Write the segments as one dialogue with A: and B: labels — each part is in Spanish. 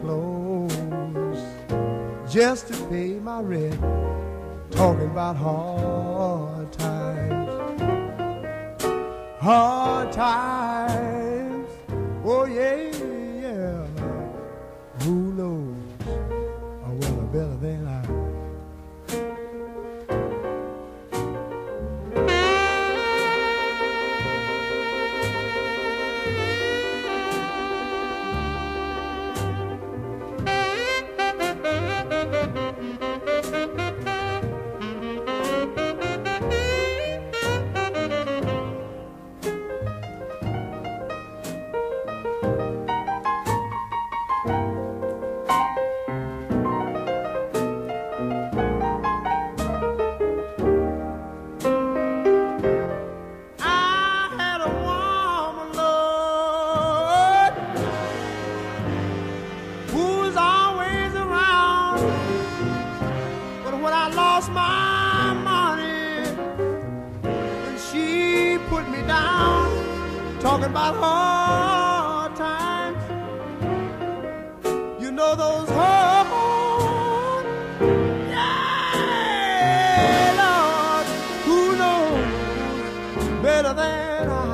A: clothes just to pay my rent, talking about hard times. Hard times, oh yeah, yeah. Who knows a weather better than I? Talking about hard times, you know those hard, yeah, Lord, who knows better than I?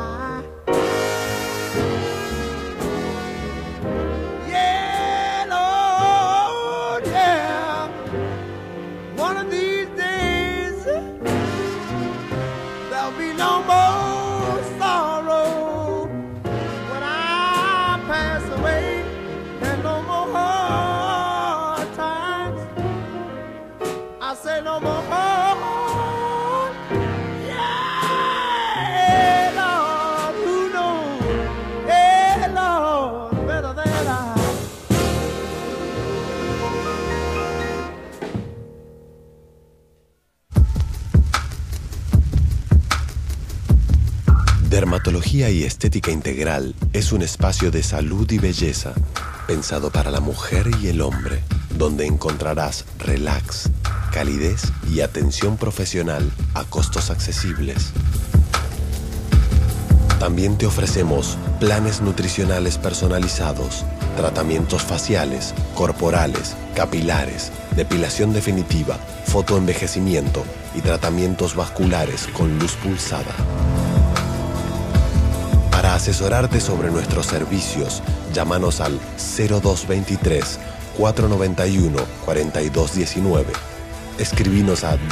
A: Yeah, Lord, yeah, one of these days there'll be no more sorrow. I say no more hard, yeah, Lord, who knows, yeah, Lord, better than I.
B: Dermatología y Estética Integral es un espacio de salud y belleza pensado para la mujer y el hombre, donde encontrarás relax, calidez y atención profesional a costos accesibles. También te ofrecemos planes nutricionales personalizados, tratamientos faciales, corporales, capilares, depilación definitiva, fotoenvejecimiento y tratamientos vasculares con luz pulsada. Para asesorarte sobre nuestros servicios, llámanos al 0223-491-4219. Escribinos a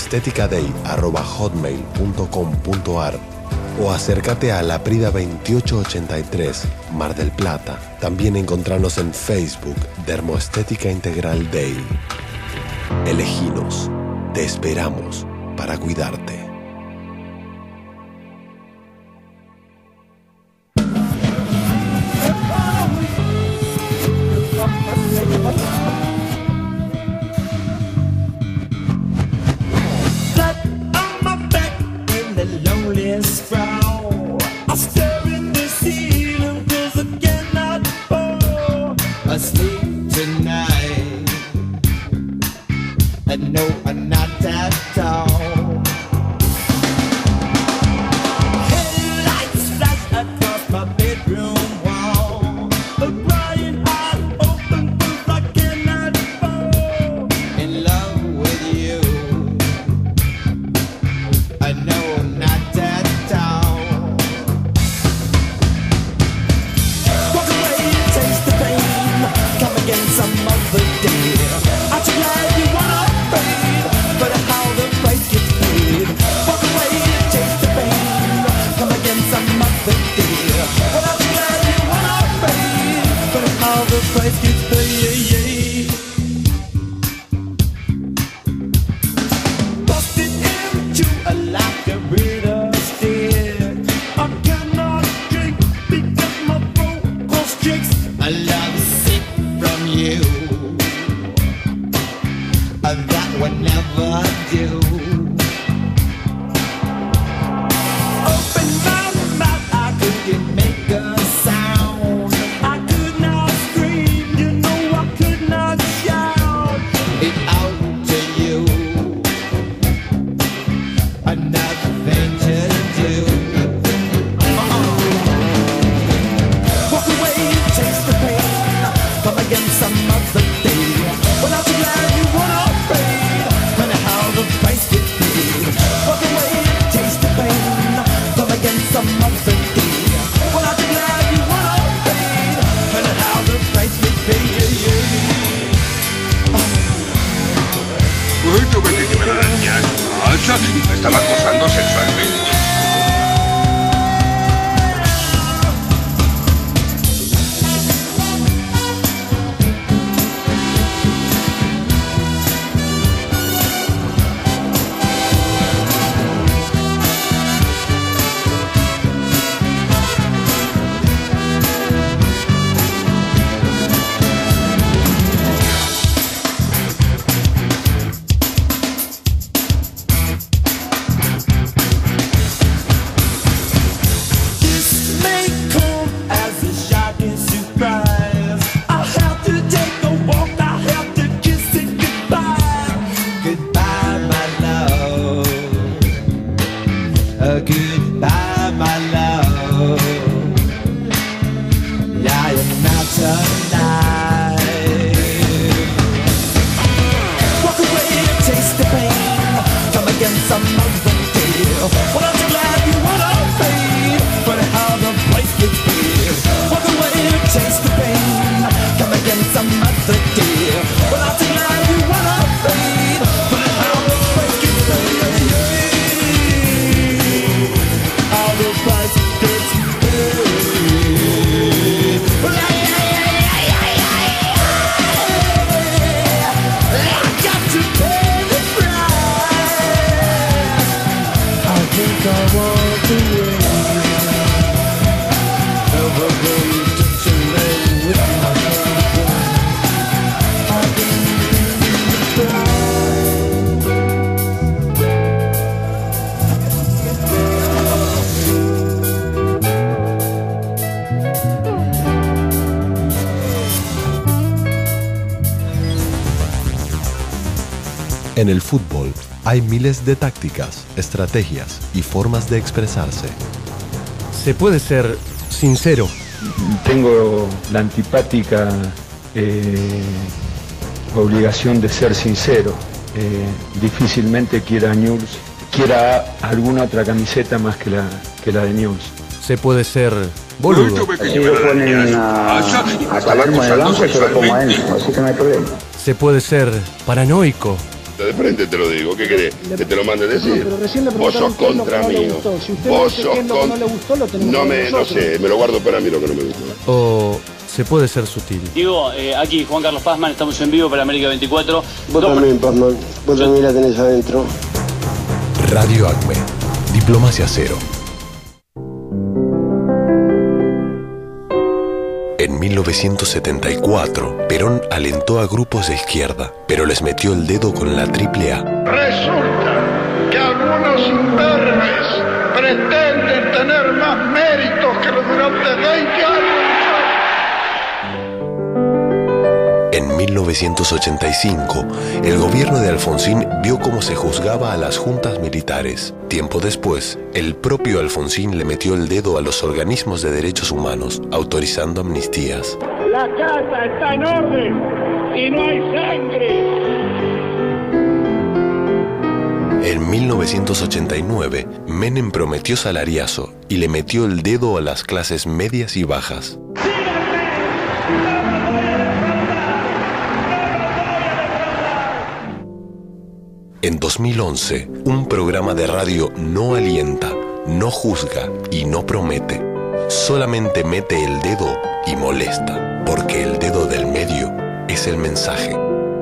B: dermoesteticaday@hotmail.com.ar o acércate a La Prida 2883, Mar del Plata. También encontrarnos en Facebook, Dermoestética Integral Day. Eleginos, te esperamos para cuidarte.
C: Make a sound. I could not scream, you know I could not shout. some other day. Well, I'll be glad you weren't afraid. Funny how the price gets paid. Walk away and taste the pain. Come again some other day. Well, I'll be glad you weren't afraid. Funny how the price gets paid.
D: Uy, yo pensé que me la dañas. Alza, me estaba acosando sexualmente.
B: En el fútbol hay miles de tácticas, estrategias y formas de expresarse.
E: Se puede ser sincero.
F: Tengo la antipática obligación de ser sincero. Difícilmente quiera alguna otra camiseta más que la de Newell's.
E: Se puede ser boludo.
F: Si lo ponen a Palermo en el banco, yo lo pongo a él, así que no hay problema.
E: Se puede ser paranoico.
D: De frente te lo digo, ¿qué querés? ¿Que te lo mande decir? Vos sos contra mí. Vos sos contra... No sé, me lo guardo para mí lo que no me gustó.
E: O se puede ser sutil.
G: Digo, aquí Juan Carlos Pazman, estamos en vivo para América 24.
H: Vos también, Pazman. Vos también la tenés adentro.
B: Radio Acme. Diplomacia cero. En 1974, Perón alentó a grupos de izquierda, pero les metió el dedo con la AAA.
I: Resulta que algunos imberbes pretenden tener más méritos que los durante 20 años.
B: En 1985, el gobierno de Alfonsín vio cómo se juzgaba a las juntas militares. Tiempo después, el propio Alfonsín le metió el dedo a los organismos de derechos humanos, autorizando amnistías.
I: La casa está en orden y no hay sangre.
B: En 1989, Menem prometió salariazo y le metió el dedo a las clases medias y bajas. En 2011, un programa de radio no alienta, no juzga y no promete. Solamente mete el dedo y molesta, porque el dedo del medio es el mensaje.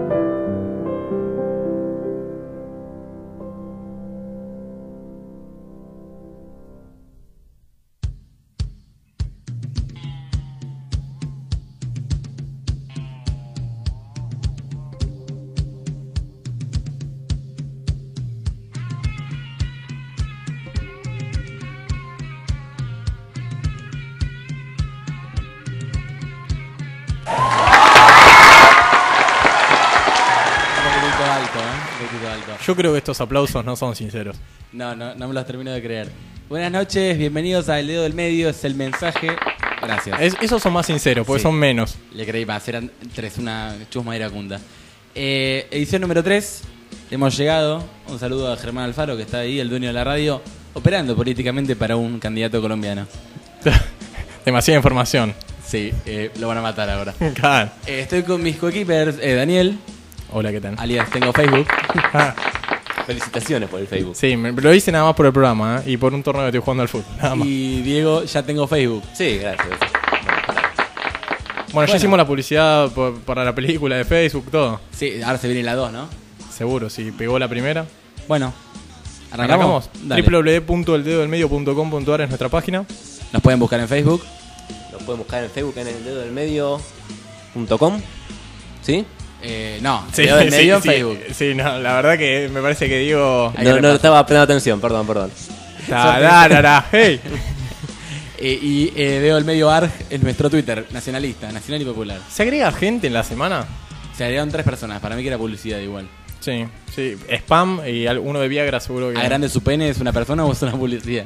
E: Yo creo que estos aplausos no son sinceros.
J: No me los termino de creer. Buenas noches, bienvenidos a El Dedo del Medio, es el mensaje Gracias.
E: Esos son más sinceros, porque son menos.
J: Le creí más, eran 3, una chusma iracunda. Edición número 3, hemos llegado. Un saludo a Germán Alfaro, que está ahí, el dueño de la radio, operando políticamente para un candidato colombiano.
E: Demasiada información.
J: Sí, lo van a matar ahora.
E: Claro.
J: Estoy con mis coequippers, Daniel.
E: Hola, ¿qué tal?
J: Alias tengo Facebook.
K: Felicitaciones por el Facebook.
E: Sí, lo hice nada más por el programa y por un torneo que estoy jugando al fútbol. Nada más.
J: Y Diego, ya tengo Facebook.
K: Sí, gracias.
E: Bueno, ya hicimos la publicidad para la película de Facebook, todo.
J: Sí, ahora se viene la 2, ¿no?
E: Seguro, si pegó la primera.
J: Bueno,
E: arrancamos.
J: Dale.
E: www.eldedodelmedio.com.ar es nuestra página.
J: Nos pueden buscar en Facebook.
K: Nos pueden buscar en Facebook en eldedodelmedio.com. ¿Sí?
J: No,
E: Sí,
J: El Dedo del Medio en
E: sí,
J: Facebook.
E: Sí, no, la verdad que me parece que Diego...
K: No estaba prestando atención, perdón.
E: Hey.
J: Y Dedo del Medio ARG es nuestro Twitter, nacionalista, nacional y popular.
E: ¿Se agrega gente en la semana?
J: Se agregaron 3 personas, para mí que era publicidad igual.
E: Sí. Spam y uno de Viagra seguro que...
J: ¿A grande su pene es una persona o es una publicidad?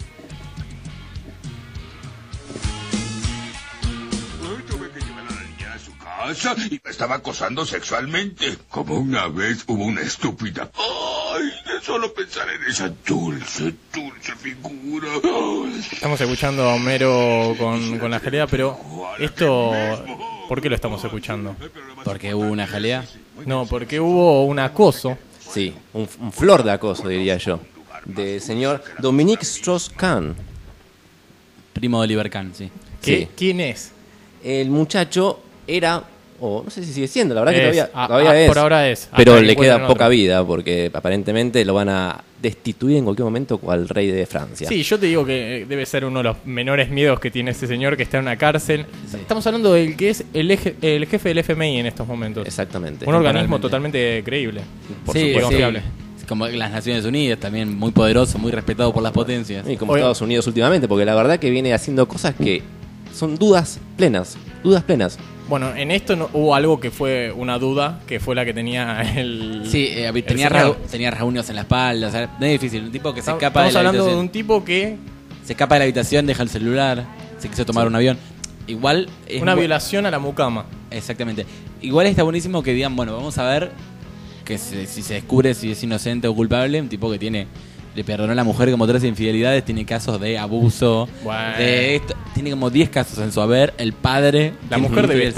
L: Y me estaba acosando sexualmente. Como una vez hubo una estúpida. ¡Ay! De solo pensar en esa dulce figura.
E: Estamos escuchando a Homero con la jalea, pero esto... ¿Por qué lo estamos escuchando?
J: ¿Porque hubo una jalea?
E: No, porque hubo un acoso.
K: Sí, un flor de acoso, diría yo. Del señor Dominique Strauss-Kahn.
J: Primo de Oliver Kahn, sí.
E: ¿Quién es?
K: El muchacho era... o no sé si sigue siendo, la verdad que todavía es.
E: Por ahora es.
K: Pero le queda poca vida porque aparentemente lo van a destituir en cualquier momento cual rey de Francia.
E: Sí, yo te digo que debe ser uno de los menores miedos que tiene este señor que está en una cárcel. Sí. Estamos hablando del que es el jefe del FMI en estos momentos.
K: Exactamente.
E: Un organismo totalmente creíble.
J: Por supuesto. Confiable. Como las Naciones Unidas, también muy poderoso, muy respetado por las potencias.
K: Y como Estados Unidos últimamente, porque la verdad que viene haciendo cosas que son dudas plenas.
E: Bueno, en esto no, hubo algo que fue una duda, que fue la que tenía el...
J: Sí, tenía rasguños en la espalda, o sea, no es difícil, un tipo que se escapa de la habitación.
E: Estamos hablando de un tipo que...
J: Se escapa de la habitación, deja el celular, se quiso tomar un avión. Igual...
E: Es una violación a la mucama.
J: Exactamente. Igual está buenísimo que digan, bueno, vamos a ver que si se descubre si es inocente o culpable, un tipo que le perdonó a la mujer como 3 infidelidades, tiene casos de abuso, de esto, tiene como 10 casos en su haber, el padre...
E: La mujer debe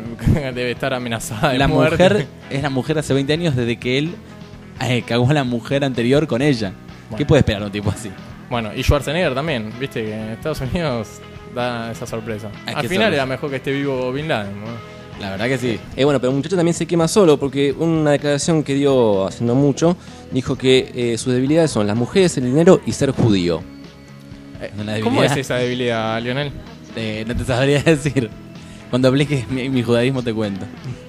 E: estar amenazada de muerte.
J: Mujer es la mujer hace 20 años desde que él cagó a la mujer anterior con ella. Bueno. ¿Qué puede esperar un tipo así?
E: Bueno, y Schwarzenegger también, viste que en Estados Unidos da esa sorpresa. Al final era mejor que esté vivo Bin Laden, ¿no?
J: La verdad que sí.
K: Bueno, pero el muchacho también se quema solo porque una declaración que dio hace no mucho dijo que sus debilidades son las mujeres, el dinero y ser judío.
E: ¿Cómo es esa debilidad, Lionel?
J: No te sabría decir. Cuando apliques mi judaísmo te cuento.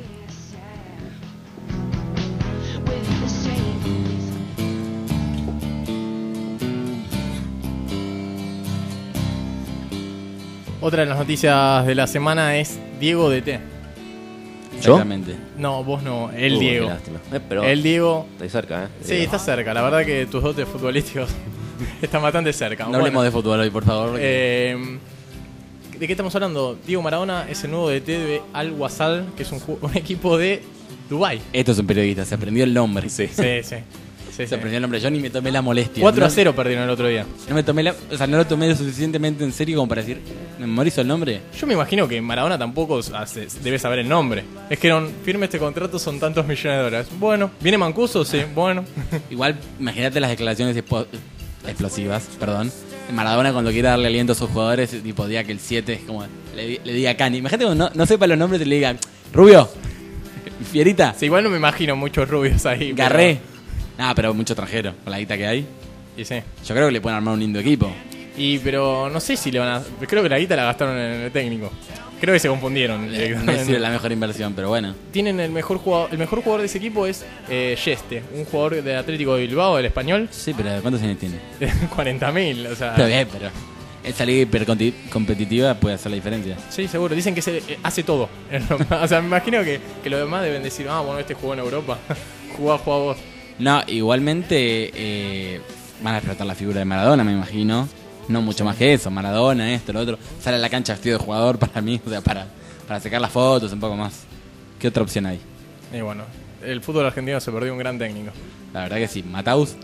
E: Otra de las noticias de la semana es Diego DT.
J: Exactamente.
E: No, vos no, el Diego.
K: Pero
E: el Diego.
K: Está cerca,
E: Sí, está cerca. La verdad que tus dotes futbolísticos están bastante cerca.
J: No hablemos de fútbol hoy, por favor.
E: ¿De qué estamos hablando? Diego Maradona es el nuevo DT de Al Wassal, que es un equipo de Dubái.
J: Esto es un periodista, se aprendió el nombre.
E: Sí.
J: Se aprendió el nombre. Yo ni me tomé la molestia.
E: 4-0 perdieron el otro día.
J: No no lo tomé lo suficientemente en serio como para decir, ¿me memorizo el nombre?
E: Yo me imagino que Maradona tampoco debe saber el nombre. Es que firme este contrato, son tantos millones de dólares. Bueno, ¿viene Mancuso? Sí, bueno.
J: Igual, imagínate las declaraciones explosivas, perdón. Maradona cuando quiere darle aliento a sus jugadores, tipo día que el 7 es como le diga a Cani. Imagínate cuando no sepa los nombres y le digan, Rubio, Fierita.
E: Sí, igual no me imagino muchos rubios ahí.
J: Garré. Pero mucho extranjero, con la guita que hay.
E: Y sí.
J: Yo creo que le pueden armar un lindo equipo.
E: Pero no sé si le van a... Creo que la guita la gastaron en el técnico. Creo que se confundieron.
J: No es la mejor inversión, pero bueno.
E: Tienen el mejor jugador de ese equipo es Yeste, un jugador del Atlético de Bilbao, del español.
J: Sí, pero ¿cuántos años tiene?
E: 40.000, o sea...
J: Está bien, pero... Esa liga hipercompetitiva puede hacer la diferencia.
E: Sí, seguro. Dicen que se hace todo. O sea, me imagino que los demás deben decir, bueno, este jugó en Europa. Jugá vos.
J: No, igualmente van a explotar la figura de Maradona, me imagino. No mucho más que eso, Maradona, esto, lo otro. Sale a la cancha vestido de jugador para mí, o sea, para sacar las fotos, un poco más. ¿Qué otra opción hay?
E: Y bueno, el fútbol argentino se perdió un gran técnico.
J: La verdad que sí, Mataus.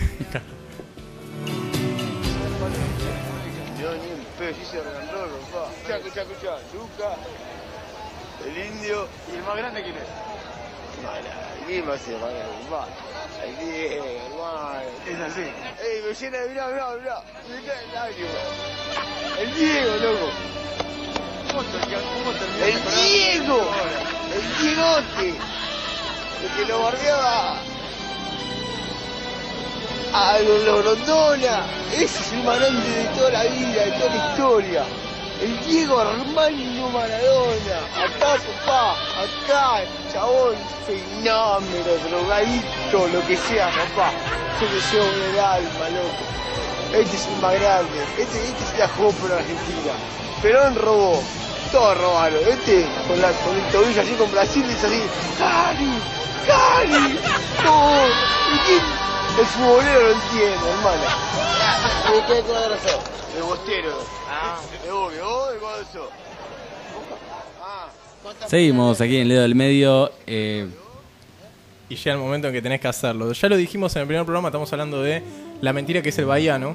H: Escucha, Luca, el indio. ¿Y el más grande quién es? ¿Quién va a ser más grande? El Diego, hermano. Es así. Me llena de mirá. El Diego, loco. El Diego. El Diegote. El que lo bardeaba a los Grondona. Ese es el más grande de toda la vida, de toda la historia. El Diego Armando Maradona, acá papá, acá, chabón, fenómeno, drogadicto, lo que sea papá, yo le llevo en el alma, loco. Este es el más grande, este se la jugó por Argentina. Perón robó, todos robaron, con el tobillo así con Brasil dice así, ¡Cari! ¡Todo! El futbolero lo entiende, hermano. ¿Qué cuadrazo? De Bostero. De obvio, de gozo.
J: Seguimos aquí en el dedo del medio.
E: Y llega el momento en que tenés que hacerlo. Ya lo dijimos en el primer programa, estamos hablando de la mentira que es el bahiano.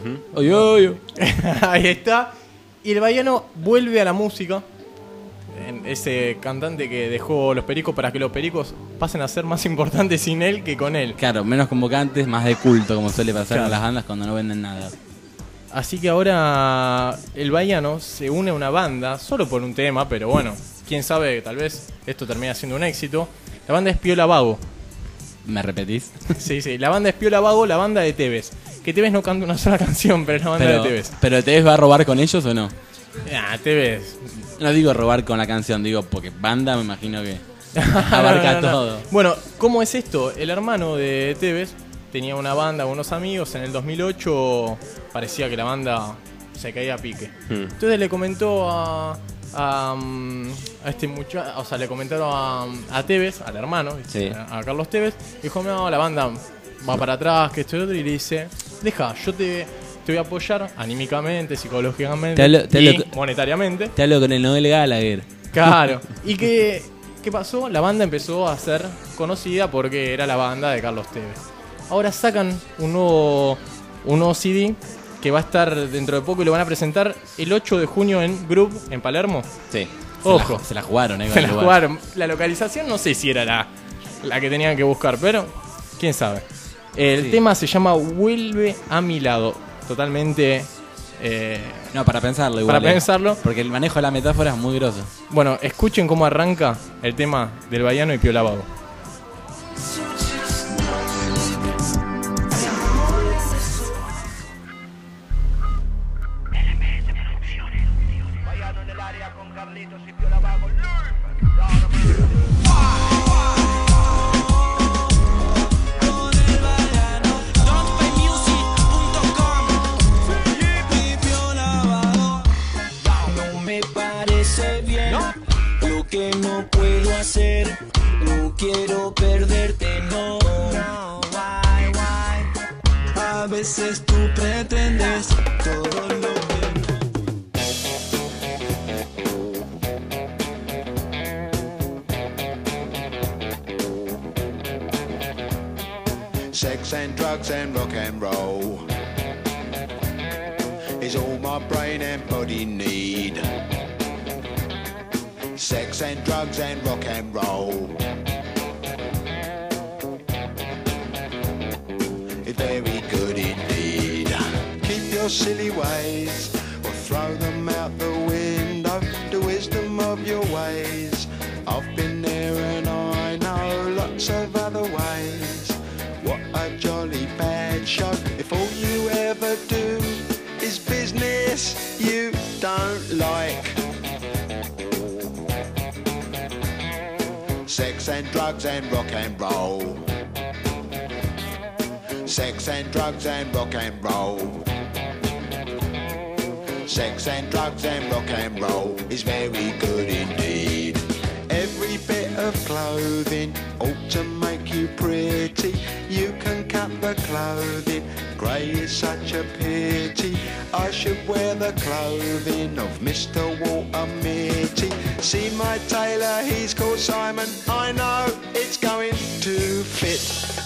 E: Ahí está. Y el bahiano vuelve a la música. Ese cantante que dejó los Pericos para que los Pericos pasen a ser más importantes sin él que con él.
J: Claro, menos convocantes, más de culto, como suele pasar en las bandas cuando no venden nada.
E: Así que ahora el bahiano se une a una banda, solo por un tema, pero bueno, quién sabe, tal vez esto termina siendo un éxito. La banda es Piola Vago.
J: ¿Me repetís?
E: Sí, la banda es Piola Vago, la banda de Tevez. Que Tevez no canta una sola canción, pero es la banda de Tevez.
J: ¿Pero Tevez va a robar con ellos o no?
E: Tevez.
J: No digo robar con la canción, digo porque banda me imagino que abarca todo.
E: Bueno, ¿cómo es esto? El hermano de Tevez tenía una banda con unos amigos. En el 2008 parecía que la banda se caía a pique. Entonces le comentó a este muchacho, o sea, le comentaron a Tevez, al hermano,
K: sí,
E: a Carlos Tevez. Dijo, no, la banda va para atrás, que esto y otro. Y le dice, deja, yo te voy a apoyar anímicamente, psicológicamente y monetariamente.
J: Te hablo con el Noel Gallagher.
E: Claro. ¿Y qué pasó? La banda empezó a ser conocida porque era la banda de Carlos Tevez. Ahora sacan un nuevo CD que va a estar dentro de poco y lo van a presentar el 8 de junio en Group, en Palermo.
K: Sí.
E: Ojo.
J: Se la jugaron,
E: Se la jugaron. La localización no sé si era la que tenían que buscar, pero quién sabe. El tema se llama Vuelve a mi lado. Totalmente...
J: no, para pensarlo igual.
E: Para pensarlo.
J: Porque el manejo de la metáfora es muy grosso.
E: Bueno, escuchen cómo arranca el tema del bahiano y Piola Vago.
C: Que no puedo hacer, no quiero perderte, no. A veces tú pretendes todo lo que
M: no. Sex and drugs and rock and roll is all my brain and body need. Sex and drugs and rock and roll. It's very good indeed. Keep your silly ways or throw them out the window. The wisdom of your ways. I've been there and I know lots of other ways. What a jolly bad show. If all you ever do is business you don't like. Sex and drugs and rock and roll. Sex and drugs and rock and roll. Sex and drugs and rock and roll is very good indeed. Every bit of clothing ought to make you pretty. You can cut the clothing Grey is such a pity. I should wear the clothing of Mr. Walter Mitty. See my tailor, he's called Simon. I know it's going to fit.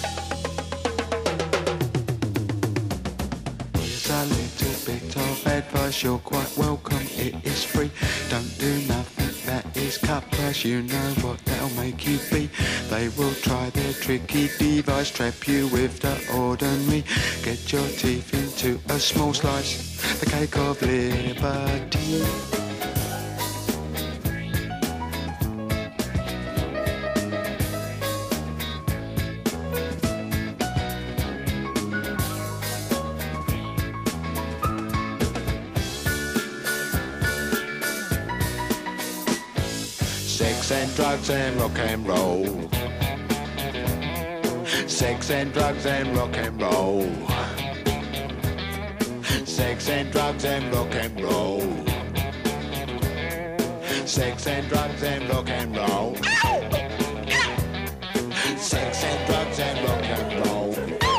M: Here's a little bit of advice, you're quite welcome, it is free. Don't do nothing that is cut price, you know what that'll make you be. They will try their tricky device, trap you with the ordinary. Get your teeth into a small slice, the cake of liberty. Sex and drugs and rock and roll. Sex and drugs and rock and roll. Sex and drugs and rock and roll. Sex and drugs and rock and roll. Sex and drugs and rock and roll.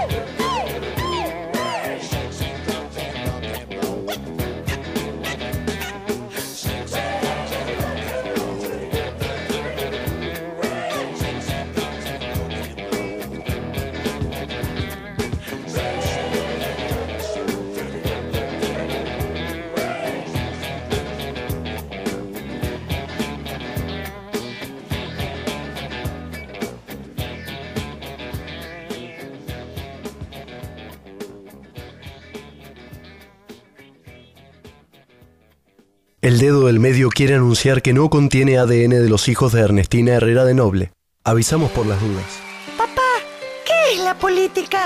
N: El dedo del medio quiere anunciar que no contiene ADN de los hijos de Ernestina Herrera de Noble. Avisamos por las dudas.
O: Papá, ¿qué es la política?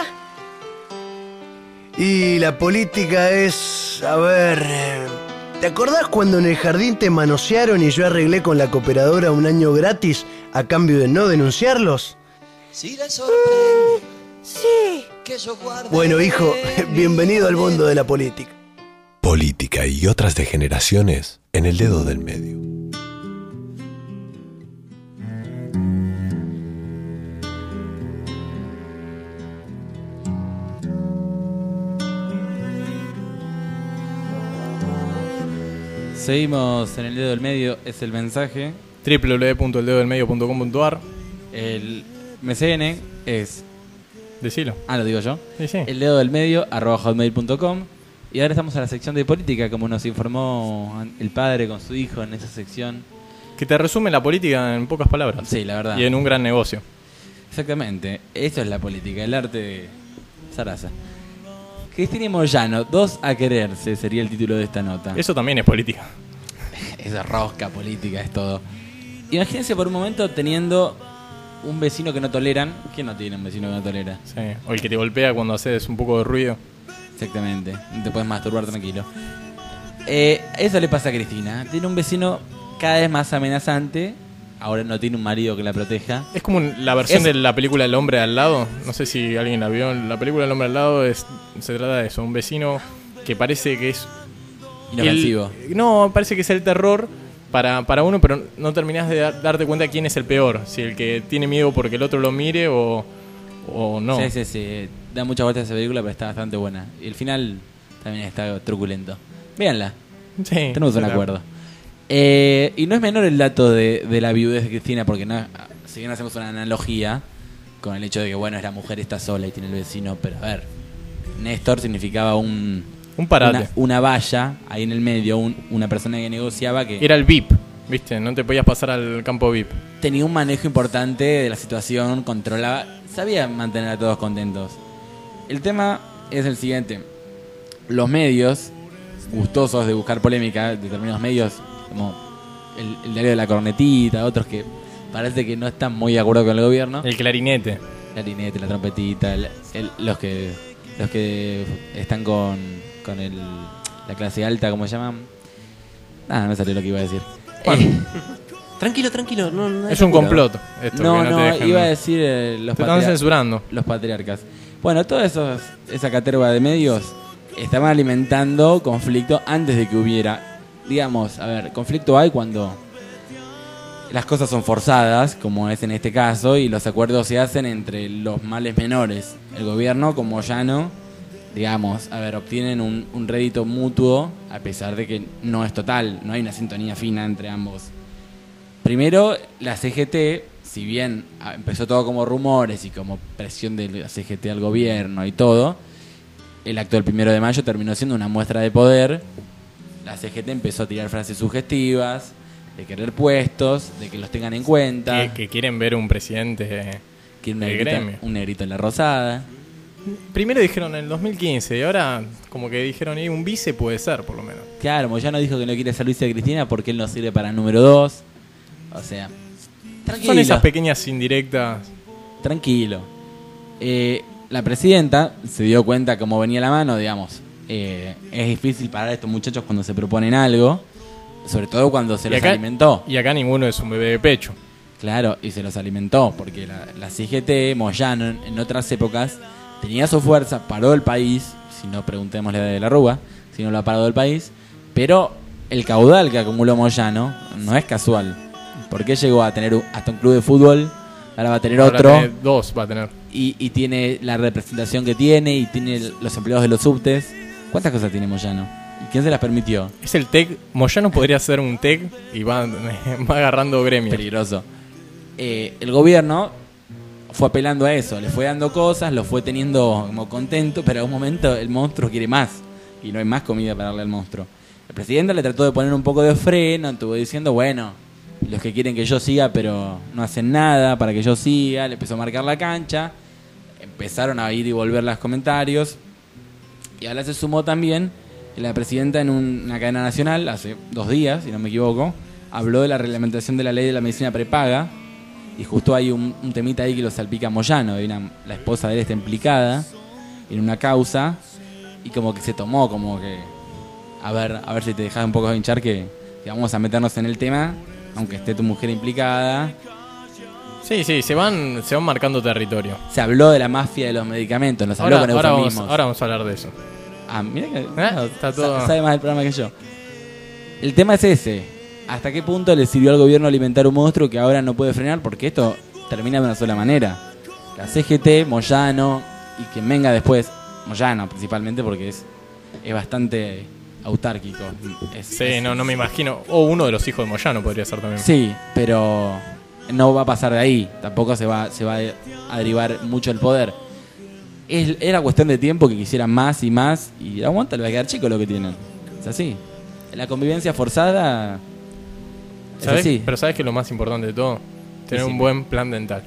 A: Y la política es... A ver... ¿Te acordás cuando en el jardín te manosearon y yo arreglé con la cooperadora un año gratis a cambio de no denunciarlos?
O: Si le sorprende. Sí. Que yo guarde.
A: Bueno, hijo, bienvenido al mundo de la política.
B: Política y otras degeneraciones en el dedo del medio.
J: Seguimos en el dedo del medio, es el mensaje.
E: www.eldedodelmedio.com.ar.
J: El MCN es...
E: Decilo.
J: Ah, lo digo yo.
E: Sí, sí.
J: El dedo del medio @hotmail.com. Y ahora estamos a la sección de política, como nos informó el padre con su hijo en esa sección.
E: Que te resume la política en pocas palabras.
J: Sí, la verdad.
E: Y en un gran negocio.
J: Exactamente. Eso es la política, el arte de Sarasa. Cristina y Moyano, 2 a quererse, sería el título de esta nota.
E: Eso también es política.
J: Esa rosca política es todo. Imagínense por un momento teniendo un vecino que no toleran. ¿Quién no tiene un vecino que no tolera?
E: Sí. O el que te golpea cuando haces un poco de ruido.
J: Exactamente, no te puedes masturbar tranquilo. Eso le pasa a Cristina. Tiene un vecino cada vez más amenazante. Ahora no tiene un marido que la proteja.
E: Es como la versión de la película El hombre al lado. No sé si alguien la vio. La película El hombre al lado se trata de eso. Un vecino que parece que es...
J: inofensivo.
E: No, parece que es el terror para uno, pero no terminás de darte cuenta quién es el peor. Si el que tiene miedo porque el otro lo mire o no.
J: Sí. Da mucha vuelta esa película, pero está bastante buena. Y el final también está truculento. Véanla.
E: Sí.
J: Tenemos un acuerdo. Y no es menor el dato de la viudez de Cristina, porque no, si bien hacemos una analogía con el hecho de que, bueno, la mujer está sola y tiene el vecino, pero a ver, Néstor significaba un parate. Una valla ahí en el medio, una persona que negociaba que...
E: Era el VIP, ¿viste? No te podías pasar al campo VIP.
J: Tenía un manejo importante de la situación, controlaba, sabía mantener a todos contentos. El tema es el siguiente. Los medios, gustosos de buscar polémica, determinados medios, como el diario de la cornetita, otros que parece que no están muy de acuerdo con el gobierno.
E: El clarinete.
J: La trompetita, los que están con la clase alta, ¿cómo se llaman? No me salió lo que iba a decir.
K: Tranquilo, no
E: es un complot. Esto,
J: no, iba a decir
E: te están censurando.
J: Los patriarcas. Bueno, toda esa caterva de medios estaban alimentando conflicto antes de que hubiera. Digamos, a ver, conflicto hay cuando las cosas son forzadas, como es en este caso, y los acuerdos se hacen entre los males menores. El gobierno, como Moyano, digamos, a ver, obtienen un rédito mutuo, a pesar de que no es total, no hay una sintonía fina entre ambos. Primero, la CGT, si bien empezó todo como rumores y como presión de la CGT al gobierno y todo, el acto del 1 de mayo terminó siendo una muestra de poder. La CGT empezó a tirar frases sugestivas, de querer puestos, de que los tengan en cuenta.
E: Que quieren ver un presidente del gremio.
J: Un negrito en la rosada.
E: Primero dijeron en el 2015 y ahora como que dijeron un vice puede ser, por lo menos.
J: Claro, Moyano dijo que no quiere ser vice de Cristina porque él no sirve para número 2. O sea, tranquilo.
E: Son esas pequeñas indirectas.
J: Tranquilo. La presidenta se dio cuenta cómo venía la mano, digamos. Es difícil parar a estos muchachos cuando se proponen algo, sobre todo cuando se los alimentó.
E: Y acá ninguno es un bebé de pecho.
J: Claro, y se los alimentó, porque la CGT, Moyano, en otras épocas, tenía su fuerza, paró el país, si no preguntémosle de la Rúa, si no lo ha parado el país, pero el caudal que acumuló Moyano no es casual. Porque llegó a tener hasta un club de fútbol, ahora va a tener otro.
E: Dos va a tener.
J: Y tiene la representación que tiene, y tiene los empleados de los subtes. ¿Cuántas cosas tiene Moyano? ¿Y quién se las permitió?
E: Es el TEC. Moyano podría ser un TEC y va agarrando gremios.
J: Peligroso. El gobierno fue apelando a eso, le fue dando cosas, lo fue teniendo como contento, pero a un momento el monstruo quiere más y no hay más comida para darle al monstruo. El presidente le trató de poner un poco de freno, estuvo diciendo, bueno, los que quieren que yo siga pero no hacen nada para que yo siga, le empezó a marcar la cancha, empezaron a ir y volver los comentarios, y ahora se sumó también la presidenta en una cadena nacional, hace 2 días, si no me equivoco, habló de la reglamentación de la ley de la medicina prepaga, y justo hay un temita ahí que lo salpica Moyano, la esposa de él está implicada en una causa, y como que se tomó, como que a ver si te dejas un poco de hinchar que vamos a meternos en el tema, aunque esté tu mujer implicada.
E: Sí, se van marcando territorio.
J: Se habló de la mafia de los medicamentos, nos habló con eufemismos.
E: Ahora vamos a hablar de eso.
J: Mira que
E: está todo...
J: sabe más del programa que yo. El tema es ese. ¿Hasta qué punto le sirvió al gobierno alimentar un monstruo que ahora no puede frenar? Porque esto termina de una sola manera. La CGT, Moyano y quien venga después, Moyano principalmente porque es bastante autárquico.
E: No me imagino. O uno de los hijos de Moyano podría ser también.
J: Sí, pero no va a pasar de ahí. Tampoco se va a derivar mucho el poder. Era cuestión de tiempo que quisieran más y más. Y aguanta, le va a quedar chico lo que tienen. Es así. La convivencia forzada...
E: ¿Sabes?
J: Sí.
E: Pero ¿sabes que lo más importante de todo? Tener un buen plan dental.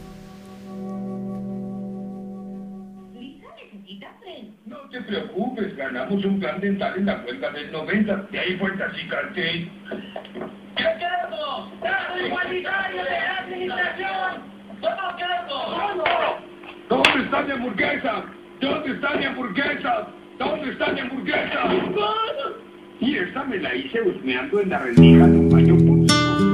L: No te preocupes, ganamos un plan dental en la cuenta del 90. De ahí fue el Cacicarte.
C: ¿Qué queremos? ¡Trato igualitario de la administración! ¿Cómo queremos?
L: ¿Dónde está mi hamburguesa? ¿Dónde está mi hamburguesa? ¿Dónde está mi hamburguesa? Y esta me la hice husmeando en la rendija de un baño público.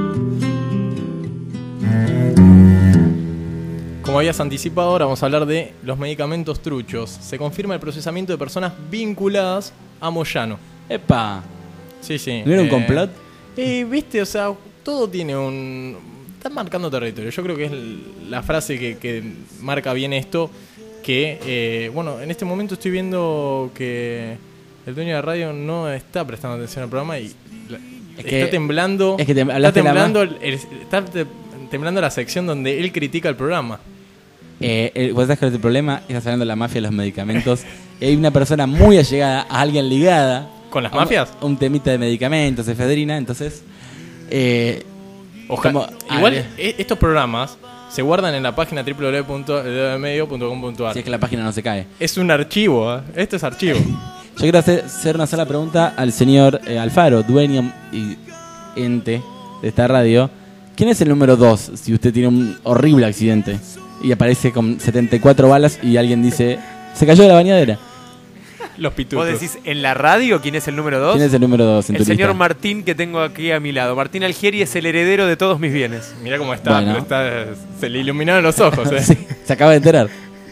E: Como habías anticipado, ahora vamos a hablar de los medicamentos truchos. Se confirma el procesamiento de personas vinculadas a Moyano.
J: ¡Epa!
E: Sí.
J: ¿No era un complot?
E: Viste, o sea, todo tiene está marcando territorio. Yo creo que es la frase que marca bien esto. Que, en este momento estoy viendo que el dueño de la radio no está prestando atención al programa y está temblando.
J: Es que
E: está temblando la sección donde él critica el programa.
J: Vos sabés que el problema está saliendo la mafia de los medicamentos. Hay una persona muy allegada a alguien ligada.
E: ¿Con las mafias?
J: Un temita de medicamentos, efedrina, entonces...
E: Igual estos programas se guardan en la página www.eldedodelmedio.com.ar.
J: Si es que la página no se cae.
E: Es un archivo, Esto es archivo.
J: Yo quiero hacer una sola pregunta al señor Alfaro, dueño y ente de esta radio. ¿Quién es el número 2 si usted tiene un horrible accidente y aparece con 74 balas y alguien dice, se cayó de la bañadera?
E: Los pitutos.
P: ¿Vos decís en la radio quién es el número 2?
J: ¿Quién es el número 2 en tu
P: El señor
J: lista?
P: Martín que tengo aquí a mi lado. Martín Algieri es el heredero de todos mis bienes.
E: Mirá cómo está,
J: Bueno.
E: Se le iluminaron los ojos.
J: Sí, se acaba de enterar.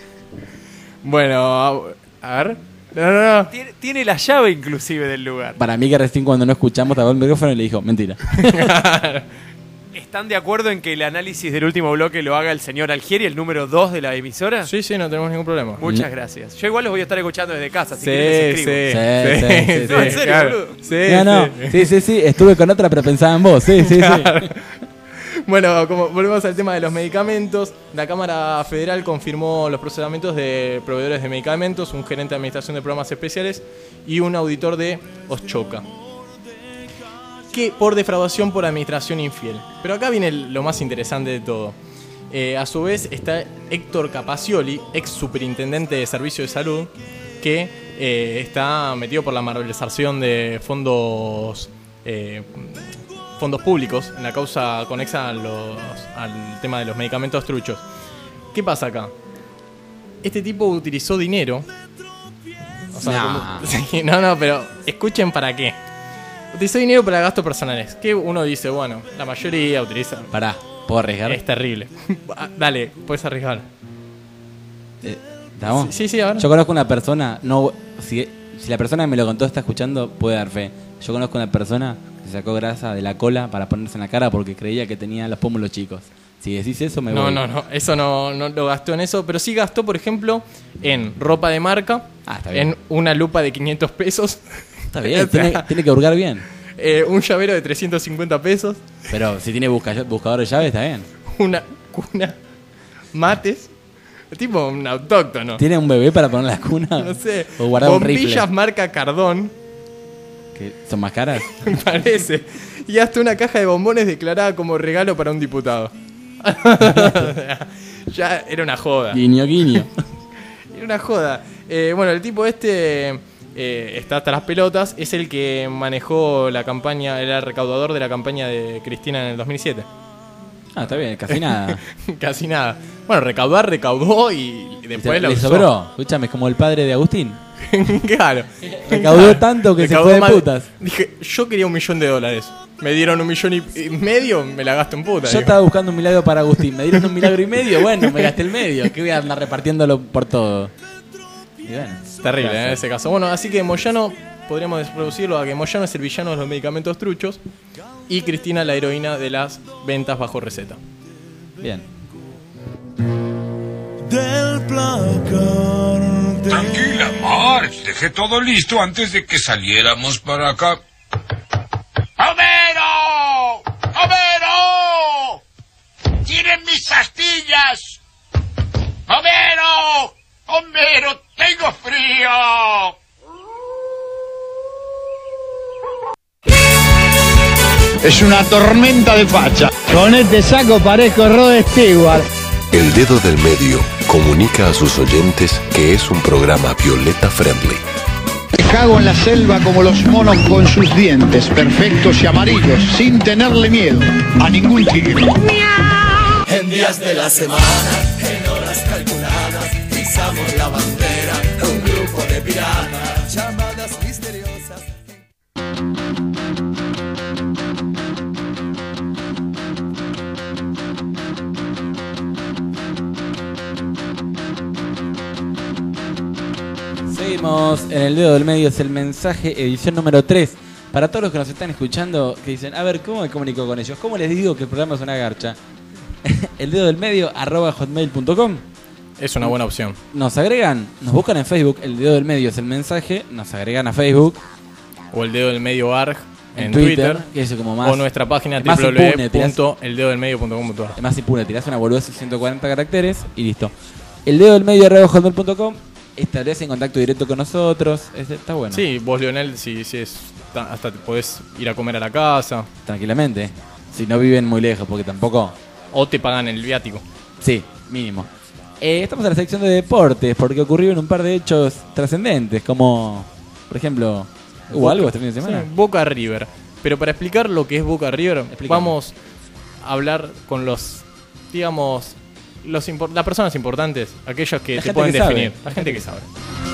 E: Bueno, a ver. No.
P: Tiene la llave inclusive del lugar.
J: Para mí que recién cuando no escuchamos tapó el micrófono y le dijo, mentira.
P: ¿Están de acuerdo en que el análisis del último bloque lo haga el señor Algieri, el número 2 de la emisora?
E: Sí, no tenemos ningún problema.
P: Muchas gracias. Yo igual los voy a estar escuchando desde casa, si quieren les escribo.
J: Sí.
P: No, en serio,
E: claro.
P: boludo.
J: Sí, estuve con otra pero pensaba en vos, sí.
E: Bueno, como volvemos al tema de los medicamentos, la Cámara Federal confirmó los procesamientos de proveedores de medicamentos, un gerente de administración de programas especiales y un auditor de Oschoca, que por defraudación por administración infiel. Pero acá viene lo más interesante de todo. A su vez está Héctor Capacioli, ex superintendente de Servicio de Salud, que está metido por la malversación de fondos públicos en la causa conexa al tema de los medicamentos truchos. ¿Qué pasa acá? Este tipo utilizó dinero. O sea, no, pero escuchen para qué. Utilizó dinero para gastos personales. Que uno dice, bueno, la mayoría utiliza.
J: Pará, ¿puedo arriesgar?
E: Es terrible. Dale, puedes arriesgar.
J: ¿Estamos?
E: Sí, a ver.
J: Yo conozco una persona, si la persona que me lo contó está escuchando, puede dar fe. Yo conozco una persona que sacó grasa de la cola para ponerse en la cara porque creía que tenía los pómulos chicos. Si decís eso, me voy.
E: No, eso no lo gastó en eso, pero sí gastó, por ejemplo, en ropa de marca, en una lupa de 500 pesos.
J: Está bien, tiene que hurgar bien.
E: Un llavero de 350 pesos.
J: Pero si tiene buscador de llaves, está bien.
E: Una cuna, mates, tipo un autóctono.
J: ¿Tiene un bebé para poner la cuna?
E: No sé.
J: O guardar un rifle.
E: Bombillas marca Cardón.
J: ¿Que son más caras?
E: Me parece. Y hasta una caja de bombones declarada como regalo para un diputado. Ya era una joda.
J: Guiño.
E: Era una joda. Bueno, el tipo está hasta las pelotas. Es el que manejó la campaña, era el recaudador de la campaña de Cristina en el 2007.
J: Está bien, casi nada.
E: Casi nada. Bueno, recaudó y después lo
J: le
E: usó.
J: sobró. Escúchame, es como el padre de Agustín.
E: Claro.
J: Recaudó tanto que se fue de putas.
E: Dije, yo quería $1 millón. Me dieron $1,5 million, me la gasto en puta.
J: Yo estaba buscando un milagro para Agustín. Me dieron $1,5 milagros, bueno, me gasté el medio. Que voy a andar repartiéndolo por todo. Y bueno,
E: terrible en ese caso. Bueno, así que Moyano, podríamos reducirlo a que Moyano es el villano de los medicamentos truchos y Cristina la heroína de las ventas bajo receta.
J: Bien.
C: Del placar.
Q: Tranquila, Marge. Dejé todo listo antes de que saliéramos para acá. ¡Homero! ¡Homero! ¡Tiren mis astillas! ¡Homero! ¡Homero! ¡Tengo frío!
I: Es una tormenta de facha.
R: Con este saco parezco Rod Stewart.
B: El Dedo del Medio comunica a sus oyentes que es un programa Violeta Friendly.
I: Me cago en la selva como los monos con sus dientes, perfectos y amarillos, sin tenerle miedo a ningún tigre.
C: En días de la semana, en horas calculadas, izamos la bandera, un grupo de piratas, llamadas misteriosas.
J: Seguimos en el Dedo del Medio, es el mensaje, edición número 3. Para todos los que nos están escuchando, que dicen, a ver, ¿cómo me comunico con ellos? ¿Cómo les digo que el programa es una garcha? El Dedo del Medio, @hotmail.com.
E: Es una buena opción.
J: Nos agregan, nos buscan en Facebook, el Dedo del Medio es el mensaje, nos agregan a Facebook.
E: O el Dedo del Medio ARG en Twitter.
J: Que es como más,
E: o nuestra página
J: www.eldedodelmedio.com.ar. Es más impune, tirás una boludez de 140 caracteres y listo. El Dedo del Medio, @hotmail.com. Establece en contacto directo con nosotros. Está bueno.
E: Sí, vos, Leonel, si es hasta te podés ir a comer a la casa.
J: Tranquilamente. Si no viven muy lejos, porque tampoco.
E: O te pagan el viático.
J: Sí, mínimo. Estamos en la sección de deportes, porque ocurrieron un par de hechos trascendentes, como, por ejemplo, ¿hubo algo este fin de semana?
E: Sí, Boca River. Pero para explicar lo que es Boca River, vamos a hablar con los, digamos, las personas importantes, aquellos que te pueden definir. La gente que sabe.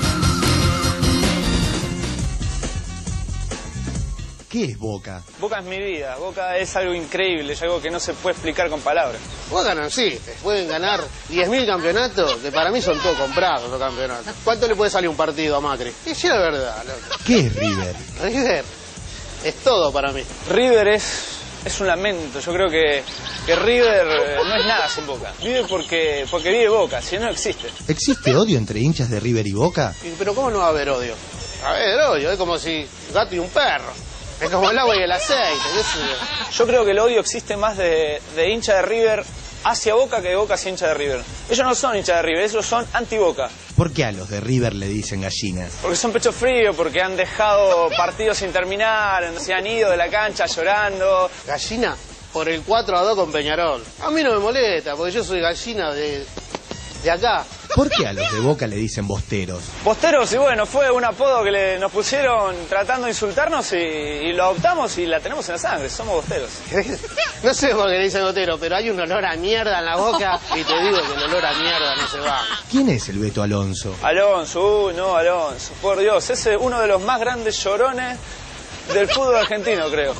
S: ¿Qué es Boca?
T: Boca es mi vida, Boca es algo increíble, es algo que no se puede explicar con palabras.
H: Boca no existe, pueden ganar 10.000 campeonatos, que para mí son todos comprados los campeonatos. ¿Cuánto le puede salir un partido a Macri? Y sí, la verdad.
S: ¿Qué es River?
H: River es todo para mí.
T: River es es un lamento. Yo creo que River no es nada sin Boca. Vive porque vive Boca, si no, no existe.
S: ¿Existe odio entre hinchas de River y Boca?
H: Pero ¿cómo no va a haber odio? A ver, odio, es como si un gato y un perro. Es como el agua y el aceite, qué sé yo.
T: Yo creo que el odio existe más de hincha de River hacia Boca que de Boca hacia hincha de River. Ellos no son hincha de River, ellos son anti-Boca.
S: ¿Por qué a los de River le dicen gallinas?
T: Porque son pecho frío, porque han dejado partidos sin terminar, se han ido de la cancha llorando.
H: Gallina por el 4-2 con Peñarol. A mí no me molesta, porque yo soy gallina de acá.
S: ¿Por qué a los de Boca le dicen bosteros?
T: Bosteros, y bueno, fue un apodo que nos pusieron tratando de insultarnos y lo adoptamos y la tenemos en la sangre, somos bosteros.
H: No sé por qué le dicen bostero, pero hay un olor a mierda en la boca y te digo que el olor a mierda no se va.
S: ¿Quién es el Beto Alonso?
T: Alonso, no, Alonso, por Dios, ese es uno de los más grandes llorones del fútbol argentino, creo.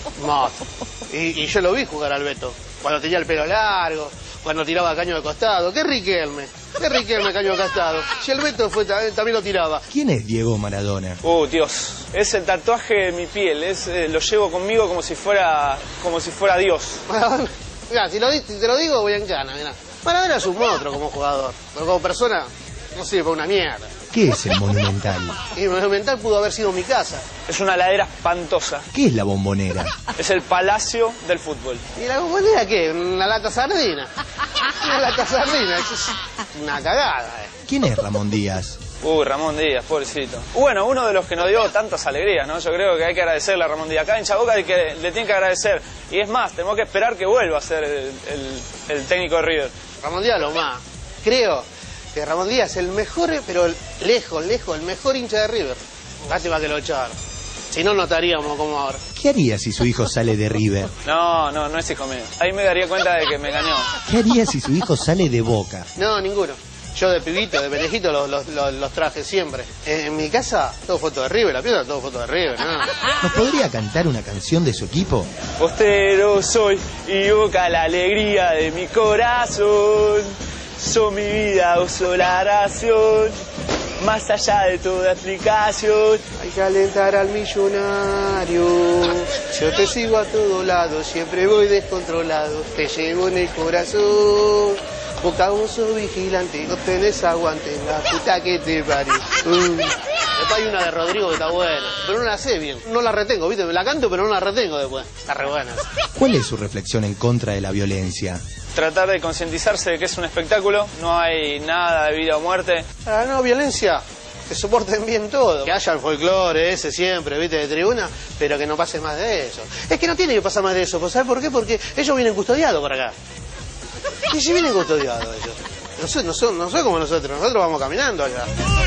H: Y yo lo vi jugar al Beto, cuando tenía el pelo largo, cuando tiraba caño de costado. ¡Qué Riquelme, caño de costado! Si el Beto también lo tiraba.
S: ¿Quién es Diego Maradona?
T: Dios, es el tatuaje de mi piel, lo llevo conmigo como si fuera Dios.
H: Mirá, si te lo digo voy en cana, mirá. Maradona es un monstruo como jugador, pero como persona no sirve para una mierda.
S: ¿Qué es el Monumental?
H: Y el Monumental pudo haber sido mi casa.
T: Es una ladera espantosa.
S: ¿Qué es la Bombonera?
T: Es el palacio del fútbol.
H: ¿Y la Bombonera qué? ¿Una lata sardina? Una lata sardina, eso es una cagada.
S: ¿Quién es Ramón Díaz?
T: Ramón Díaz, pobrecito. Bueno, uno de los que nos dio tantas alegrías, ¿no? Yo creo que hay que agradecerle a Ramón Díaz. Cada hincha Boca le tiene que agradecer. Y es más, tenemos que esperar que vuelva a ser el técnico de River.
H: Ramón Díaz lo más. Creo que Ramón Díaz es el mejor, pero lejos, el mejor hincha de River. Lástima que lo echaron. Si no, no estaríamos como ahora.
S: ¿Qué haría si su hijo sale de River?
T: No es hijo mío. Ahí me daría cuenta de que me engañó.
S: ¿Qué haría si su hijo sale de Boca?
H: No, ninguno. Yo de pibito, de pendejito los traje siempre. En mi casa, todo foto de River, la pieza, todo foto de River, ¿no?
S: ¿Nos podría cantar una canción de su equipo?
T: Bostero soy y Boca la alegría de mi corazón. Son mi vida, uso la ración, más allá de toda explicación.
H: Hay que alentar al millonario. Yo te sigo a todos lados, siempre voy descontrolado. Te llevo en el corazón. Boca, vos sos vigilante, no tenés aguante, la puta que te parió. Después hay una de Rodrigo que está buena, pero no la sé bien. No la retengo, ¿viste? Me la canto, pero no la retengo después. Está re buena.
S: ¿Cuál es su reflexión en contra de la violencia?
T: Tratar de concientizarse de que es un espectáculo, no hay nada de vida o muerte.
H: No, violencia, que soporten bien todo. Que haya el folclore ese siempre, ¿viste? De tribuna, pero que no pase más de eso. Es que no tiene que pasar más de eso, ¿sabes por qué? Porque ellos vienen custodiados por acá. Y si vienen custodiados ellos. No son como nosotros vamos caminando allá.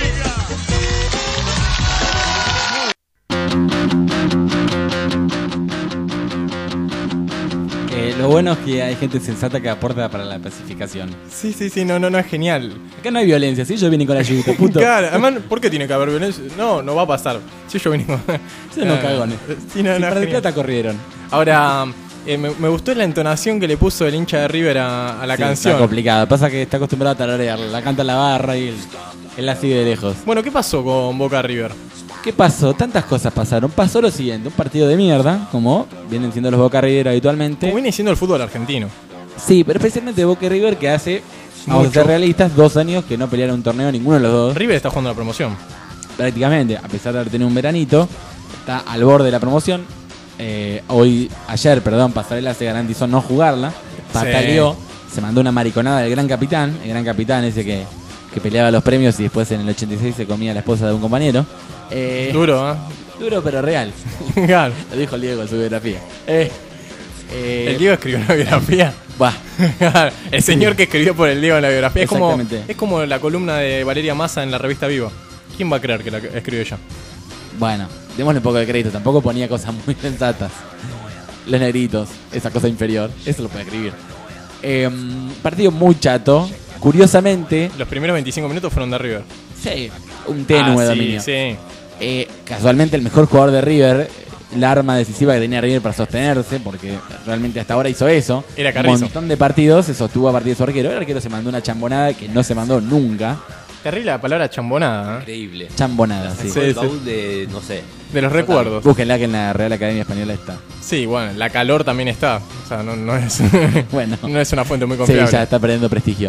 J: Lo bueno es que hay gente sensata que aporta para la pacificación.
E: Sí, no es genial.
J: Acá no hay violencia, si ellos vienen con la ayudita, punto.
E: Claro, además, ¿por qué tiene que haber violencia? No va a pasar. Si ellos vienen con...
J: Son unos cagones.
E: Sí, no,
J: para el plata corrieron.
E: Ahora, me gustó la entonación que le puso el hincha de River a la canción.
J: Está complicado, pasa que está acostumbrado a tararearla. La canta en la barra y él la sigue de lejos.
E: Bueno, ¿qué pasó con Boca River?
J: ¿Qué pasó? Tantas cosas pasaron. Pasó lo siguiente, un partido de mierda, como vienen siendo los Boca River habitualmente.
E: Como viene siendo el fútbol argentino.
J: Sí, pero especialmente Boca River, que hace, vamos a ser realistas, 2 años que no pelearon un torneo ninguno de los dos.
E: River está jugando la promoción.
J: Prácticamente, a pesar de haber tenido un veranito, está al borde de la promoción. Ayer, Pasarela se garantizó no jugarla. Pataleó, se mandó una mariconada del gran capitán. El gran capitán ese que peleaba los premios y después en el 86 se comía a la esposa de un compañero.
E: Duro, ¿eh?
J: Duro pero real.
E: Claro.
J: Lo dijo el Diego en su biografía.
E: ¿El Diego escribió una biografía? El señor que escribió por el Diego en la biografía. Es como la columna de Valeria Massa en la revista Viva. ¿Quién va a creer que la escribió ella?
J: Bueno, démosle un poco de crédito. Tampoco ponía cosas muy sensatas. Los negritos, esa cosa inferior. Eso lo puede escribir. Partido muy chato. Curiosamente,
E: los primeros 25 minutos fueron de River.
J: Sí, un tenue dominio.
E: Sí.
J: Casualmente el mejor jugador de River, la arma decisiva que tenía River para sostenerse, porque realmente hasta ahora hizo eso.
E: Era Carrizo.
J: Un montón de partidos se sostuvo a partir de su arquero. El arquero se mandó una chambonada que no se mandó nunca.
E: Terrible la palabra chambonada.
K: Increíble.
J: Chambonada, sí.
K: El baúl de, no sé.
E: De los recuerdos.
J: Búsquenla que en la Real Academia Española está.
E: Sí, bueno, la calor también está. O sea, no es
J: bueno,
E: no es una fuente muy confiable.
J: Sí, ya está perdiendo prestigio.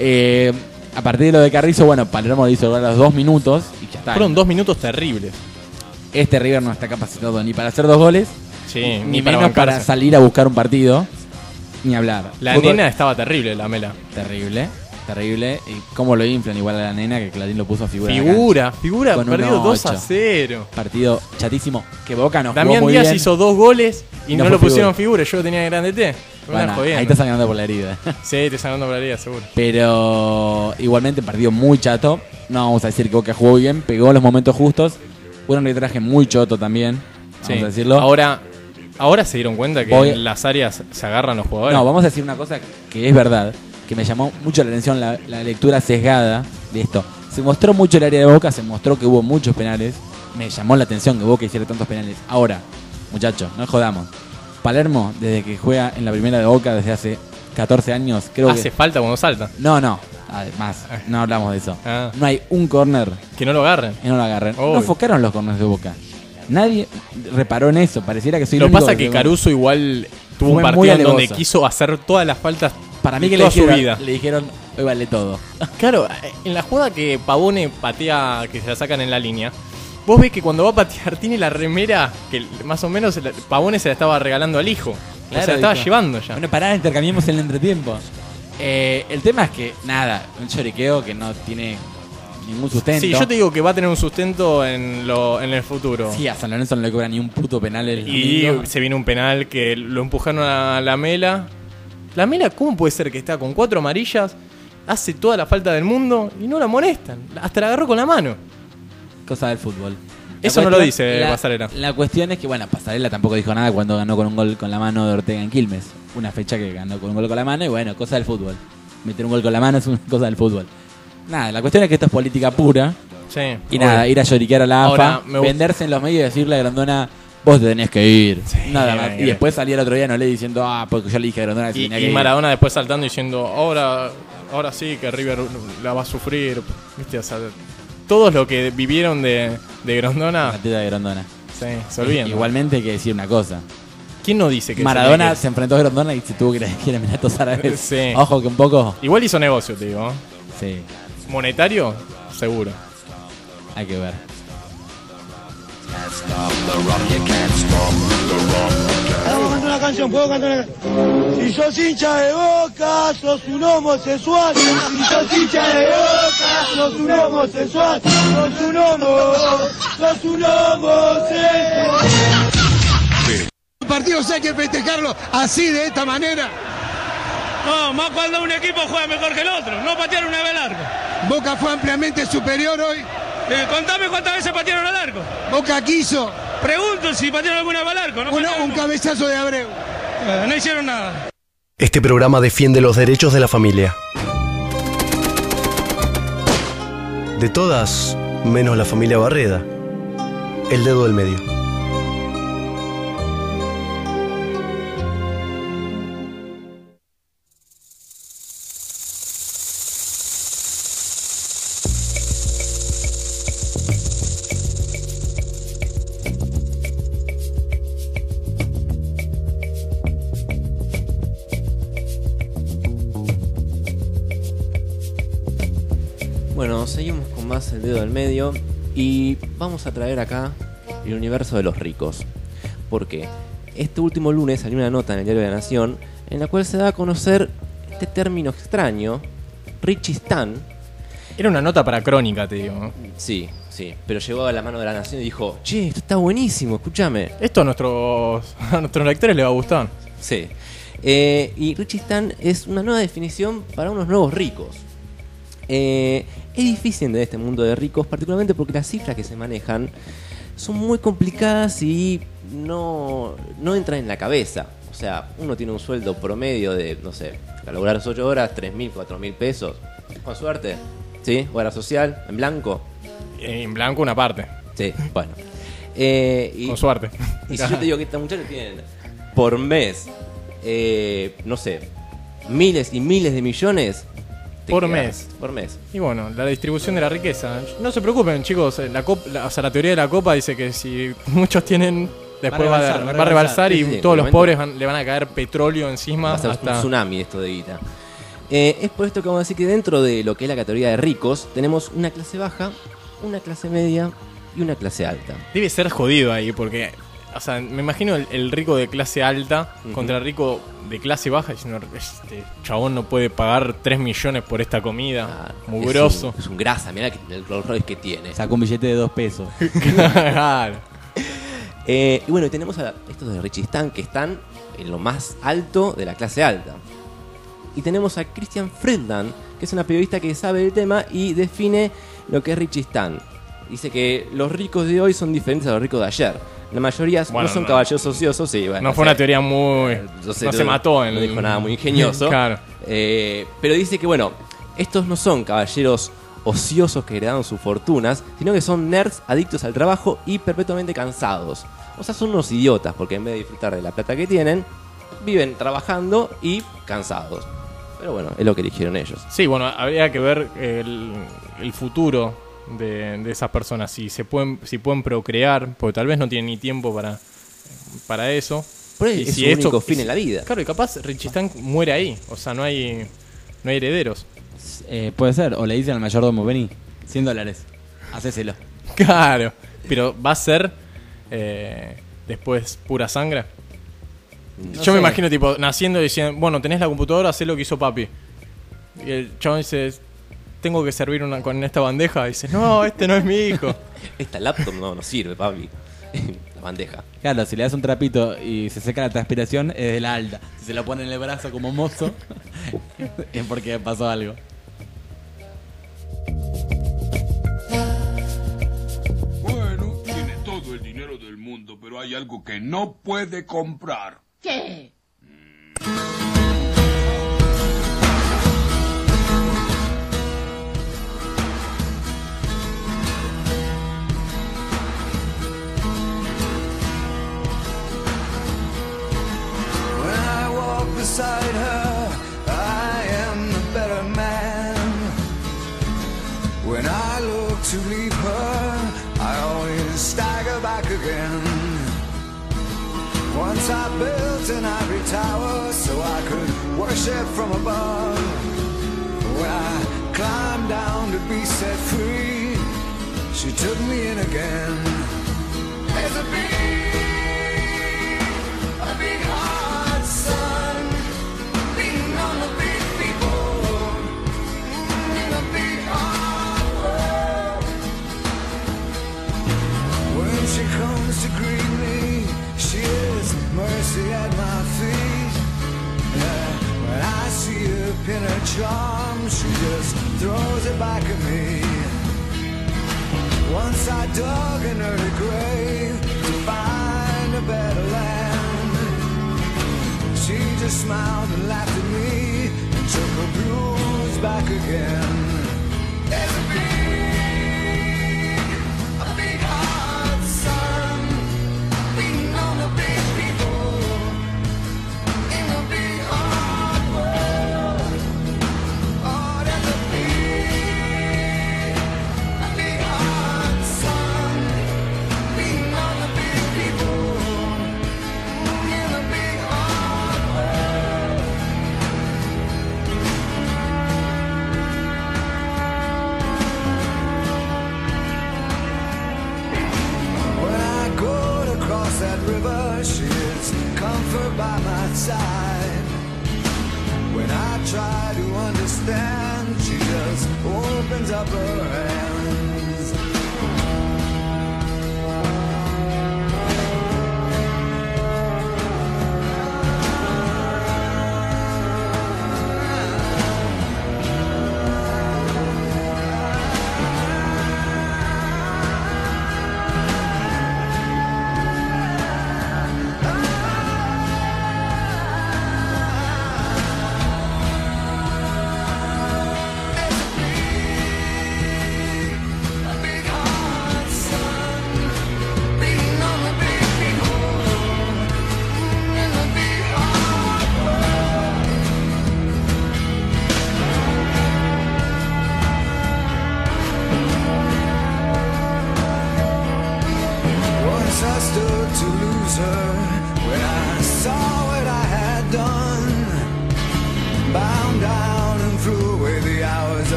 J: A partir de lo de Carrizo, bueno, Palermo le hizo gol a los 2 minutos y ya está.
E: Fueron 2 minutos terribles.
J: Este River no está capacitado ni para hacer 2 goles,
E: sí,
J: ni menos para salir a buscar un partido, ni hablar.
E: La
J: Fútbol...
E: nena estaba terrible, la Mela.
J: Terrible. Y cómo lo inflan igual a la nena, que Clarín lo puso a figura.
E: Figura, perdido 2-0.
J: Partido chatísimo. Que Boca nos
E: Damián
J: jugó muy
E: Díaz
J: bien.
E: hizo 2 goles y no lo pusieron figura. Yo tenía grande T.
J: Bueno, ahí está sangrando por la herida.
E: Sí, te sangrando por la herida, seguro.
J: Pero igualmente partido muy chato. No vamos a decir que Boca jugó bien, pegó los momentos justos. Fue un arbitraje muy choto también, vamos a decirlo.
E: Ahora se dieron cuenta que en las áreas se agarran los jugadores.
J: No, vamos a decir una cosa que es verdad, que me llamó mucho la atención la lectura sesgada de esto. Se mostró mucho el área de Boca, se mostró que hubo muchos penales. Me llamó la atención que Boca hiciera tantos penales. Ahora, muchachos, no jodamos. Palermo, desde que juega en la primera de Boca desde hace 14 años, creo que...
E: ¿Hace falta cuando salta?
J: No. Además, no hablamos de eso. No hay un córner
E: que no lo agarren.
J: No enfocaron los córneres de Boca. Nadie reparó en eso. Pareciera que soy
E: lo
J: el único.
E: Lo pasa que Caruso igual tuvo un partido en donde quiso hacer todas las faltas.
J: Para mí que le dijeron hoy vale todo.
E: Claro, en la jugada que Pavone patea, que se la sacan en la línea, vos ves que cuando va a patear tiene la remera que más o menos Pavone se la estaba regalando al hijo. Claro, o sea, la estaba llevando ya.
J: Bueno, pará, intercambiemos el entretiempo. El tema es que, nada, un lloriqueo que no tiene ningún sustento.
E: Sí, yo te digo que va a tener un sustento en el futuro.
J: Sí, a San Lorenzo no le cobra ni un puto penal el
E: Y
J: domingo.
E: se viene un penal que lo empujaron a la Mela. La Mela, ¿cómo puede ser que está con 4 amarillas, hace toda la falta del mundo y no la molestan? Hasta la agarró con la mano.
J: Cosa del fútbol.
E: Eso no lo dice Pasarela.
J: La cuestión es que, bueno, Pasarela tampoco dijo nada cuando ganó con un gol con la mano de Ortega en Quilmes. Una fecha que ganó con un gol con la mano y, bueno, cosa del fútbol. Meter un gol con la mano es una cosa del fútbol. Nada, la cuestión es que esto es política pura.
E: Sí.
J: Y nada, ir a lloriquear a la AFA, venderse en los medios y decirle a Grondona, vos te tenías que ir. Sí, nada más. Y después salir el otro día no le diciendo, porque yo le dije a Grondona que se tenía que ir.
E: Y Maradona después saltando diciendo, ahora sí que River la va a sufrir. ¿Viste? O sea, todos los que vivieron de Grondona.
J: La teta de Grondona.
E: Sí, se olvidan.
J: Igualmente hay que decir una cosa.
E: ¿Quién no dice que
J: Maradona se enfrentó a Grondona y se tuvo que ir a Emiratos Árabes?
E: Sí.
J: Ojo que un poco.
E: Igual hizo negocio, te digo.
J: Sí.
E: Monetario, seguro.
J: Hay que ver.
H: Vamos a cantar una canción, ¿puedo cantar una canción? Si sos hincha de Boca, sos un homosexual. Si sos hincha de Boca, sos un homosexual. Sos un homosexual.
U: El partido hay que festejarlo así, de esta manera.
V: No, más cuando un equipo juega mejor que el otro. No patearon una vez al arco.
U: Boca fue ampliamente superior hoy.
V: Contame cuántas veces patearon al arco.
U: Boca quiso.
V: Pregunto si patearon alguna vez al arco. ¿No?
U: Un cabezazo de Abreu.
V: No hicieron nada.
N: Este programa defiende los derechos de la familia. De todas, menos la familia Barreda. El dedo del medio.
K: Bueno, seguimos con más el dedo del medio y vamos a traer acá el universo de los ricos. ¿Por qué? Este último lunes salió una nota en el Diario de la Nación en la cual se da a conocer este término extraño, Richistan.
E: Era una nota para Crónica, te digo.
K: Sí, pero llegó a la mano de la Nación y dijo, che, esto está buenísimo, escúchame.
E: Esto a nuestros lectores les va a gustar.
K: Sí. Y Richistan es una nueva definición para unos nuevos ricos. Es difícil entender este mundo de ricos, particularmente porque las cifras que se manejan son muy complicadas y no entran en la cabeza. O sea, uno tiene un sueldo promedio de, no sé, para lograr 8 horas, 3.000, 4.000 pesos. Con suerte, ¿sí? Hora social, en blanco.
E: En blanco una parte.
K: Sí, bueno.
E: Con suerte.
K: Y si yo te digo que estos muchachos tienen por mes, no sé, miles y miles de millones,
E: Por
K: queda.
E: mes.
K: Por mes.
E: Y bueno, la distribución de la riqueza. No se preocupen, chicos. La teoría de la copa dice que si muchos tienen, después va a rebalsar y
K: Sí,
E: todos los
K: obviamente.
E: pobres le van a caer petróleo encima.
K: Va a ser
E: hasta...
K: un tsunami esto de guita. Es por esto que vamos a decir que dentro de lo que es la categoría de ricos, tenemos una clase baja, una clase media y una clase alta.
E: Debe ser jodido ahí, porque, o sea, me imagino el rico de clase alta contra el rico de clase baja diciendo, este chabón no puede pagar 3 millones por esta comida, mugroso.
K: Es un grasa, mirá el Rolls Royce que tiene.
J: Sacó un billete de 2 pesos.
E: Claro.
K: Y bueno, tenemos a estos de Richistan que están en lo más alto de la clase alta. Y tenemos a Christian Friedland, que es una periodista que sabe del tema y define lo que es Richistan. Dice que los ricos de hoy son diferentes a los ricos de ayer. La mayoría
E: Bueno,
K: no son
E: no.
K: caballeros ociosos. Sí, bueno,
E: No fue una teoría muy...
K: no sé,
E: no se mató en
K: no dijo nada muy ingenioso.
E: Claro.
K: Pero dice que, bueno, estos no son caballeros ociosos que heredaron sus fortunas, sino que son nerds adictos al trabajo y perpetuamente cansados. O sea, son unos idiotas, porque en vez de disfrutar de la plata que tienen, viven trabajando y cansados. Pero bueno, es lo que eligieron ellos.
E: Sí, bueno, habría que ver el futuro de esas personas, si pueden procrear, porque tal vez no tienen ni tiempo para eso.
K: Por ahí
E: Y
K: es
E: si
K: su
E: esto-
K: único fin en la vida.
E: Claro, y capaz Richistan muere ahí, o sea, no hay herederos.
J: Puede ser, o le dicen al mayordomo, vení, $100, hacéselo.
E: Claro, pero va a ser después pura sangre.
J: No
E: Yo me
J: sé.
E: imagino tipo naciendo y diciendo, bueno, tenés la computadora, hacé lo que hizo papi. Y el chabón dice, tengo que servir con esta bandeja. Y dice, no, este no es mi hijo.
K: Esta laptop no sirve, papi. La bandeja.
J: Claro, si le das un trapito y se seca la transpiración, es de la alta. Si se lo pone en el brazo como mozo, es porque pasó algo.
Q: Bueno, tiene todo el dinero del mundo, pero hay algo que no puede comprar.
O: ¿Qué?
C: When I walk beside her, I am the better man. When I look to leave her, I always stagger back again. Once I built an ivory tower so I could worship from above. When I climbed down to be set free, she took me in again. There's a big hard sun beating on the big people in a big hard world. When she comes to greet me, she is mercy at my feet. Yeah, when I see her pin her charm, she just throws it back at me. Once I dug an early grave to find a better land. She just smiled and laughed at me and took her blues back again. There's a big hard sun beating on the big people in a big hard world. Oh, there's a big hard sun beating on the big people in a big hard world. When I go to cross that river, she is comfort by my side. When I try to understand, she just opens up her hands.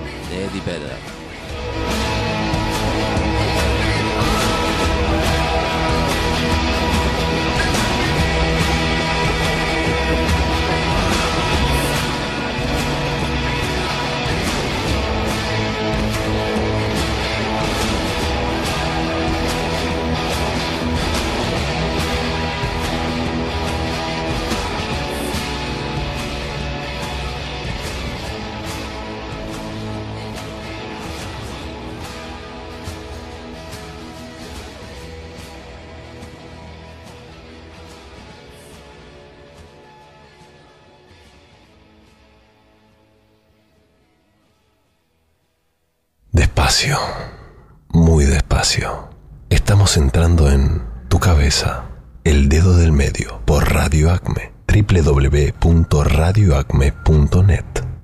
K: de Eddie Vedder.
B: Despacio, muy despacio. Estamos entrando en tu cabeza. El dedo del medio por Radio Acme. www.radioacme.net.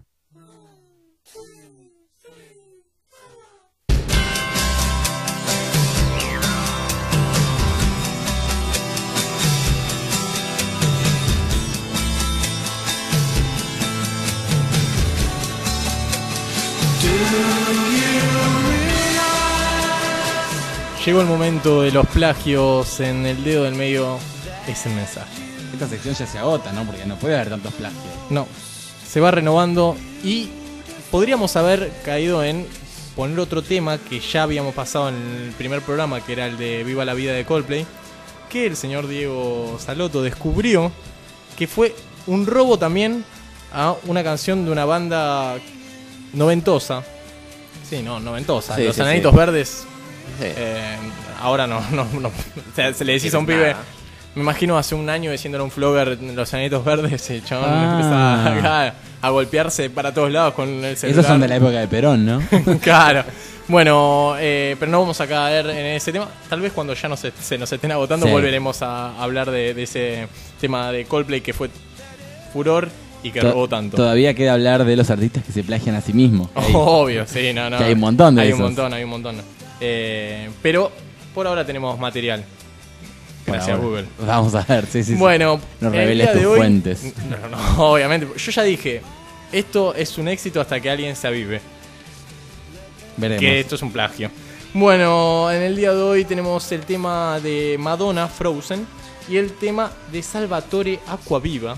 E: Llegó el momento de los plagios. En el dedo del medio es el mensaje.
J: Esta sección ya se agota, ¿no? Porque no puede haber tantos plagios.
E: No, se va renovando y podríamos haber caído en poner otro tema que ya habíamos pasado en el primer programa, que era el de Viva la Vida de Coldplay, que el señor Diego Salotto descubrió que fue un robo también a una canción de una banda noventosa. Sí, no, noventosa.
K: Sí,
E: Los
K: sí,
E: Enanitos
K: sí.
E: Verdes.
K: Sí.
E: Ahora no. O sea, se le decís a un
K: Nada.
E: pibe. Me imagino hace un año diciéndole a un flogger Los Enanitos Verdes, el chabón empezaba a golpearse para todos lados con el celular.
J: Esos son de la época de Perón, ¿no?
E: Claro. Bueno, pero no vamos a caer en ese tema. Tal vez cuando ya se nos estén agotando,
J: Sí.
E: volveremos a hablar de ese tema de Coldplay que fue furor y que robó tanto.
J: Todavía queda hablar de los artistas que se plagian a sí mismos.
E: Obvio, sí, no.
J: Que hay un montón de
E: Hay
J: esos.
E: un montón. Pero por ahora tenemos material. Gracias,
J: Bueno,
E: Google.
J: Vamos a ver, sí.
E: Bueno,
J: nos
E: el
J: reveles
E: día de
J: tus
E: hoy-
J: fuentes.
E: No, obviamente. Yo ya dije, esto es un éxito hasta que alguien se avive.
J: Veremos.
E: Que esto es un plagio. Bueno, en el día de hoy tenemos el tema de Madonna, Frozen, y el tema de Salvatore Acquaviva,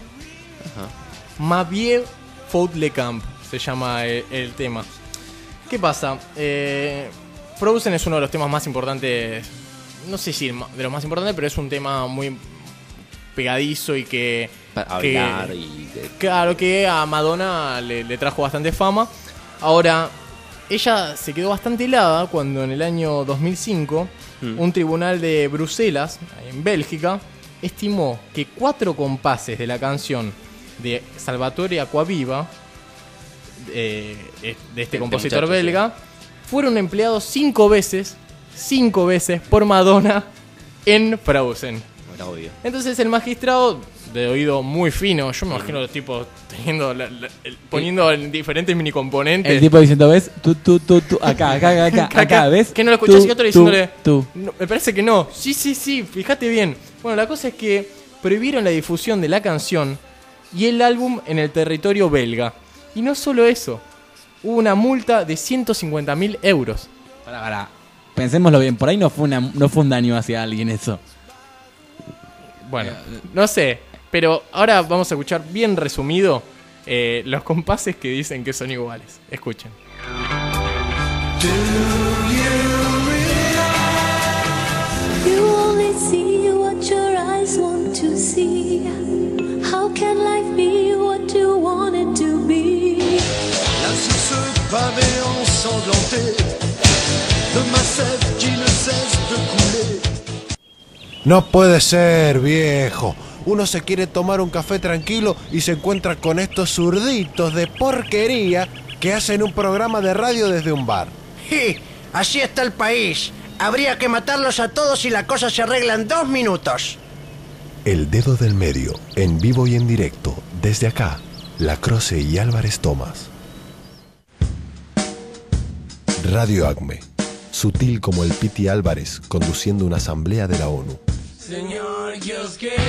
E: Ma vie faut le camp, se llama el tema. ¿Qué pasa? Frozen es uno de los temas más importantes, no sé si de los más importantes, pero es un tema muy pegadizo y que...
K: Para
E: que-
K: hablar y...
E: Claro, que a Madonna le trajo bastante fama. Ahora, ella se quedó bastante helada cuando en el año 2005 un tribunal de Bruselas, en Bélgica, estimó que 4 compases de la canción de Salvatore Acquaviva, de este compositor
K: muchacho,
E: belga, fueron empleados 5 veces por Madonna en Frozen.
K: Era obvio.
E: Entonces el magistrado, de oído muy fino, yo me imagino los tipos teniendo poniendo en diferentes minicomponentes.
J: El tipo diciendo, ¿ves? Tú, acá, ¿ves?
E: Que no lo escuchás
J: Tú,
E: y otro diciéndole,
J: tú.
E: "No, me parece que no. Sí, fíjate bien. Bueno, la cosa es que prohibieron la difusión de la canción y el álbum en el territorio belga. Y no solo eso, hubo una multa de 150.000 euros.
J: Pará. Pensémoslo bien, por ahí no fue un daño hacia alguien eso.
E: Bueno, no sé, pero ahora vamos a escuchar bien resumido los compases que dicen que son iguales. Escuchen.
D: You only see what your eyes want to see. How can life be what you want it to be?
C: Là sur ce pavé ensanglanté de ma sève qui ne cesse de couler.
F: No puede ser, viejo. Uno se quiere tomar un café tranquilo y se encuentra con estos zurditos de porquería que hacen un programa de radio desde un bar.
A: Sí, así está el país. Habría que matarlos a todos y la cosa se arregla en 2 minutos.
B: El dedo del medio, en vivo y en directo, desde acá, La Croce y Álvarez Tomás. Radio Acme, sutil como el Piti Álvarez conduciendo una asamblea de la ONU.
C: Señor, yo os quiero.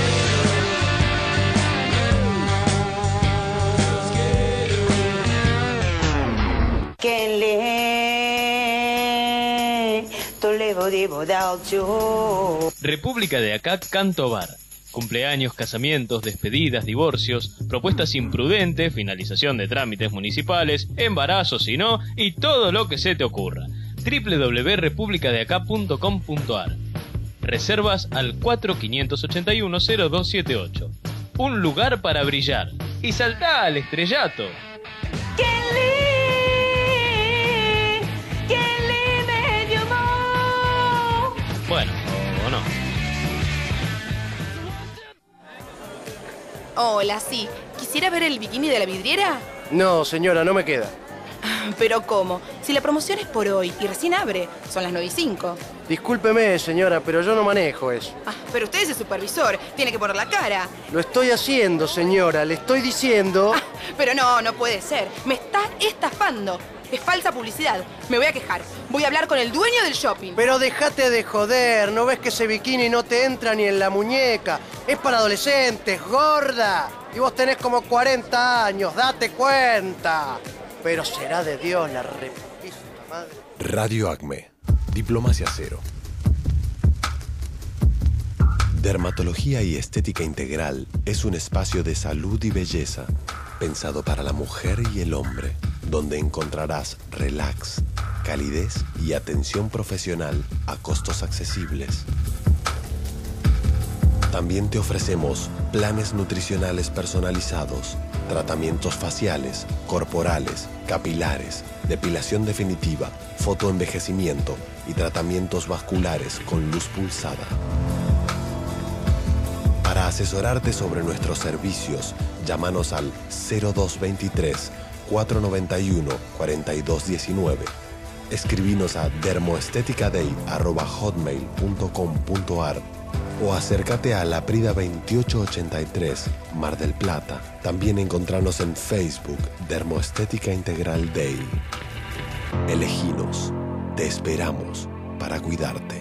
W: Que en
G: República de Acá Canto Bar. Cumpleaños, casamientos, despedidas, divorcios, propuestas imprudentes, finalización de trámites municipales, embarazos si no, y todo lo que se te ocurra. www.republicadeacá.com.ar. Reservas al 4581-0278. Un lugar para brillar. Y saltá al estrellato. Bueno, o no.
M: Hola, sí. ¿Quisiera ver el bikini de la vidriera?
A: No, señora, no me queda.
M: ¿Pero cómo? Si la promoción es por hoy y recién abre, son las 9:05.
A: Discúlpeme, señora, pero yo no manejo eso.
M: Pero usted es el supervisor, tiene que poner la cara.
A: Lo estoy haciendo, señora, le estoy diciendo...
M: Pero no puede ser. Me está estafando. Es falsa publicidad. Me voy a quejar. Voy a hablar con el dueño del shopping.
A: Pero déjate de joder. ¿No ves que ese bikini no te entra ni en la muñeca? Es para adolescentes, gorda. Y vos tenés como 40 años. Date cuenta. Pero será de Dios la reputista madre.
B: Radio Acme. Diplomacia cero. Dermatología y estética integral es un espacio de salud y belleza pensado para la mujer y el hombre, donde encontrarás relax, calidez y atención profesional a costos accesibles. También te ofrecemos planes nutricionales personalizados, tratamientos faciales, corporales, capilares, depilación definitiva, fotoenvejecimiento y tratamientos vasculares con luz pulsada. Para asesorarte sobre nuestros servicios, llámanos al 0223 491 4219. Escribinos a dermoestéticaday@hotmail.com.ar o acércate a La Prida 2883, Mar del Plata. También encontrarnos en Facebook, Dermoestética Integral Day. Eleginos, te esperamos para cuidarte.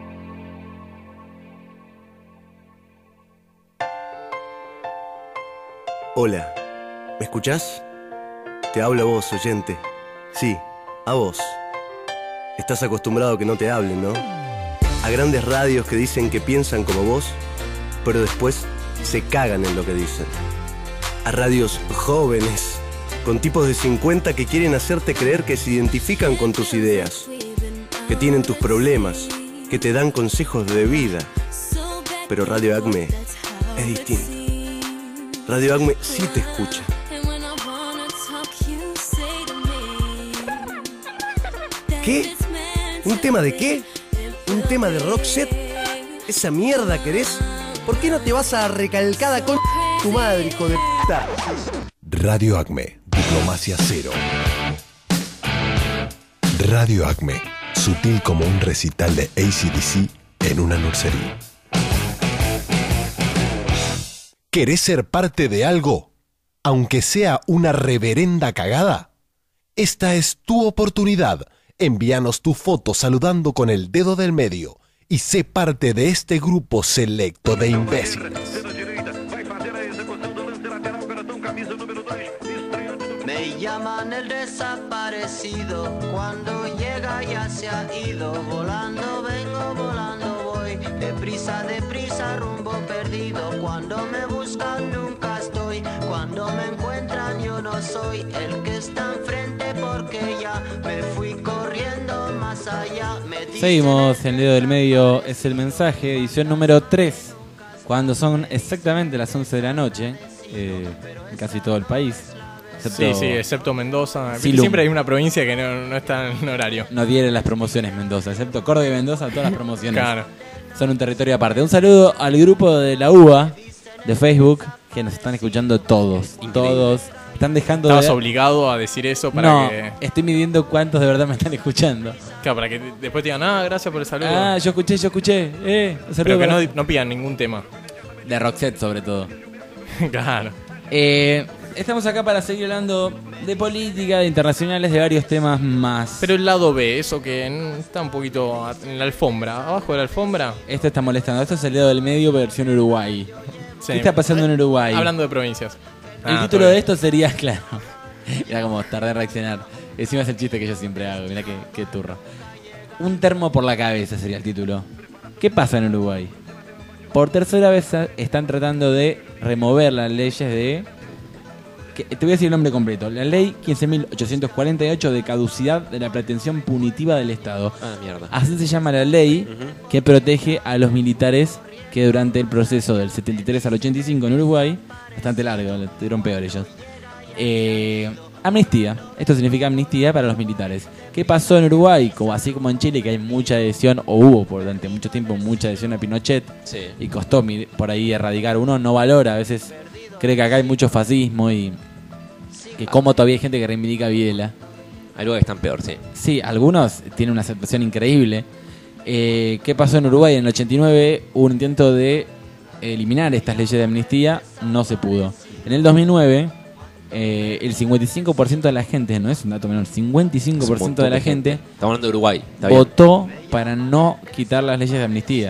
N: Hola, ¿me escuchás? Te hablo a vos, oyente. Sí, a vos. Estás acostumbrado a que no te hablen, ¿no? A grandes radios que dicen que piensan como vos, pero después se cagan en lo que dicen. A radios jóvenes, con tipos de 50 que quieren hacerte creer que se identifican con tus ideas, que tienen tus problemas, que te dan consejos de vida. Pero Radio Acme es distinto. Radio Acme sí te escucha. ¿Qué? ¿Un tema de qué? ¿Un tema de Roxette? ¿Esa mierda querés? ¿Por qué no te vas a recalcada con tu madre, hijo de puta?
B: Radio Acme, diplomacia cero. Radio Acme, sutil como un recital de AC/DC en una nursería. ¿Querés ser parte de algo, aunque sea una reverenda cagada? Esta es tu oportunidad. Envíanos tu foto saludando con el dedo del medio y sé parte de este grupo selecto de imbéciles.
C: Me llaman el desaparecido, cuando llega ya se ha ido. Volando vengo, volando voy, deprisa, rumbo perdido. Cuando me buscan nunca estoy, cuando me encuentran yo no soy el que está enfrente, porque ya me fui corriendo más allá.
J: Seguimos en el dedo del medio, es el mensaje, edición número 3, cuando son exactamente las 11 de la noche, en casi todo el país.
E: Excepto Mendoza.
J: Silum.
E: Siempre hay una provincia que no está en horario.
J: No dieren las promociones Mendoza, excepto Córdoba y Mendoza, todas las promociones
E: Claro.
J: son un territorio aparte. Un saludo al grupo de la UBA de Facebook, que nos están escuchando todos. Todos. Están dejando
E: Estabas obligado a decir eso para
J: no,
E: que...
J: estoy midiendo cuántos de verdad me están escuchando.
E: Claro, para que después te digan, gracias por el saludo.
J: Yo escuché. Un saludo
E: Pero que
J: para-
E: no pidan ningún tema.
J: De Roxette sobre todo.
E: Claro.
J: Estamos acá para seguir hablando de política, de internacionales, de varios temas más.
E: Pero el lado B, eso que está un poquito en la alfombra, abajo de la alfombra.
J: Esto está molestando. Esto es el dedo del medio versión Uruguay.
E: Sí.
J: ¿Qué está pasando en Uruguay?
E: Hablando de provincias.
J: El título de esto sería, claro, era como tardé en reaccionar. Encima es el chiste que yo siempre hago. Mirá qué turro. Un termo por la cabeza sería el título. ¿Qué pasa en Uruguay? Por tercera vez están tratando de remover las leyes de... te voy a decir el nombre completo. La ley 15.848 de caducidad de la pretensión punitiva del Estado.
K: Ah, mierda.
J: Así se llama la ley que protege a los militares que durante el proceso del 73 al 85 en Uruguay, bastante largo, le tuvieron peor ellos. Amnistía. Esto significa amnistía para los militares. ¿Qué pasó en Uruguay? Así como en Chile, que hay mucha adhesión, o hubo durante mucho tiempo mucha adhesión a Pinochet,
K: sí,
J: y costó por ahí erradicar. Uno no valora, a veces cree que acá hay mucho fascismo y que como todavía hay gente que reivindica a Videla.
K: Algo que están peor, sí.
J: Sí, algunos tienen una aceptación increíble. ¿Qué pasó en Uruguay? En el 89 hubo un intento de eliminar estas leyes de amnistía, no se pudo. En el 2009... el 55% de la gente, no es un dato menor, 55% de la gente,
K: estamos hablando de Uruguay, está bien,
J: votó para no quitar las leyes de amnistía.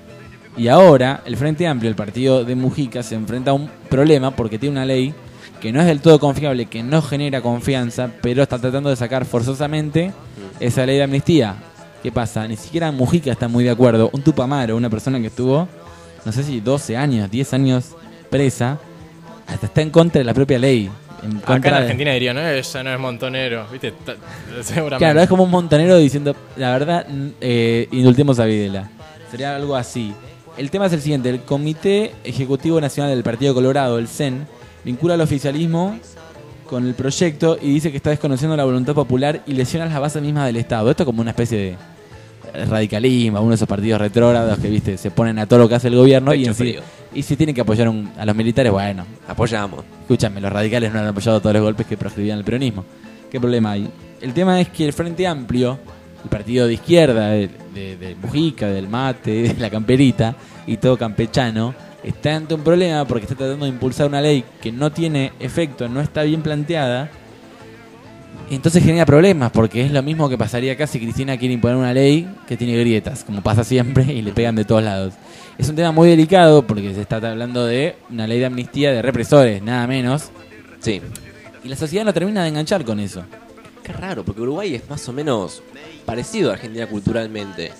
J: Y ahora el Frente Amplio, el partido de Mujica, se enfrenta a un problema porque tiene una ley que no es del todo confiable, que no genera confianza, pero está tratando de sacar forzosamente esa ley de amnistía. ¿Qué pasa? Ni siquiera Mujica está muy de acuerdo. Un Tupamaro, una persona que estuvo, no sé si 12 años, 10 años presa, hasta está en contra de la propia ley.
E: Acá en Argentina diría, no, ella no es montonero, ¿viste? Seguramente.
J: Claro, es como un montonero diciendo, la verdad, indultemos a Videla. Sería algo así. El tema es el siguiente: el Comité Ejecutivo Nacional del Partido Colorado, el CEN, vincula al oficialismo con el proyecto y dice que está desconociendo la voluntad popular y lesiona las bases mismas del Estado. Esto es como una especie de radicalismo, uno de esos partidos retrógrados que, viste, se ponen a todo lo que hace el gobierno y si tienen que apoyar a los militares, bueno,
K: apoyamos.
J: Escúchame, los radicales no han apoyado todos los golpes que proscribían el peronismo. ¿Qué problema hay? El tema es que el Frente Amplio, el partido de izquierda de Mujica, del Mate, de la Camperita y todo campechano, está ante un problema porque está tratando de impulsar una ley que no tiene efecto, no está bien planteada. Entonces genera problemas, porque es lo mismo que pasaría acá si Cristina quiere imponer una ley que tiene grietas, como pasa siempre, y le pegan de todos lados. Es un tema muy delicado porque se está hablando de una ley de amnistía de represores, nada menos.
K: Sí.
J: Y la sociedad no termina de enganchar con eso.
K: Qué raro, porque Uruguay es más o menos parecido a Argentina culturalmente.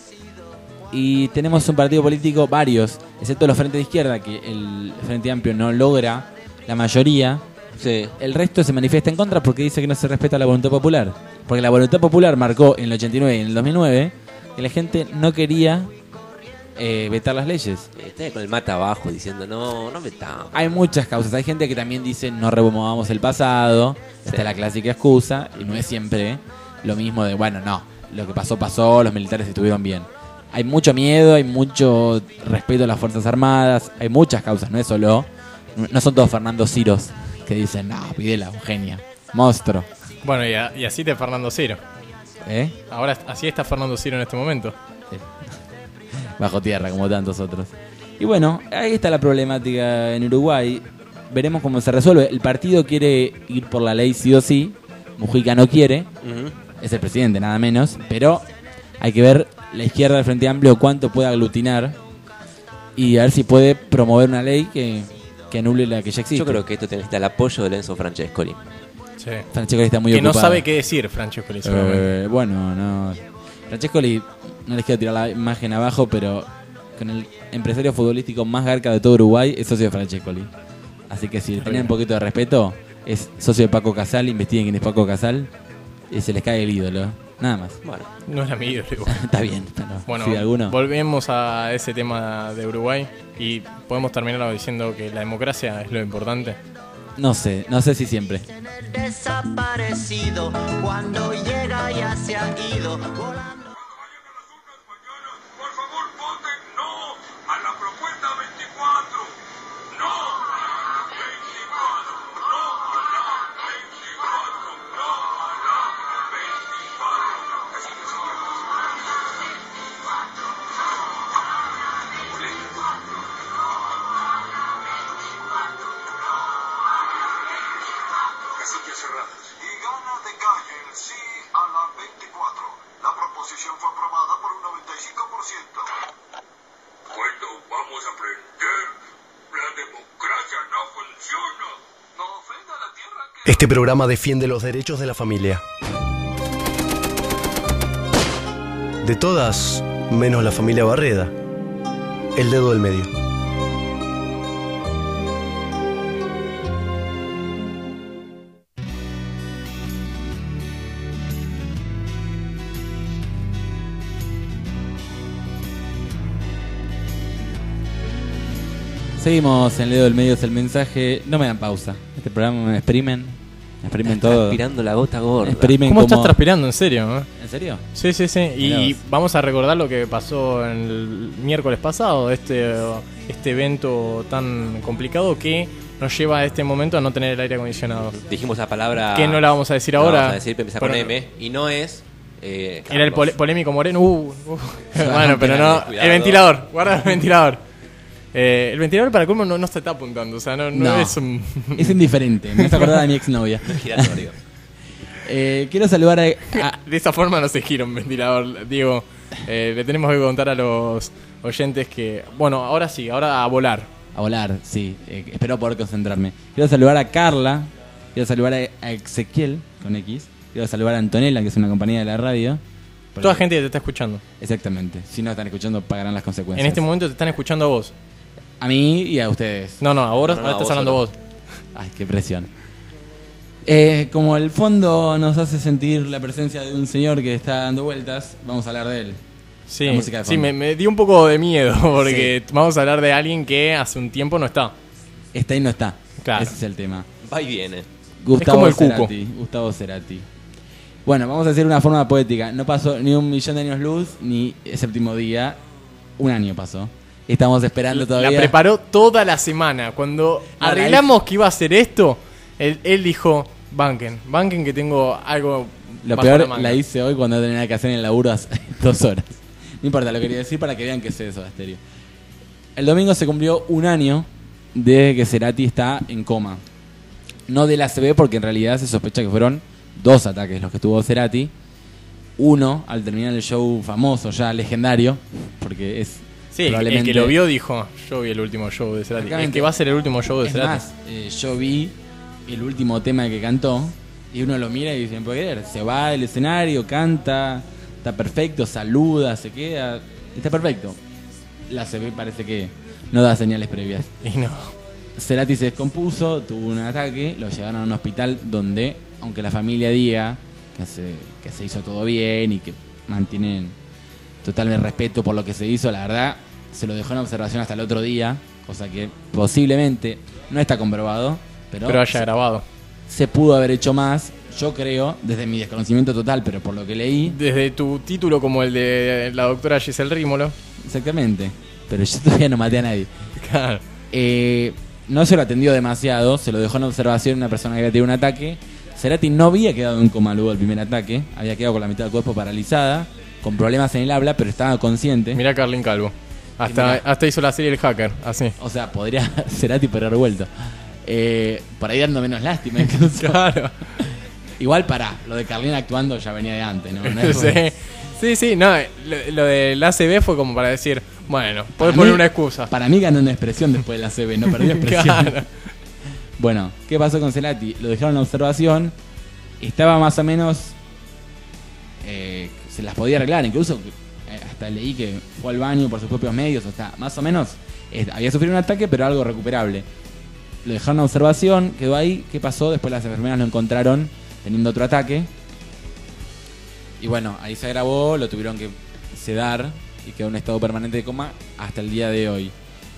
J: Y tenemos un partido político, varios, excepto los frentes de izquierda, que el Frente Amplio no logra la mayoría.
K: Sí.
J: El resto se manifiesta en contra porque dice que no se respeta la voluntad popular. Porque la voluntad popular marcó en el 89 y en el 2009 que la gente no quería vetar las leyes.
K: Está con el mata abajo diciendo no vetamos.
J: Hay muchas causas. Hay gente que también dice no removamos el pasado. Sí. Esta es la clásica excusa. Y no es siempre lo mismo de bueno, no, lo que pasó, los militares estuvieron bien. Hay mucho miedo, hay mucho respeto a las Fuerzas Armadas. Hay muchas causas, no es solo. No son todos Fernando Ciros que dicen, no, Videla, un genio, monstruo.
E: Bueno, y así está Fernando Ciro. Ahora así está Fernando Ciro en este momento.
J: Sí. Bajo tierra, como tantos otros. Y bueno, ahí está la problemática en Uruguay. Veremos cómo se resuelve. El partido quiere ir por la ley sí o sí. Mujica no quiere. Es el presidente, nada menos. Pero hay que ver la izquierda del Frente Amplio cuánto puede aglutinar y a ver si puede promover una ley que anule la que ya existe.
K: Yo creo que esto necesita el apoyo de Enzo Francescoli.
E: Sí.
J: Francescoli está muy
E: que
J: ocupado.
E: No sabe qué decir Francescoli.
J: Bueno, no. Francescoli, no les quiero tirar la imagen abajo, pero con el empresario futbolístico más garca de todo Uruguay es socio de Francescoli. Así que si tienen un poquito de respeto, es socio de Paco Casal. Investiguen quién es Paco Casal y se les cae el ídolo. Nada más.
E: Bueno, no era mi ídolo igual.
J: Está bien, pero
E: bueno,
J: ¿sí, alguno?
E: Volvemos a ese tema de Uruguay y podemos terminarlo diciendo que la democracia es lo importante.
J: No sé si siempre.
C: Desaparecido, cuando llega ya se ha ido volando.
N: Este programa defiende los derechos de la familia. De todas, menos la familia Barreda. El dedo del medio.
J: Seguimos en el dedo del medio, es el mensaje. No me dan pausa. Este programa me exprimen. Me exprimen todo.
K: Transpirando la gota gorda.
E: ¿Cómo estás transpirando? ¿En serio?
J: ¿En serio?
E: Sí, sí, sí. Y vamos a recordar lo que pasó el miércoles pasado, este evento tan complicado que nos lleva a este momento a no tener el aire acondicionado.
K: Dijimos la palabra...
E: Que no la vamos a decir ahora.
K: Vamos a decir que empieza con M y no es...
E: Era el polémico Moreno. Bueno, pero no...
K: Cuidado.
E: El ventilador. Guarda el ventilador. El ventilador para colmo no se está apuntando. O sea, no es un...
J: Es indiferente. Me has acordado de mi exnovia.
K: Giratorio.
J: Quiero saludar a...
E: De esa forma no se gira un ventilador. Digo, le tenemos que contar a los oyentes que... Bueno, ahora sí, ahora a volar.
J: A volar, sí. Espero poder concentrarme. Quiero saludar a Carla. Quiero saludar a Ezequiel, con X. Quiero saludar a Antonella, que es una compañía de la radio.
E: Toda gente que te está escuchando.
J: Exactamente. Si no están escuchando, pagarán las consecuencias.
E: En este momento te están escuchando a vos.
J: A mí y a ustedes.
E: No, ahora estás hablando vos.
J: Ay, qué presión. Como el fondo nos hace sentir la presencia de un señor que está dando vueltas, vamos a hablar de él.
E: Sí,
J: la música de
E: sí,
J: fondo.
E: me dio un poco de miedo porque vamos a hablar de alguien que hace un tiempo no está.
J: Está y no está.
E: Claro.
J: Ese es el tema.
K: Va y viene.
J: Gustavo
E: es como el
J: Cerati. Gustavo Cerati. Bueno, vamos a hacer una forma poética. No pasó ni 1.000.000 de años luz, ni el séptimo día. Un año pasó. Estamos esperando todavía.
E: La preparó toda la semana. Cuando arreglamos que iba a hacer esto, él dijo, banquen que tengo algo.
J: Lo
E: bajo
J: peor
E: manga".
J: la hice hoy cuando no tenía nada que hacer en el laburo hace 2 horas. No importa, lo quería decir para que vean que es eso, Asterio. El domingo se cumplió un año desde que Cerati está en coma. No del ACV, porque en realidad se sospecha que fueron 2 ataques los que tuvo Cerati. Uno al terminar el show famoso, ya legendario, porque es...
E: Sí, el que lo vio dijo, yo vi el último show de Cerati. El que va a ser el último show de
J: Es
E: Cerati.
J: más, yo vi el último tema que cantó y uno lo mira y dice, no puede creer, se va del escenario, canta, está perfecto, saluda, se queda, está perfecto. La CB parece que no da señales previas.
E: Y no.
J: Cerati se descompuso, tuvo un ataque, lo llevaron a un hospital donde, aunque la familia diga que se hizo todo bien y que mantienen total respeto por lo que se hizo, la verdad se lo dejó en observación hasta el otro día, cosa que posiblemente no está comprobado, pero
E: haya grabado.
J: Se pudo haber hecho más, yo creo, desde mi desconocimiento total, pero por lo que leí.
E: Desde tu título como el de la doctora Giselle Rímolo.
J: Exactamente, pero yo todavía no maté a nadie.
E: Claro.
J: No se lo atendió demasiado, se lo dejó en observación una persona que había tenido un ataque. Cerati no había quedado en coma luego del primer ataque, había quedado con la mitad del cuerpo paralizada, con problemas en el habla, pero estaba consciente.
E: Mirá a Carlin Calvo. Hasta hizo la serie El Hacker, así.
J: O sea, podría Cerati pero revuelto. Por ahí dando menos lástima incluso.
E: Claro.
J: Igual lo de Carlin actuando ya venía de antes, ¿no?
E: Sí, no, lo del ACB fue como para decir, bueno, podés poner una excusa.
J: Para mí ganó una expresión después del ACB, no perdió expresión.
E: Claro.
J: Bueno, ¿qué pasó con Cerati? Lo dejaron en observación, estaba más o menos... se las podía arreglar, incluso hasta leí que fue al baño por sus propios medios, o sea, más o menos había sufrido un ataque, pero algo recuperable. Lo dejaron en observación, quedó ahí. ¿Qué pasó? Después las enfermeras lo encontraron teniendo otro ataque. Y bueno, ahí se agravó, lo tuvieron que sedar y quedó en estado permanente de coma hasta el día de hoy.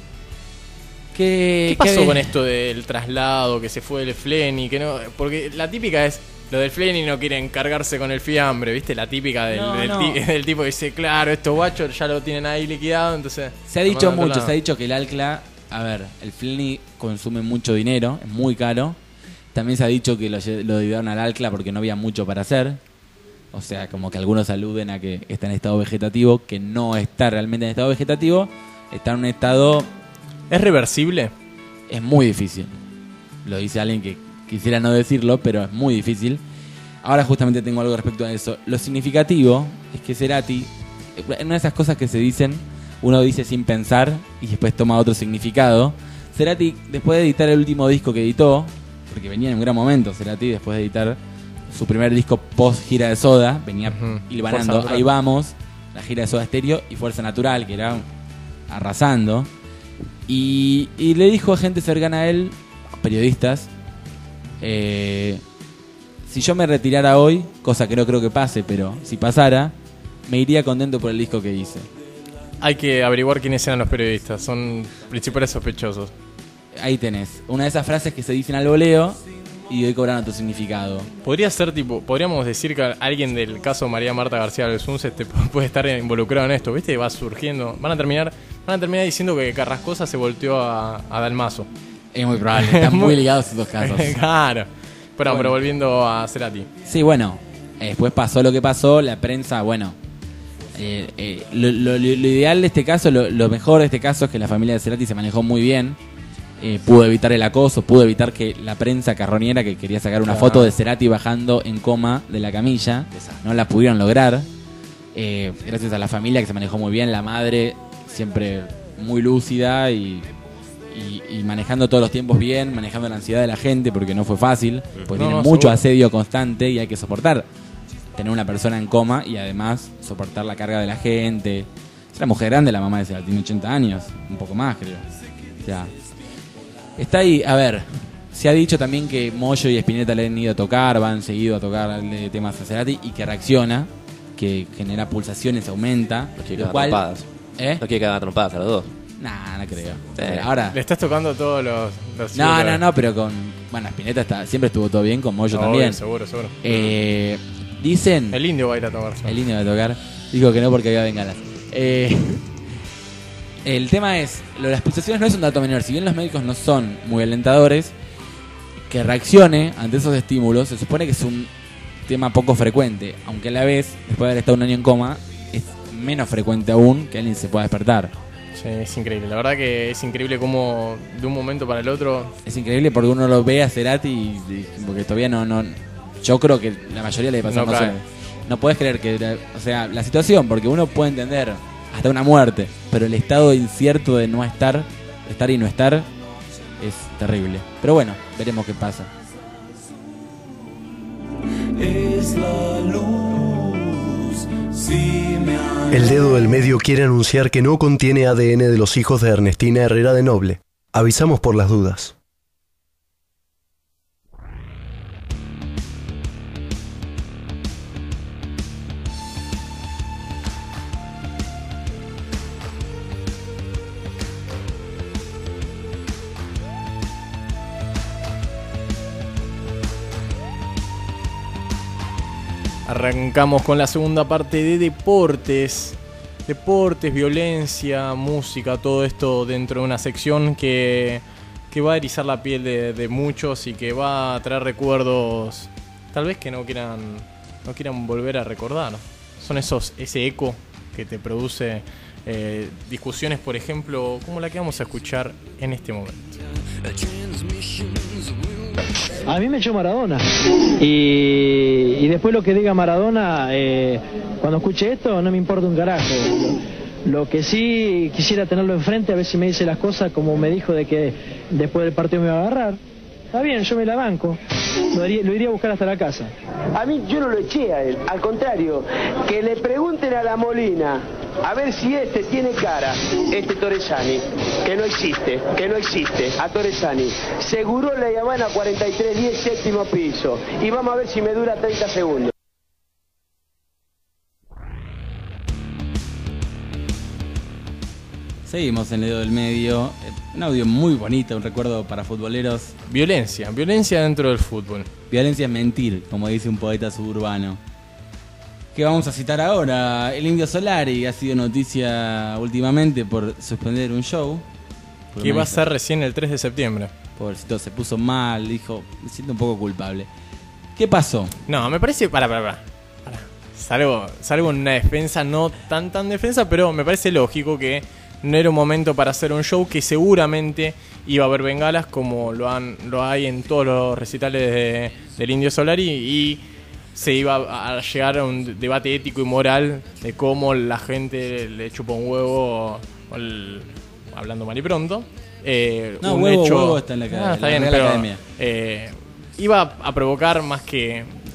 E: ¿Qué pasó con esto del traslado, que se fue del Fleni? Que no, porque la típica es, lo del Fleni no quieren cargarse con el fiambre, ¿viste? La típica del tipo que dice, claro, estos guachos ya lo tienen ahí liquidado, entonces...
J: Se ha dicho mucho, se ha dicho que el Alcla... A ver, el Fleni consume mucho dinero, es muy caro. También se ha dicho que lo llevaron al Alcla porque no había mucho para hacer. O sea, como que algunos aluden a que está en estado vegetativo, que no está realmente en estado vegetativo, está en un estado...
E: ¿Es reversible?
J: Es muy difícil. Lo dice alguien que quisiera no decirlo, pero es muy difícil. Ahora justamente tengo algo respecto a eso. Lo significativo es que Cerati, una de esas cosas que se dicen, uno dice sin pensar y después toma otro significado. Cerati, después de editar el último disco que editó, porque venía en un gran momento Cerati, después de editar su primer disco post gira de Soda, venía hilvanando Ahí Vamos, la gira de Soda Stereo y Fuerza Natural, que era arrasando. Y le dijo a gente cercana a él, periodistas, si yo me retirara hoy, cosa que no creo que pase, pero si pasara, me iría contento por el disco que hice.
E: Hay que averiguar quiénes eran los periodistas, son principales sospechosos.
J: Ahí tenés, una de esas frases que se dicen al voleo y hoy cobran otro significado.
E: Podría ser tipo, podríamos decir que alguien del caso María Marta García Belsunce puede estar involucrado en esto, ¿viste? Va surgiendo, van a terminar diciendo que Carrascosa se volteó a Dalmazo.
J: Es muy probable, están muy ligados estos casos.
E: Claro. Pero volviendo a Cerati.
J: Sí, bueno, después pasó lo que pasó, la prensa, bueno, lo ideal de este caso, lo mejor de este caso es que la familia de Cerati se manejó muy bien. Pudo evitar el acoso, pudo evitar que la prensa carroñera que quería sacar una foto de Cerati bajando en coma de la camilla, no la pudieron lograr. Gracias a la familia que se manejó muy bien, la madre siempre muy lúcida y manejando todos los tiempos bien, manejando la ansiedad de la gente, porque no fue fácil, porque tiene mucho asedio constante y hay que soportar tener una persona en coma y además soportar la carga de la gente. Es una mujer grande la mamá de Cerati, tiene 80 años, un poco más creo. O sea, está ahí, a ver, se ha dicho también que Moyo y Spinetta le han ido a tocar, van seguido a tocar temas a Cerati y que reacciona, que genera pulsaciones, aumenta.
K: No quiere quedar trompadas. No quiere quedar trompadas a los dos.
J: Nah, no creo. Ahora
E: le estás tocando todos los
J: No, pero con... Bueno, Spinetta siempre estuvo todo bien, con Moyo también.
E: Seguro.
J: Dicen...
E: El Indio va a ir a tocar.
J: El Indio va a tocar. Dijo que no porque había bengalas. El tema es, lo de las pulsaciones no es un dato menor. Si bien los médicos no son muy alentadores, que reaccione ante esos estímulos se supone que es un tema poco frecuente. Aunque a la vez, después de haber estado un año en coma, es menos frecuente aún que alguien se pueda despertar.
E: Sí, es increíble. La verdad que es increíble cómo de un momento para el otro...
J: Es increíble porque uno lo ve a Cerati y porque todavía no... Yo creo que la mayoría le pasa más. No puedes creer que... O sea, la situación, porque uno puede entender hasta una muerte, pero el estado incierto de no estar y no estar, es terrible. Pero bueno, veremos qué pasa.
C: Es la luz, si me
N: El dedo del medio quiere anunciar que no contiene ADN de los hijos de Ernestina Herrera de Noble. Avisamos por las dudas.
E: Arrancamos con la segunda parte de deportes. Deportes, violencia, música, todo esto dentro de una sección que va a erizar la piel de muchos y que va a traer recuerdos tal vez que no quieran volver a recordar. Son ese eco que te produce discusiones, por ejemplo, como la que vamos a escuchar en este momento.
L: A mí me echó Maradona y después lo que diga Maradona, cuando escuche esto no me importa un carajo. Lo que sí quisiera tenerlo enfrente, a ver si me dice las cosas como me dijo de que después del partido me iba a agarrar. Está bien, yo me la banco, lo iría a buscar hasta la casa.
H: A mí yo no lo eché a él, al contrario, que le pregunten a la Molina a ver si tiene cara, Torresani, que no existe, a Torresani. Seguro la Habana 4310, séptimo piso, y vamos a ver si me dura 30 segundos.
J: Seguimos en el dedo del medio. Un audio muy bonito, un recuerdo para futboleros.
E: Violencia dentro del fútbol.
J: Violencia es mentir, como dice un poeta suburbano. ¿Qué vamos a citar ahora? El Indio Solari ha sido noticia últimamente por suspender un show.
E: Que va a ser recién el 3 de septiembre.
J: Pobrecito, se puso mal, dijo, me siento un poco culpable. ¿Qué pasó?
E: No, me parece... Para. Salvo en una defensa, no tan defensa, pero me parece lógico que no era un momento para hacer un show, que seguramente iba a haber bengalas como lo hay en todos los recitales del Indio Solari, y se iba a llegar a un debate ético y moral de cómo la gente le chupa un huevo, hablando mal y pronto.
J: No,
E: un
J: huevo está en la
E: está bien, pero
J: academia.
E: Iba a provocar más que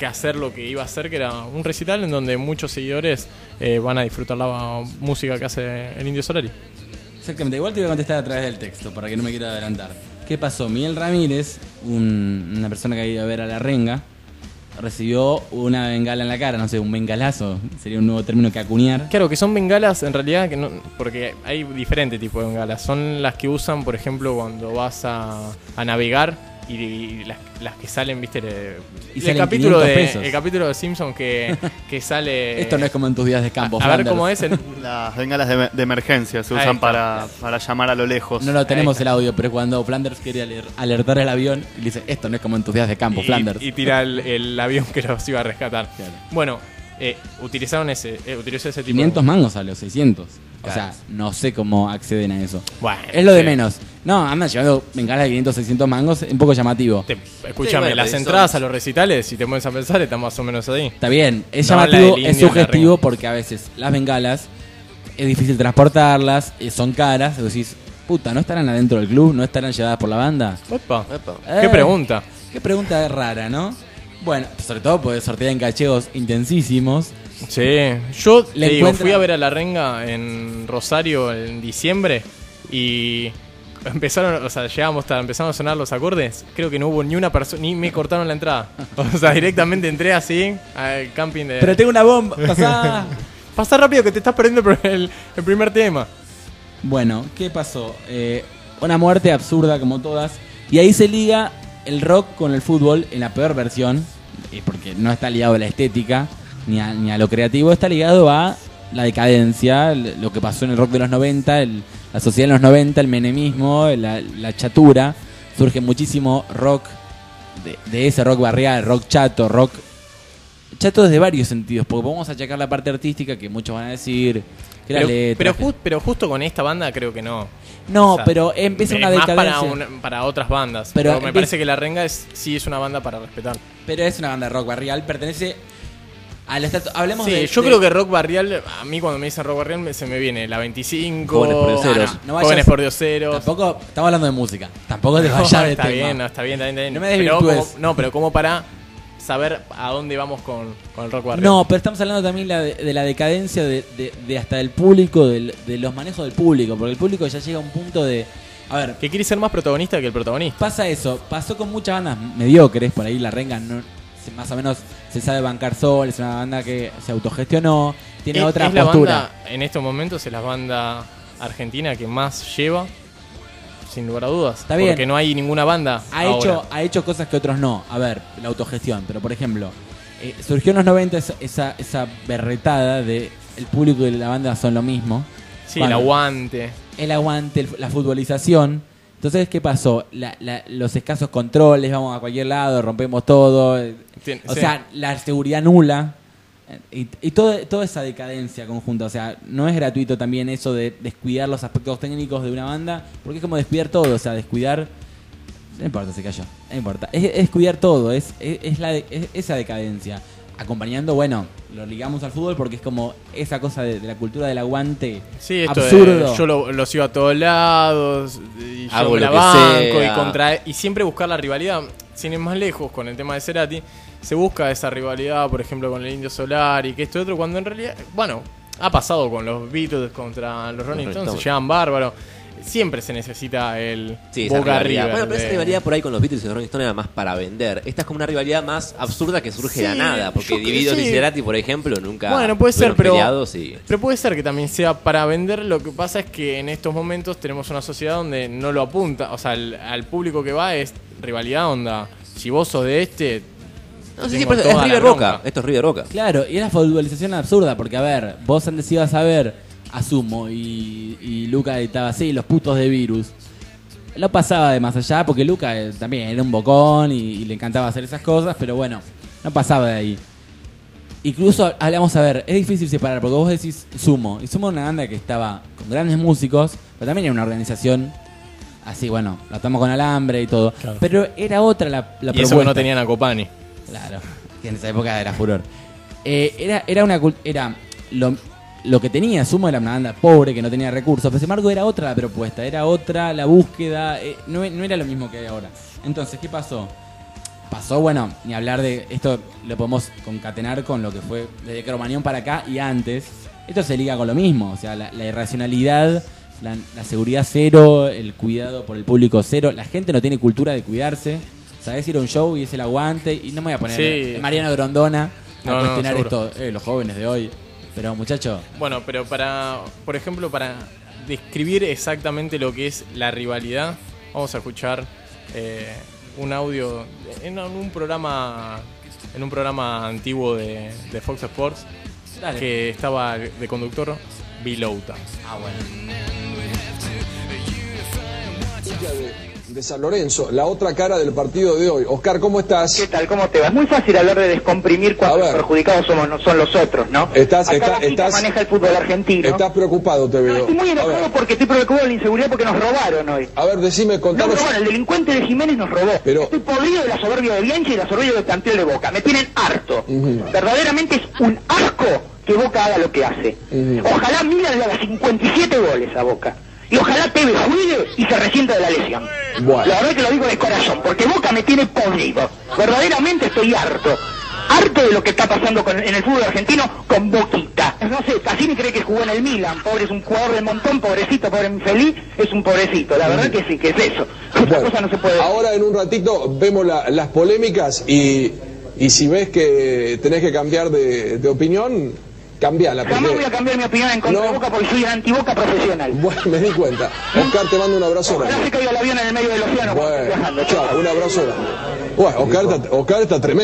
E: que hacer lo que iba a hacer, que era un recital en donde muchos seguidores van a disfrutar la música que hace el Indio Solari.
J: Exactamente, igual te voy a contestar a través del texto, para que no me quiera adelantar. ¿Qué pasó? Miguel Ramírez, una persona que ha ido a ver a La Renga, recibió una bengala en la cara, no sé, un bengalazo, sería un nuevo término que acuñar.
E: Claro, que son bengalas en realidad, que no, porque hay diferentes tipos de bengalas. Son las que usan, por ejemplo, cuando vas a navegar y las que salen, viste, el capítulo de Simpson que sale...
J: Esto no es como en tus días de campo,
E: a ver cómo es
P: Las bengalas de emergencia se usan para llamar a lo lejos.
J: No lo tenemos el audio, pero cuando Flanders quiere alertar el avión, y le dice, esto no es como en tus días de campo, Flanders.
E: Y tira el avión que los iba a rescatar. Claro. Bueno, utilizó ese tipo
J: 500 mangos salió, 600. Claro. O sea, no sé cómo acceden a eso.
E: Bueno,
J: es lo de menos. No, andan llevando bengalas de 500, 600 mangos, un poco llamativo.
E: Escúchame, las entradas a los recitales, si te pones a pensar, están más o menos ahí.
J: Está bien, es llamativo, es sugestivo, porque a veces las bengalas es difícil transportarlas, son caras, y decís, puta, ¿no estarán adentro del club? ¿No estarán llevadas por la banda?
E: Opa. ¿Qué pregunta?
J: Qué pregunta rara, ¿no? Bueno, sobre todo porque sortean cachegos intensísimos.
E: Sí, yo fui a ver a La Renga en Rosario en diciembre y empezaron a sonar los acordes. Creo que no hubo ni una persona, ni me cortaron la entrada. O sea, directamente entré así al camping de...
J: Pero tengo una bomba, pasá.
E: Pasá rápido que te estás perdiendo el primer tema.
J: Bueno, ¿qué pasó? Una muerte absurda como todas. Y ahí se liga el rock con el fútbol en la peor versión, porque no está ligado a la estética ni a lo creativo, está ligado a la decadencia, lo que pasó en el rock de los 90, la sociedad en los 90, el menemismo, la chatura. Surge muchísimo rock, de ese rock barrial, rock chato desde varios sentidos, porque podemos achacar la parte artística, que muchos van a decir que era letra.
E: Pero justo con esta banda creo que no.
J: No, o sea, pero empieza una decadencia.
E: Más para otras bandas. Pero me parece que La Renga sí es una banda para respetar.
J: Pero es una banda de rock barrial, pertenece al hablemos
E: yo creo que rock barrial, a mí cuando me dicen rock barrial se me viene la 25,
K: Jóvenes por Dioseros.
E: Jóvenes por Dioseros.
J: Tampoco estamos hablando de música. Tampoco te vayas de tema.
E: Está bien.
J: No me desvirtúes.
E: Pero como para saber a dónde vamos con el rock barrial.
J: No, pero estamos hablando también de la decadencia de hasta del público, de los manejos del público, porque el público ya llega a un punto de... A ver,
E: que quiere ser más protagonista que el protagonista.
J: Pasa eso, pasó con muchas bandas mediocres, por ahí La Renga más o menos se sabe bancar sola, es una banda que se autogestionó, tiene otra postura.
E: La banda, en estos momentos es la banda argentina que más lleva, sin lugar a dudas.
J: Está bien.
E: Porque no hay ninguna banda
J: ha hecho cosas que otros no. A ver, la autogestión. Pero por ejemplo, surgió en los 90 esa berretada de el público y la banda son lo mismo.
E: Sí, el aguante.
J: La futbolización. Entonces, ¿qué pasó? Los escasos controles, vamos a cualquier lado, rompemos todo. O sea, la seguridad nula. Y toda esa decadencia conjunta. O sea, no es gratuito también eso de descuidar los aspectos técnicos de una banda, porque es como descuidar todo. O sea, descuidar... No importa, se cayó. No importa. Es descuidar todo. Es esa decadencia. Acompañando, bueno, lo ligamos al fútbol porque es como esa cosa de la cultura del aguante.
E: Sí, esto
J: absurdo.
E: Yo los iba a todos lados, y yo
K: hago
E: me la
K: lo que
E: banco
K: sea.
E: y siempre buscar la rivalidad. Sin ir más lejos, con el tema de Cerati, se busca esa rivalidad, por ejemplo, con el Indio Solari, que esto y otro, cuando en realidad, bueno, ha pasado con los Beatles contra los Rolling Stones, se llevan bárbaro. Siempre se necesita el Boca River.
K: Bueno, pero esa rivalidad por ahí con los Beatles y los Rolling Stones era más para vender. Esta es como una rivalidad más absurda que surge de la nada. Porque Divididos y Cerati, por ejemplo, nunca.
E: Bueno, puede ser, pero
K: y...
E: pero puede ser que también sea para vender. Lo que pasa es que en estos momentos tenemos una sociedad donde no lo apunta. O sea, al público que va es rivalidad, onda. Si vos sos de este.
K: No, sí, pero es River Boca. Esto es River Boca.
J: Claro, y es la futbolización absurda. Porque, a ver, vos antes ibas a ver Asumo y Luca estaba así, los putos de Virus. Lo pasaba de más allá porque Luca también era un bocón y le encantaba hacer esas cosas, pero bueno, no pasaba de ahí. Incluso hablamos, a ver, es difícil separar porque vos decís Sumo, y Sumo era una banda que estaba con grandes músicos, pero también era una organización así, bueno, la estamos con alambre y todo, claro. Pero era otra la propuesta.
E: Y eso que no tenían a Copani.
J: Claro, que en esa época era furor. Era lo que tenía Sumo era una banda pobre que no tenía recursos, pero sin embargo era otra la propuesta, era otra la búsqueda, no era lo mismo que hay ahora. Entonces, ¿qué pasó? pasó, bueno, ni hablar de esto, lo podemos concatenar con lo que fue desde Cromañón para acá y antes. Esto se liga con lo mismo, o sea, la irracionalidad, la seguridad cero, el cuidado por el público cero. La gente no tiene cultura de cuidarse. Sabés ir a un show y es el aguante. Y no me voy a poner Mariano Grondona a cuestionar esto, los jóvenes de hoy. Pero muchacho.
E: Bueno, pero por ejemplo, para describir exactamente lo que es la rivalidad, vamos a escuchar un audio en un programa antiguo de Fox Sports. Dale. Que estaba de conductor Vilouta.
J: Ah, bueno.
I: De San Lorenzo, la otra cara del partido de hoy. Oscar, ¿cómo estás?
R: ¿Qué tal? ¿Cómo te va? Es muy fácil hablar de descomprimir cuando los perjudicados son los otros, ¿no?
I: Estás
R: maneja el fútbol argentino.
I: Estás preocupado, te veo.
R: No, estoy muy enojado porque estoy preocupado de la inseguridad porque nos robaron hoy.
I: A ver, decime, contanos.
R: Nos robaron, el delincuente de Jiménez nos robó.
I: Pero...
R: Estoy podrido de la soberbia de Bianchi y de la soberbia del plantel de Boca. Me tienen harto. Verdaderamente es un asco que Boca haga lo que hace. Ojalá Milan le haga 57 goles a Boca. Y ojalá Tevez juegue y se resienta de la lesión.
I: Bueno.
R: La verdad que lo digo de corazón, porque Boca me tiene podrido. Verdaderamente estoy harto. Harto de lo que está pasando en el fútbol argentino con Boquita. No sé, Cassini cree que jugó en el Milan. Pobre, es un jugador del montón, pobrecito, pobre infeliz, es un pobrecito. La verdad que sí, que es eso. Otra cosa no se puede.
I: Ahora en un ratito vemos las polémicas y si ves que tenés que cambiar de opinión... Cambiala.
R: Jamás voy a cambiar mi opinión en contra de Boca porque soy anti-Boca profesional.
I: Bueno, me di cuenta. Oscar, te mando un abrazo grande.
R: Ojalá se caiga el avión en el medio del océano.
I: Bueno, chao, un abrazo grande. Bueno, Oscar está tremendo.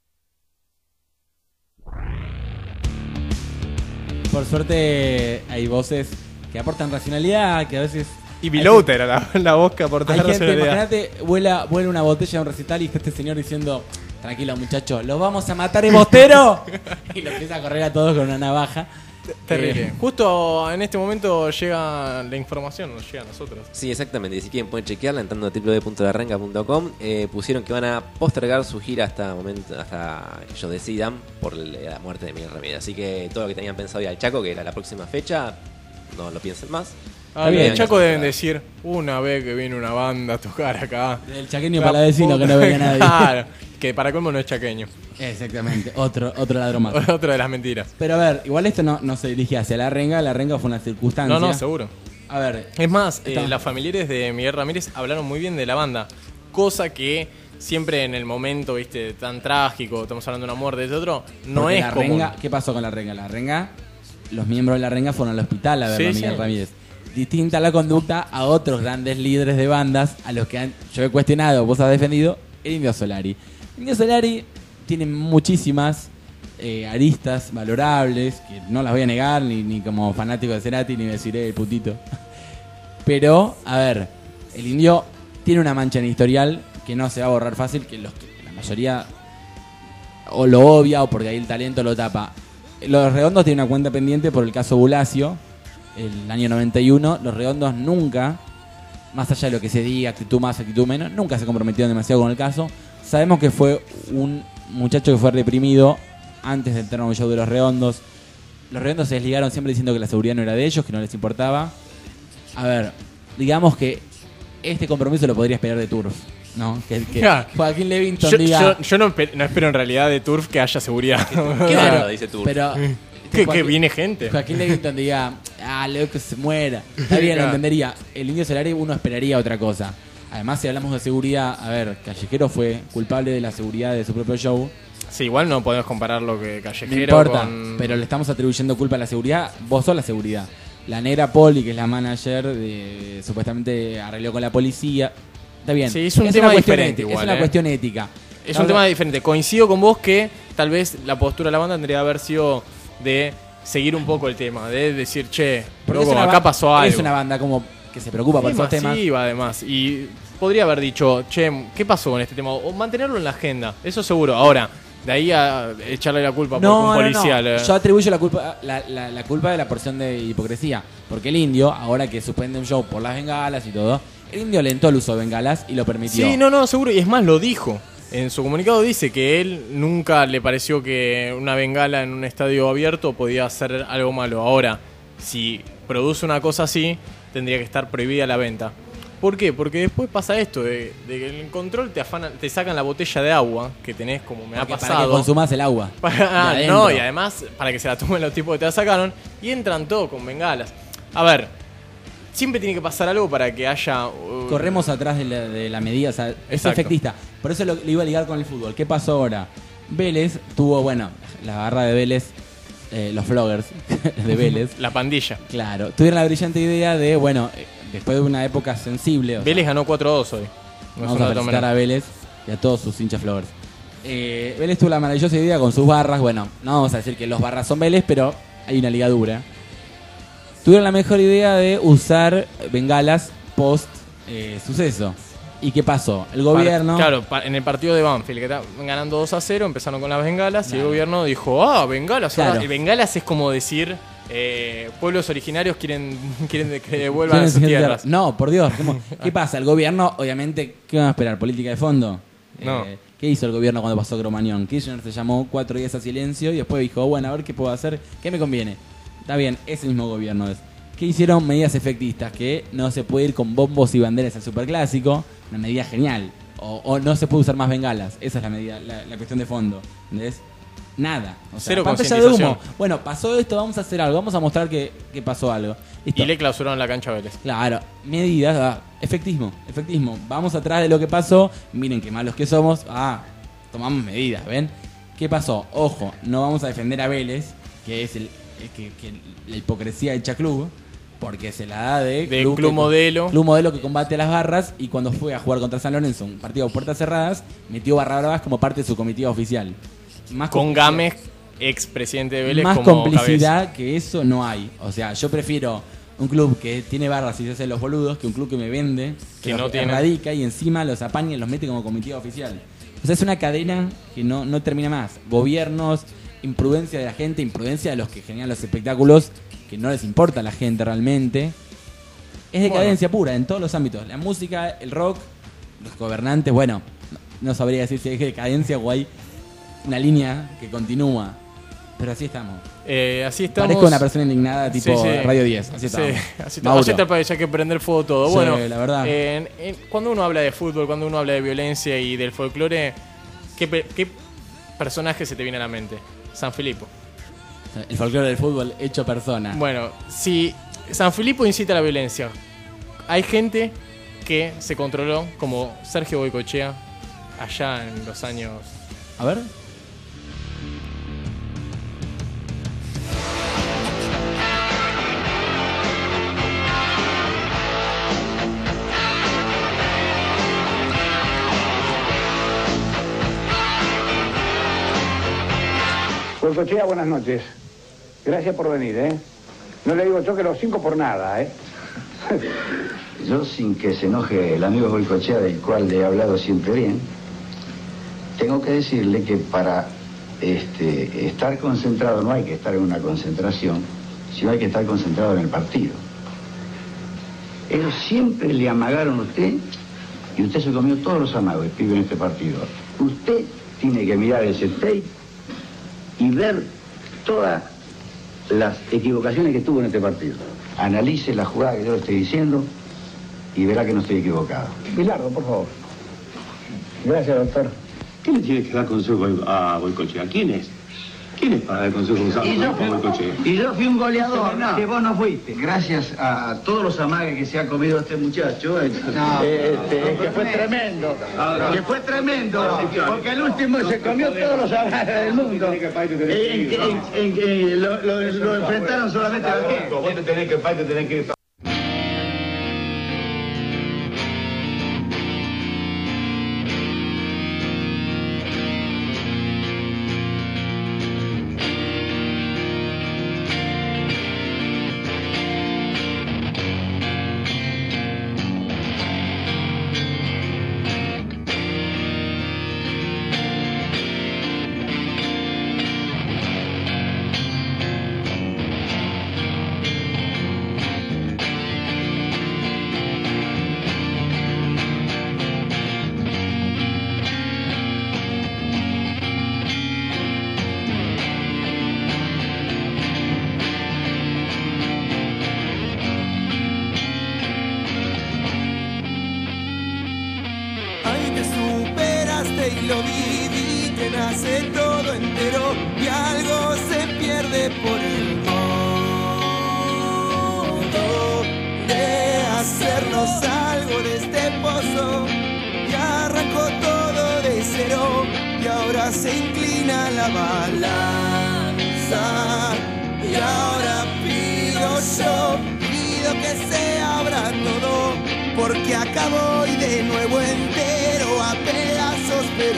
J: Por suerte hay voces que aportan racionalidad, que a veces...
E: Y Vilouta era la voz que aportaba racionalidad.
J: Imagínate, vuela una botella de un recital y está este señor diciendo... Tranquilo, muchachos, ¿los vamos a matar, embostero? Y lo empieza a correr a todos con una navaja.
E: Terrible. Justo en este momento llega la información, nos llega a nosotros.
K: Sí, exactamente. Y si quieren pueden chequearla entrando a www.larrenga.com. Pusieron que van a postergar su gira hasta que ellos decidan por la muerte de Miguel Ramírez. Así que todo lo que tenían pensado ir al Chaco, que era la próxima fecha, no lo piensen más.
E: El Chaco deben decir, una vez que viene una banda a tocar acá.
J: El chaqueño palavecino que no venga nadie.
E: Claro, que para colmo no es chaqueño.
J: Exactamente, otro ladrón más.
E: Otro de las mentiras.
J: Pero a ver, igual esto no se dirige hacia la renga fue una circunstancia.
E: No, seguro.
J: A ver.
E: Es más, las familiares de Miguel Ramírez hablaron muy bien de la banda. Cosa que siempre en el momento, viste, tan trágico, estamos hablando de una muerte de otro, no
J: porque
E: es
J: la
E: común.
J: renga, ¿qué pasó con la renga? La renga, los miembros de la renga fueron al hospital a ver a Miguel Ramírez. Distinta la conducta a otros grandes líderes de bandas a los que yo he cuestionado, vos has defendido, el Indio Solari. El Indio Solari tiene muchísimas aristas valorables, que no las voy a negar, ni como fanático de Cerati, ni decir el putito. Pero, a ver, el Indio tiene una mancha en historial que no se va a borrar fácil, que la mayoría o lo obvia o porque ahí el talento lo tapa. Los Redondos tienen una cuenta pendiente por el caso Bulacio. El año 91, los Redondos nunca, más allá de lo que se diga, actitud más, actitud menos, nunca se comprometieron demasiado con el caso. Sabemos que fue un muchacho que fue reprimido antes del terreno show de los Redondos. Los Redondos se desligaron siempre diciendo que la seguridad no era de ellos, que no les importaba. A ver, digamos que este compromiso lo podría esperar de Turf, ¿no? Que Joaquín Levington diga...
E: Yo no espero en realidad de Turf que haya seguridad.
K: Claro, dice Turf.
J: Pero...
E: Que viene gente.
J: Joaquín Levington diga, loco, se muera. Está bien, lo entendería. El Indio Solari uno esperaría otra cosa. Además, si hablamos de seguridad, a ver, Callejero fue culpable de la seguridad de su propio show.
E: Sí, igual no podemos comparar lo que Callejero
J: no importa,
E: con...
J: pero le estamos atribuyendo culpa a la seguridad. Vos sos la seguridad. La negra Poli, que es la manager, supuestamente arregló con la policía. Está bien.
E: Sí, es un tema diferente igual.
J: Es una cuestión ética.
E: Es un tema diferente. Coincido con vos que tal vez la postura de la banda tendría que haber sido de seguir un poco el tema, de decir, che, loco, acá pasó algo.
J: Es una banda como que se preocupa por esos temas.
E: Sí, además. Y podría haber dicho, che, ¿qué pasó con este tema? O mantenerlo en la agenda, eso seguro. Ahora, de ahí a echarle la culpa por un policial.
J: No. Yo atribuyo la culpa la culpa de la porción de hipocresía. Porque el Indio, ahora que suspende un show por las bengalas y todo, el Indio alentó el uso de bengalas y lo permitió.
E: Sí, no, seguro. Y es más, lo dijo. En su comunicado dice que él nunca le pareció que una bengala en un estadio abierto podía hacer algo malo. Ahora, si produce una cosa así, tendría que estar prohibida la venta. ¿Por qué? Porque después pasa esto, de que en el control te sacan la botella de agua que tenés, como me ha pasado.
J: Para que consumas el agua.
E: No, y además para que se la tomen los tipos que te la sacaron, y entran todos con bengalas. A ver, siempre tiene que pasar algo para que haya...
J: Corremos atrás de la medida, o sea, es
E: Exacto.
J: efectista. Por eso lo iba a ligar con el fútbol. ¿Qué pasó ahora? Vélez tuvo, bueno, la barra de Vélez, los floggers de Vélez.
E: La pandilla.
J: Claro, tuvieron la brillante idea de, bueno, después de una época sensible...
E: Vélez ganó 4-2 hoy.
J: Vamos a felicitar a Vélez y a todos sus hinchas floggers. Vélez tuvo la maravillosa idea con sus barras. Bueno, no vamos a decir que los barras son Vélez, pero hay una ligadura. Tuvieron la mejor idea de usar bengalas post suceso. ¿Y qué pasó? El gobierno...
E: Claro, en el partido de Banfield, que estaban ganando 2-0, empezaron con las bengalas y el gobierno dijo, bengalas.
J: Claro.
E: Y bengalas es como decir, pueblos originarios quieren que devuelvan a sus tierras.
J: No, por Dios. ¿Qué pasa? El gobierno, obviamente, ¿qué van a esperar? ¿Política de fondo?
E: No.
J: ¿Qué hizo el gobierno cuando pasó Cromañón? Kirchner se llamó 4 días a silencio y después dijo, bueno, a ver qué puedo hacer, qué me conviene. Está bien, ese mismo gobierno es. ¿Qué hicieron? Medidas efectistas, que no se puede ir con bombos y banderas al superclásico, una medida genial. O no se puede usar más bengalas, esa es la medida, la cuestión de fondo. ¿Entendés? Nada. O sea,
E: Cero
J: pantalla de
E: concientización.
J: humo. Bueno, pasó esto, vamos a hacer algo, vamos a mostrar que pasó algo. Listo.
E: Y le clausuraron la cancha a Vélez.
J: Claro, medidas, efectismo. Vamos atrás de lo que pasó, miren qué malos que somos, tomamos medidas, ¿ven? ¿Qué pasó? Ojo, no vamos a defender a Vélez, que es la hipocresía hecha club, porque se la da de
E: club modelo.
J: Club modelo que combate a las barras, y cuando fue a jugar contra San Lorenzo, un partido a puertas cerradas, metió barra bravas como parte de su comitiva oficial. Más
E: con Gámez, ex presidente de Vélez,
J: más
E: como
J: complicidad
E: cabeza.
J: Que eso no hay. O sea, yo prefiero un club que tiene barras y se hace los boludos que un club que me vende,
E: Que
J: los
E: no tiene.
J: erradica y encima los apaña y los mete como comitiva oficial. O sea, es una cadena que no termina más. Gobiernos, imprudencia de la gente, imprudencia de los que generan los espectáculos, que no les importa a la gente realmente. Es decadencia pura en todos los ámbitos. La música, el rock, los gobernantes, bueno, no sabría decir si es decadencia o hay una línea que continúa. Pero así estamos.
E: Así estamos.
J: Parezco una persona indignada tipo
E: Sí.
J: Radio 10. Así estamos.
E: Sí, así está el país, hay que prender fuego todo.
J: Sí,
E: bueno,
J: la verdad.
E: Cuando uno habla de fútbol, cuando uno habla de violencia y del folclore, ¿qué personaje se te viene a la mente? San Filipo.
J: El folclore del fútbol hecho persona.
E: Bueno, si San Filipo incita a la violencia, hay gente que se controló, como Sergio Goycochea, allá en los años...
J: A ver.
S: Goycochea, buenas noches. Gracias por venir, ¿eh? No le digo yo que los 5 por nada, ¿eh?
T: Yo, sin que se enoje el amigo Goycochea, del cual le he hablado siempre bien, tengo que decirle que para estar concentrado no hay que estar en una concentración, sino hay que estar concentrado en el partido. Ellos siempre le amagaron a usted y usted se comió todos los amagos, el pibe, en este partido. Usted tiene que mirar ese tape y ver todas las equivocaciones que tuvo en este partido. Analice la jugada que yo le estoy diciendo y verá que no estoy equivocado.
S: Bilardo, por favor. Gracias, doctor.
W: ¿Qué le tiene que dar consejo a Goycochea? ¿Quién es? ¿Quién es para dar consejo a Goycochea?
T: Y yo fui un goleador, que vos no fuiste. Gracias a todos los amagues que se ha comido este muchacho.
S: que fue tremendo. Que fue tremendo. Porque el último se comió todos los amagues del mundo. Lo enfrentaron solamente a qué.
W: Vos te tenés que ir.
C: y lo viví, que nace todo entero y algo se pierde por el modo de hacernos algo de este pozo. Y arrancó todo de cero y ahora se inclina la balanza. Y ahora pido yo, pido que se abra todo, porque acabo y de nuevo entero a pedazos, pero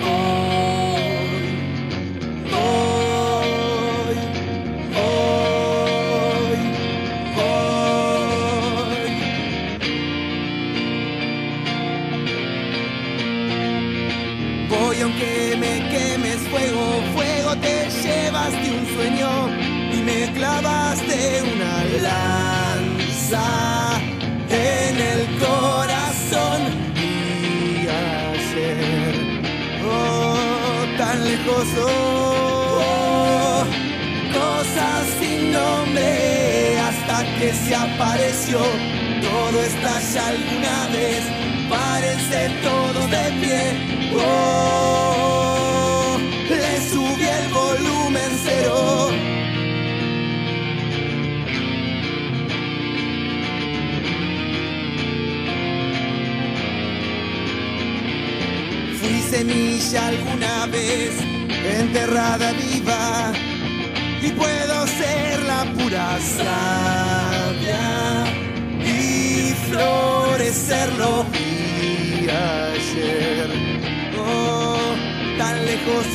C: voy aunque me quemes, fuego, fuego, te llevaste un sueño y me clavaste una lanza en el corazón. Y ayer, oh, tan lejos, oh, cosas sin nombre, hasta que se apareció. Todo estalla alguna vez, parece todo de pie. Oh, le subí el volumen cero. Fui semilla alguna vez, enterrada viva, y puedo ser la pura savia y florecerlo. Y ayer, oh, tan lejos,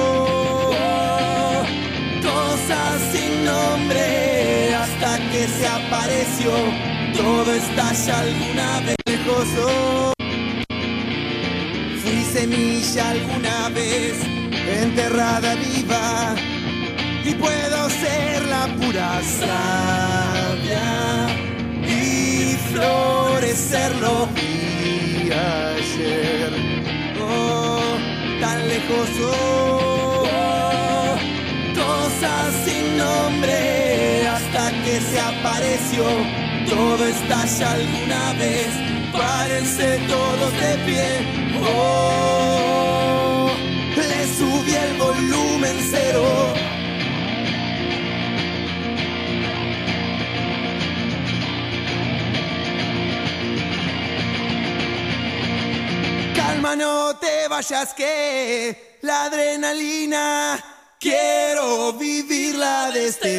C: oh, cosas sin nombre, hasta que se apareció. Todo estalla alguna vez lejos, oh. Fui semilla alguna vez, enterrada viva, y puedo ser la pura savia y florecerlo. Y ayer, oh, tan lejos, oh, cosas sin nombre, hasta que se apareció. Todo estalla alguna vez, párense todos de pie. Oh, le subí el volumen cero. Calma, no te vayas, que la adrenalina quiero vivirla de este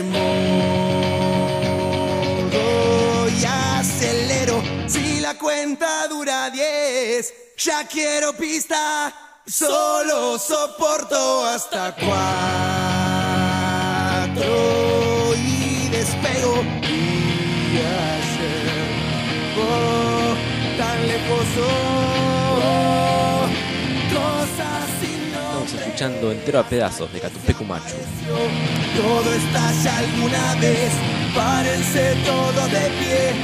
C: modo. Y acelero, si la cuenta dura 10, ya quiero pista, solo soporto hasta 4 y despego. Y ayer, oh, tan lejos, oh, cosas sin nombre.
K: Estamos escuchando Entero a Pedazos de Catupecu Machu.
C: Todo estalla alguna vez, párense todos de pie.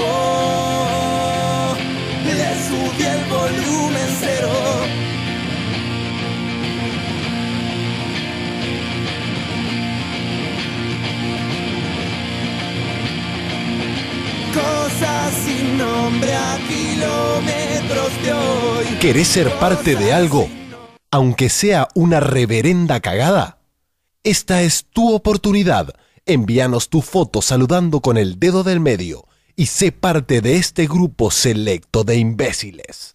C: Oh, le subí el volumen cero. Cosas sin nombre a kilómetros de hoy.
B: ¿Querés ser parte de algo, aunque sea una reverenda cagada? Esta es tu oportunidad. Envíanos tu foto saludando con el dedo del medio y sé parte de este grupo selecto de imbéciles.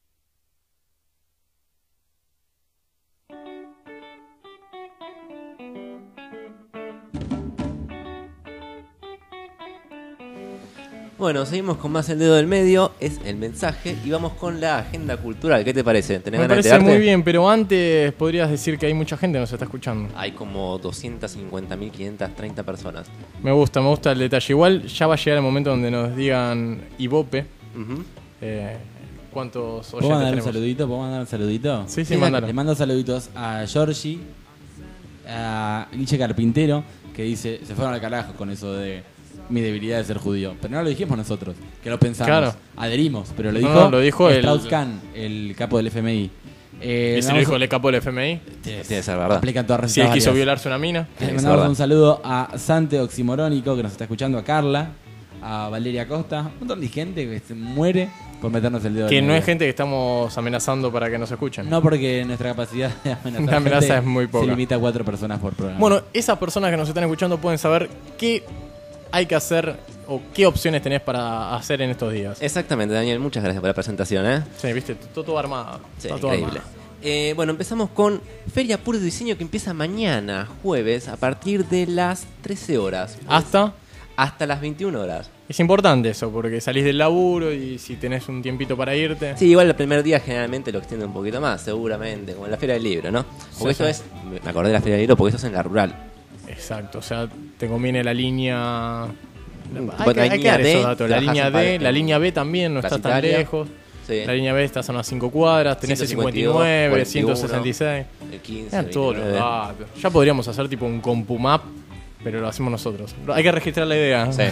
K: Bueno, seguimos con más el dedo del medio, es el mensaje, y vamos con la agenda cultural. ¿Qué te parece? ¿Tenés
E: Me
K: ganas de
E: parece muy
K: enterarte?
E: bien, pero antes podrías decir que hay mucha gente que nos está escuchando.
K: Hay como 250.530 personas.
E: Me gusta el detalle. Igual ya va a llegar el momento donde nos digan Ibope. ¿Cuántos
J: ¿Puedo
E: oyentes
J: mandar un
E: tenemos?
J: saludito? ¿Puedo mandar un saludito?
E: Sí, mándalo.
J: Le mando saluditos a Georgie, a Guille Carpintero, que dice, se fueron al carajo con eso de mi debilidad de ser judío. Pero no lo dijimos nosotros, que lo pensamos.
E: Claro.
J: Adherimos, pero lo
E: No,
J: dijo,
E: lo dijo
J: Strauss-Kahn, el capo del FMI.
E: ¿Y si lo dijo el capo del FMI?
K: Tiene que ser verdad.
J: Aplican todas
E: Si él quiso
J: varias.
E: violarse una mina.
J: Le mandamos un saludo a Sante Oximorónico, que nos está escuchando, a Carla, a Valeria Costa, un montón de gente que se muere por meternos el dedo.
E: Que
J: en el
E: no
J: dedo.
E: es gente que estamos amenazando para que nos escuchen.
J: No, porque nuestra capacidad de amenazar
E: La amenaza
J: gente
E: es muy poca.
J: se limita a 4 personas por programa.
E: Bueno, esas personas que nos están escuchando pueden saber qué hay que hacer o qué opciones tenés para hacer en estos días.
K: Exactamente, Daniel, muchas gracias por la presentación, ¿eh?
E: Sí, viste, todo armado.
K: Sí,
E: Está todo
K: increíble.
E: armado.
K: Bueno, empezamos con Feria Puro de Diseño que empieza mañana, jueves, a partir de las 13 horas. Hasta las 21 horas.
E: Es importante eso, porque salís del laburo y si tenés un tiempito para irte.
K: Sí, igual el primer día generalmente lo extiende un poquito más, seguramente, como en la Feria del Libro, ¿no? Porque
E: Sí,
K: esto
E: sí.
K: es, me acordé de la Feria del Libro porque esto es en la rural.
E: Exacto, o sea, te conviene la línea...
K: Bueno,
E: Hay que dar
K: D,
E: esos datos. La
K: trabajás
E: línea
K: en
E: D,
K: Padre-
E: la línea B también no está tan
K: Placitaria.
E: lejos.
K: Sí.
E: La línea B está a unas 5 cuadras, tenés el
K: 152,
E: 59,
K: 41,
E: 166.
K: el 15,
E: Eran todos los
K: 29.
E: datos. Ya podríamos hacer tipo un CompuMap, pero lo hacemos nosotros. Hay que registrar la idea.
K: Sí.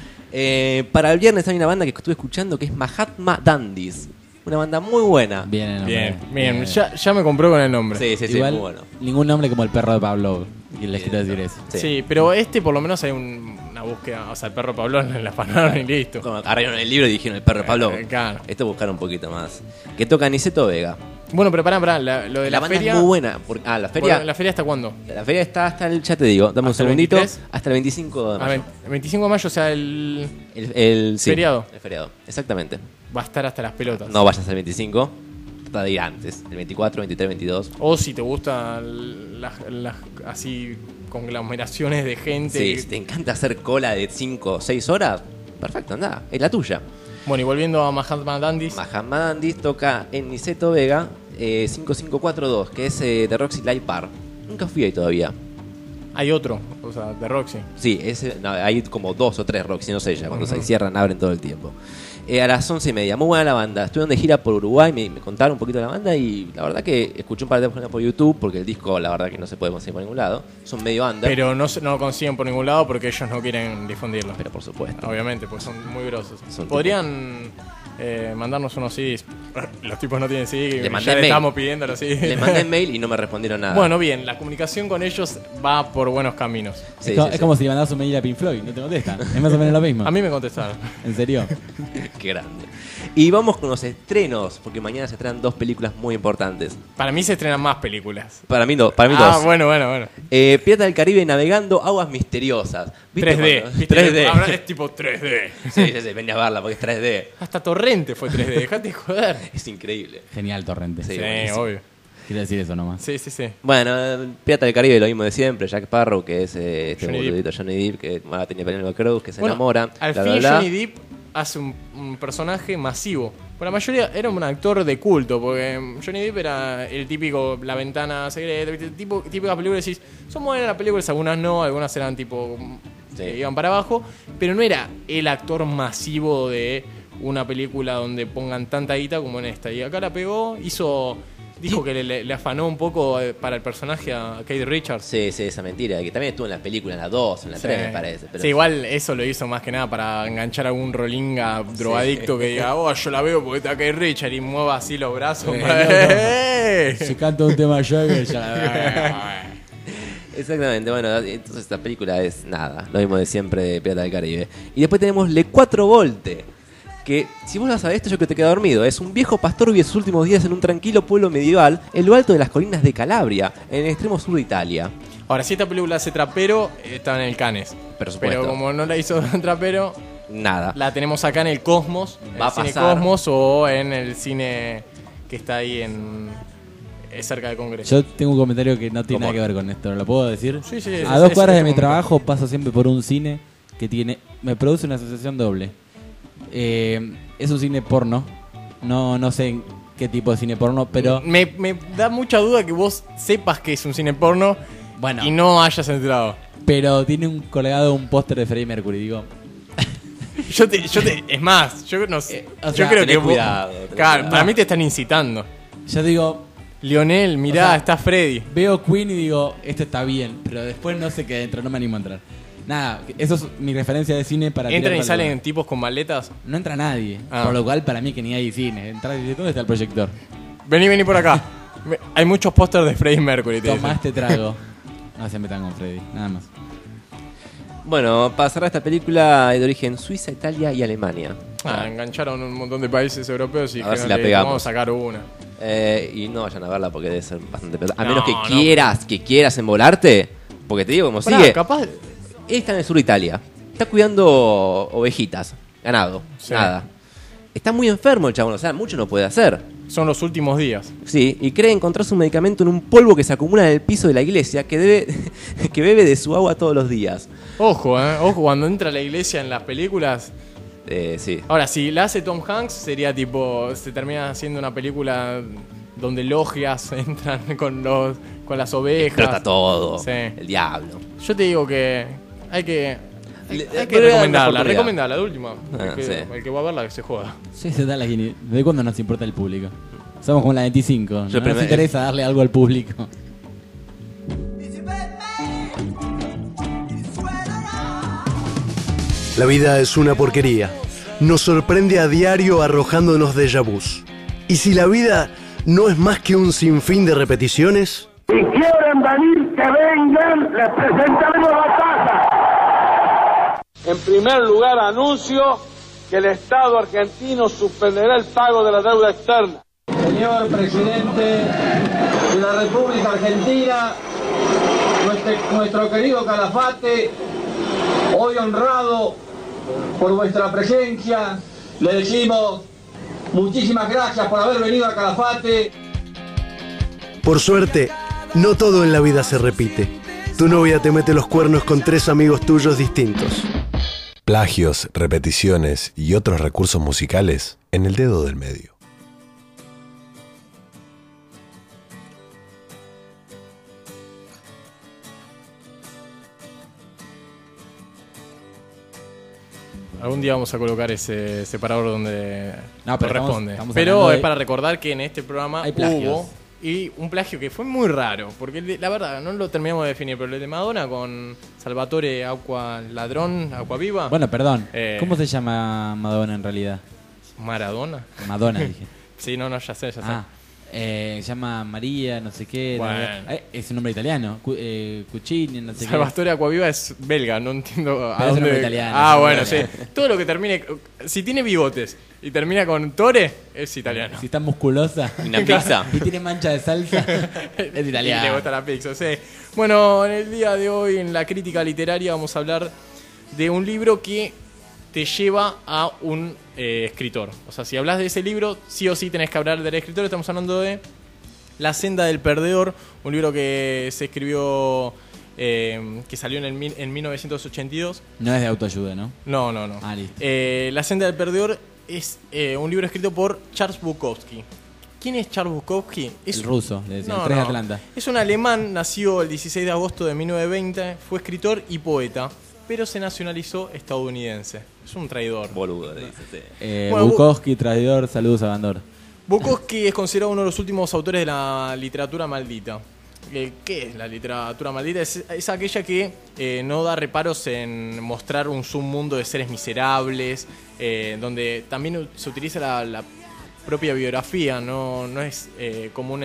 K: Para el viernes hay una banda que estuve escuchando que es Mahatma Dandis. Una banda muy buena.
J: Bien,
E: Bien, ya me compró con el nombre.
K: Sí,
J: Igual,
K: muy bueno.
J: ningún nombre como el perro de Pablo. Y les quiero decir eso.
E: Sí, pero por lo menos hay una búsqueda. O sea, el perro Pablo en la afanaron y listo.
K: Como agarraron el libro y dijeron el perro de Pablo.
E: Claro.
K: Esto buscar un poquito más. Que toca Niceto Vega.
E: Bueno, pero pará, lo de la
K: banda
E: feria.
K: es muy buena. La feria.
E: Bueno, ¿la feria hasta cuándo?
K: La feria está hasta el, ya te digo, dame un
E: ¿Hasta el
K: segundito.
E: 23?
K: Hasta el 25 de mayo.
E: El 25 de mayo, o sea, el
K: Sí,
E: feriado.
K: El feriado, exactamente.
E: Va a estar hasta las pelotas.
K: No vayas al 25, trata de ir antes. El 24, 23, 22.
E: O si te gustan las así conglomeraciones de gente.
K: Sí, si te encanta hacer cola de 5 o 6 horas, perfecto, anda, es la tuya.
E: Bueno, y volviendo a Mahatma Dandis.
K: Mahatma Dandis toca en Niceto Vega 5542, que es de Roxy Light Bar. Nunca fui ahí todavía.
E: Hay otro, o sea, de Roxy.
K: Sí, hay como 2 o 3 Roxy, no sé ya, cuando se cierran abren todo el tiempo. A las 11:30, muy buena la banda. Estuvieron de gira por Uruguay, me contaron un poquito de la banda y la verdad que escuché un par de temas por YouTube porque el disco la verdad que no se puede conseguir por ningún lado. Son medio under.
E: Pero no lo consiguen por ningún lado porque ellos no quieren difundirlo.
K: Pero por supuesto.
E: Obviamente, pues son muy grosos.
K: Son
E: Podrían mandarnos unos CDs. Los tipos no tienen CD,
K: Le mandé
E: ya le
K: mail.
E: estamos pidiendo los CDs.
K: Le mandé mail y no me respondieron nada.
E: Bueno, bien, la comunicación con ellos va por buenos caminos.
K: Sí,
J: Es como si le mandas un mail a Pink Floyd, no te contesta. Es más o menos lo mismo.
E: A mí me contestaron.
J: ¿En serio?
K: Qué grande. Y vamos con los estrenos, porque mañana se estrenan 2 películas muy importantes.
E: Para mí se estrenan más películas.
K: Para mí no, para mí 2.
E: Ah, bueno.
K: Pirata del Caribe navegando aguas misteriosas.
E: 3D.
K: ¿Viste? 3D.
E: Ahora es tipo 3D.
K: Sí, venía a verla porque es 3D.
E: Hasta Torrente fue 3D, dejate de joder.
K: Es increíble.
J: Genial, Torrente.
K: Sí,
E: Sí,
K: buenísimo.
E: obvio.
J: Quiero decir eso nomás.
E: Sí.
K: Bueno, Pirata del Caribe, lo mismo de siempre. Jack Sparrow, que es
E: Johnny
K: boludito Johnny Depp, que ahora tiene Penélope Cruz, que se
E: Bueno,
K: enamora.
E: Al
K: bla,
E: fin
K: bla, bla.
E: Johnny Depp hace un personaje masivo. Por la mayoría era un actor de culto, porque Johnny Depp era el típico La Ventana Secreta, ¿viste? Típicas películas decís, son buenas las películas, algunas no, algunas eran tipo que iban para abajo, pero no era el actor masivo de una película donde pongan tanta guita como en esta. Y acá la pegó, dijo que le afanó un poco para el personaje a Kate Richards.
K: Sí, esa mentira, que también estuvo en la película, en la 2, en la 3 me parece. Pero
E: Sí, igual eso lo hizo más que nada para enganchar a algún rolinga drogadicto que diga, yo la veo porque está Kate Richards y mueva así los brazos.
J: Si canta un tema yo, que ya la veo.
K: Exactamente, bueno, entonces esta película es nada, lo mismo de siempre de Pirata del Caribe. Y después tenemos Le 4 Volte, que si vos no sabés esto yo creo que te queda dormido. Es un viejo pastor vive sus últimos días en un tranquilo pueblo medieval en lo alto de las colinas de Calabria, en el extremo sur de Italia.
E: Ahora, si esta película hace trapero, está en el Cannes.
K: Por supuesto.
E: Pero como no la hizo trapero,
K: nada.
E: La tenemos acá en el Cosmos, en
K: Va
E: el
K: a
E: cine
K: pasar.
E: Cosmos o en el cine que está ahí cerca del Congreso.
J: Yo tengo un comentario que no tiene nada que ver con esto, ¿lo puedo decir?
E: Sí,
J: A 2 cuadras de mi trabajo paso siempre por un cine que me produce una asociación doble. Es un cine porno. No sé en qué tipo de cine porno, pero
E: Me da mucha duda que vos sepas que es un cine porno y no hayas entrado.
J: Pero tiene colgado un póster de Freddie Mercury, digo.
E: Es más, yo no sé.
J: o
E: Yo
J: sea,
E: creo
J: tenés
E: que vos-
J: cuidado,
E: Claro, para mí te están incitando.
J: Yo digo,
E: Lionel, mirá,
J: o sea,
E: está Freddy.
J: Veo Queen y digo, esto está bien, pero después no sé qué adentro, no me animo a entrar. Nada, eso es mi referencia de cine para
E: ¿Entran
J: tirar
E: y
J: para el
E: salen tipos con maletas?
J: No entra nadie,
E: Ah.
J: por lo cual para mí que ni hay cine. Entrar y decir, ¿dónde está el proyector?
E: Vení por acá. Hay muchos pósters de Freddie Mercury.
J: Tomá este trago. No se metan con Freddy, nada más.
K: Bueno, para cerrar esta película de origen Suiza, Italia y Alemania.
E: Engancharon un montón de países europeos y
K: A ver si
E: dijeron
K: la
E: que
K: pegamos.
E: vamos a sacar una.
K: Y no vayan a verla porque debe ser bastante pesada. A
E: No,
K: menos que
E: no.
K: quieras embolarte. Porque te digo, como
E: Pará,
K: sigue.
E: capaz.
K: Él está en el sur de Italia. Está cuidando ovejitas, ganado,
E: Sí.
K: nada. Está muy enfermo el chabón, o sea, mucho no puede hacer.
E: Son los últimos días.
K: Sí, y cree encontrarse un medicamento en un polvo que se acumula en el piso de la iglesia que bebe de su agua todos los días.
E: Ojo, ojo, cuando entra a la iglesia en las películas.
K: Sí.
E: Ahora, si la hace Tom Hanks, sería tipo. Se termina haciendo una película donde logias entran con las ovejas.
K: Explota todo.
E: Sí.
K: El diablo.
E: Yo te digo que hay que
K: pero voy a dar una oportunidad.
E: recomendarla, de última.
K: Ah,
E: El que va a verla, que se joda.
J: Sí, se da la guinea. ¿De cuándo nos importa el público? Somos como la 25. No nos interesa darle algo al público.
N: La vida es una porquería. Nos sorprende a diario arrojándonos déjà vus. ¿Y si la vida no es más que un sinfín de repeticiones?
S: Si quieren venir, que vengan, les presentaremos la tasa.
Q: En primer lugar, anuncio que el Estado argentino suspenderá el pago de la deuda externa.
U: Señor presidente de la República Argentina, nuestro querido Calafate, hoy honrado por vuestra presencia, le decimos muchísimas gracias por haber venido a Calafate.
N: Por suerte, no todo en la vida se repite. Tu novia te mete los cuernos con 3 amigos tuyos distintos.
B: Plagios, repeticiones y otros recursos musicales en el dedo del medio.
E: Algún día vamos a colocar ese separador donde
J: No, pero
E: corresponde.
J: estamos
E: Pero
J: hablando
E: es
J: de-
E: para recordar que en este programa
J: Hay plagios.
E: hubo y un plagio que fue muy raro, porque la verdad no lo terminamos de definir, pero el de Madonna con Salvatore Acqua Ladrón, Acqua Viva.
J: Bueno, perdón.
E: Eh,
J: ¿Cómo se llama Madonna en realidad?
E: Maradona.
J: Madonna, dije.
E: Sí, no, ya sé.
J: Se llama María, no sé qué.
E: Bueno.
J: Es un nombre italiano. Cuccini, no sé
E: Salvatore Acquaviva es belga, no entiendo a
J: Pero es un
E: dónde.
J: nombre italiano,
E: Ah,
J: es un
E: bueno,
J: nombre
E: sí.
J: italiano.
E: Todo lo que termine. Si tiene bigotes y termina con Tore, es italiano.
J: qué. Si está musculosa.
K: Una pizza.
J: Y tiene mancha de salsa. Es
E: Y
J: italiano.
E: le gusta la pizza, sí. Bueno, en el día de hoy, en la crítica literaria, vamos a hablar de un libro que te lleva a un escritor. O sea, si hablas de ese libro, sí o sí tenés que hablar del escritor. Estamos hablando de La senda del perdedor, un libro que se escribió, que salió en 1982.
J: No es de autoayuda, ¿no?
E: No.
J: Ah, listo.
E: La senda del perdedor es un libro escrito por Charles Bukowski. ¿Quién es Charles Bukowski? Es
J: El ruso, le decían. 3 de Atlanta.
E: Es un alemán, nació el 16 de agosto de 1920, fue escritor y poeta, pero se nacionalizó estadounidense. Es un traidor.
K: Boludo, dice.
E: Bueno,
J: Bukowski, traidor, saludos a Bandor.
E: Bukowski es considerado uno de los últimos autores de la literatura maldita. ¿Qué es la literatura maldita? Es aquella que no da reparos en mostrar un submundo de seres miserables, donde también se utiliza la propia biografía, no es común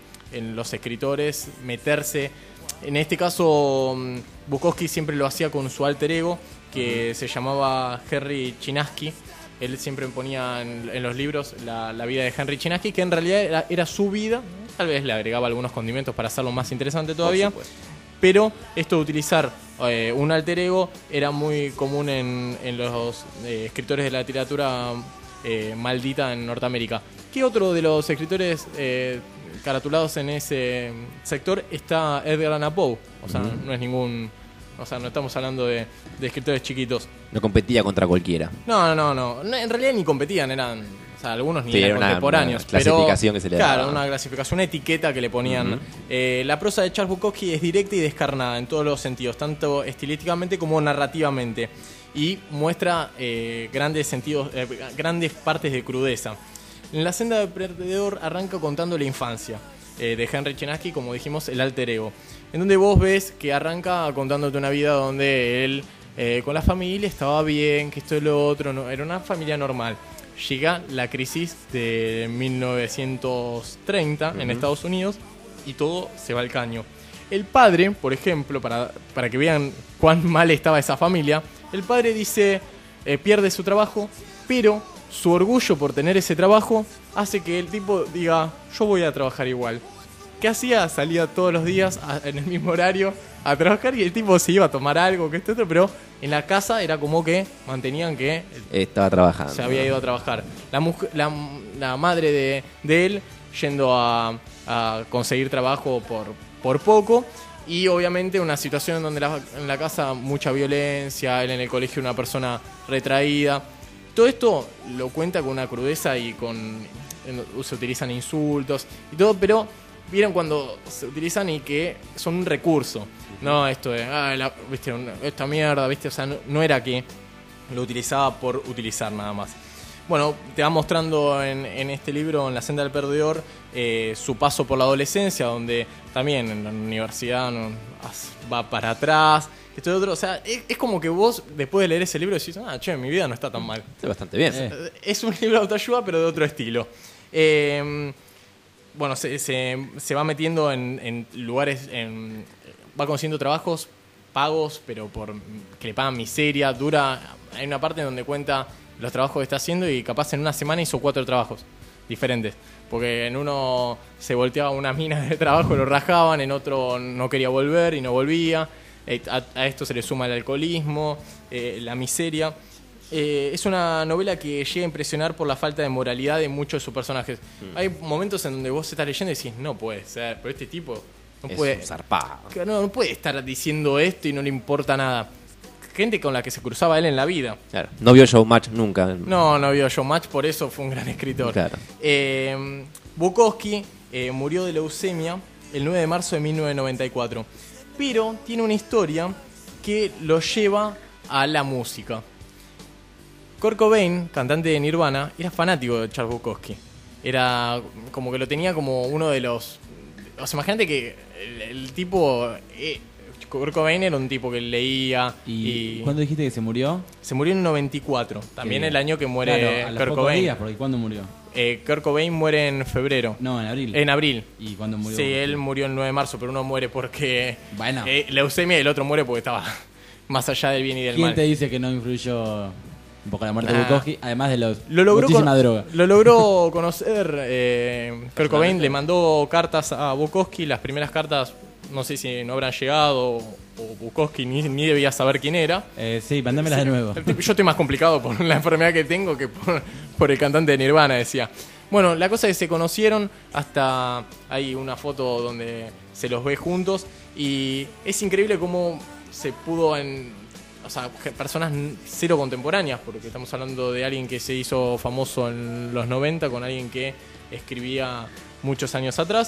E: en los escritores meterse. En este caso, Bukowski siempre lo hacía con su alter ego, que se llamaba Henry Chinaski. Él siempre ponía en los libros la vida de Henry Chinaski, que en realidad era su vida. Tal vez le agregaba algunos condimentos para hacerlo más interesante todavía. Pero esto de utilizar un alter ego era muy común en los escritores de la literatura maldita en Norteamérica. ¿Qué otro de los escritores caratulados en ese sector está Edgar Allan Poe? O sea, no es ningún... O sea, no estamos hablando de escritores chiquitos.
K: No competía contra cualquiera.
E: No. En realidad ni competían, eran... O sea, algunos ni
K: Sí,
E: eran
K: era una
E: contemporáneos.
K: clasificación que se le daba.
E: Claro, una clasificación, una etiqueta que le ponían. La prosa de Charles Bukowski es directa y descarnada en todos los sentidos, tanto estilísticamente como narrativamente. Y muestra grandes partes de crudeza. En La senda del perdedor arranca contando la infancia de Henry Chinaski, como dijimos, el alter ego. En donde vos ves que arranca contándote una vida donde él con la familia estaba bien, que esto y lo otro, no, era una familia normal. Llega la crisis de 1930 en Estados Unidos y todo se va al caño. El padre, por ejemplo, para que vean cuán mal estaba esa familia, el padre dice, pierde su trabajo, pero su orgullo por tener ese trabajo hace que el tipo diga, yo voy a trabajar igual. ¿Qué hacía? Salía todos los días en el mismo horario a trabajar y el tipo se iba a tomar algo, que esto otro, pero en la casa era como que mantenían que
K: estaba trabajando.
E: Se había ido a trabajar. La madre de él yendo a conseguir trabajo por poco, y obviamente una situación donde en la casa mucha violencia, él en el colegio una persona retraída. Todo esto lo cuenta con una crudeza y se utilizan insultos y todo, pero vieron cuando se utilizan y que son un recurso. No, esto de, ¿viste? Esta mierda, ¿viste? O sea, no era que lo utilizaba por utilizar nada más. Bueno, te va mostrando en este libro, en La senda del perdedor, su paso por la adolescencia, donde también en la universidad va para atrás, esto y otro. O sea, es como que vos, después de leer ese libro, decís, mi vida no está tan mal.
K: Está bastante bien.
E: Es un libro de autoayuda, pero de otro estilo. Bueno, se va metiendo en lugares, va consiguiendo trabajos pagos, pero que le pagan miseria, hay una parte donde cuenta los trabajos que está haciendo y capaz en una semana hizo 4 trabajos diferentes, porque en uno se volteaba una mina de trabajo, lo rajaban, en otro no quería volver y no volvía, a esto se le suma el alcoholismo, la miseria. Es una novela que llega a impresionar por la falta de moralidad de muchos de sus personajes. Hay momentos en donde vos estás leyendo y decís, no puede ser, pero este tipo no puede,
K: un zarpado.
E: No puede estar diciendo esto y no le importa nada. Gente con la que se cruzaba él en la vida.
K: Claro. No vio Showmatch nunca.
E: No vio Showmatch, por eso fue un gran escritor.
K: Claro.
E: Bukowski murió de leucemia el 9 de marzo de 1994. Pero tiene una historia que lo lleva a la música. Kurt Cobain, cantante de Nirvana, era fanático de Charles Bukowski. Era como que lo tenía como uno de los... O sea, imagínate que el tipo... Kurt Cobain era un tipo que leía y...
J: ¿Cuándo dijiste que se murió?
E: Se murió en 94. También el año que muere Kurt Cobain.
J: Días, porque ¿cuándo murió?
E: Kurt Cobain muere en febrero.
J: No, en abril.
E: En abril.
J: ¿Y cuándo murió?
E: Sí, él murió el 9 de marzo, pero uno muere porque...
J: Bueno.
E: Leucemia, y el otro muere porque estaba más allá del bien y del mal.
J: ¿Quién te dice que no influyó un poco la muerte de Bukowski? Además de
E: muchísima
J: droga.
E: Lo logró conocer. Kurt Cobain le mandó cartas a Bukowski. Las primeras cartas, no sé si no habrán llegado o Bukowski ni debía saber quién era.
J: Sí, mandámelas de nuevo.
E: Yo estoy más complicado por la enfermedad que tengo que por el cantante de Nirvana, decía. Bueno, la cosa es que se conocieron, hasta hay una foto donde se los ve juntos y es increíble cómo se pudo o sea, personas cero contemporáneas, porque estamos hablando de alguien que se hizo famoso en los 90 con alguien que escribía muchos años atrás.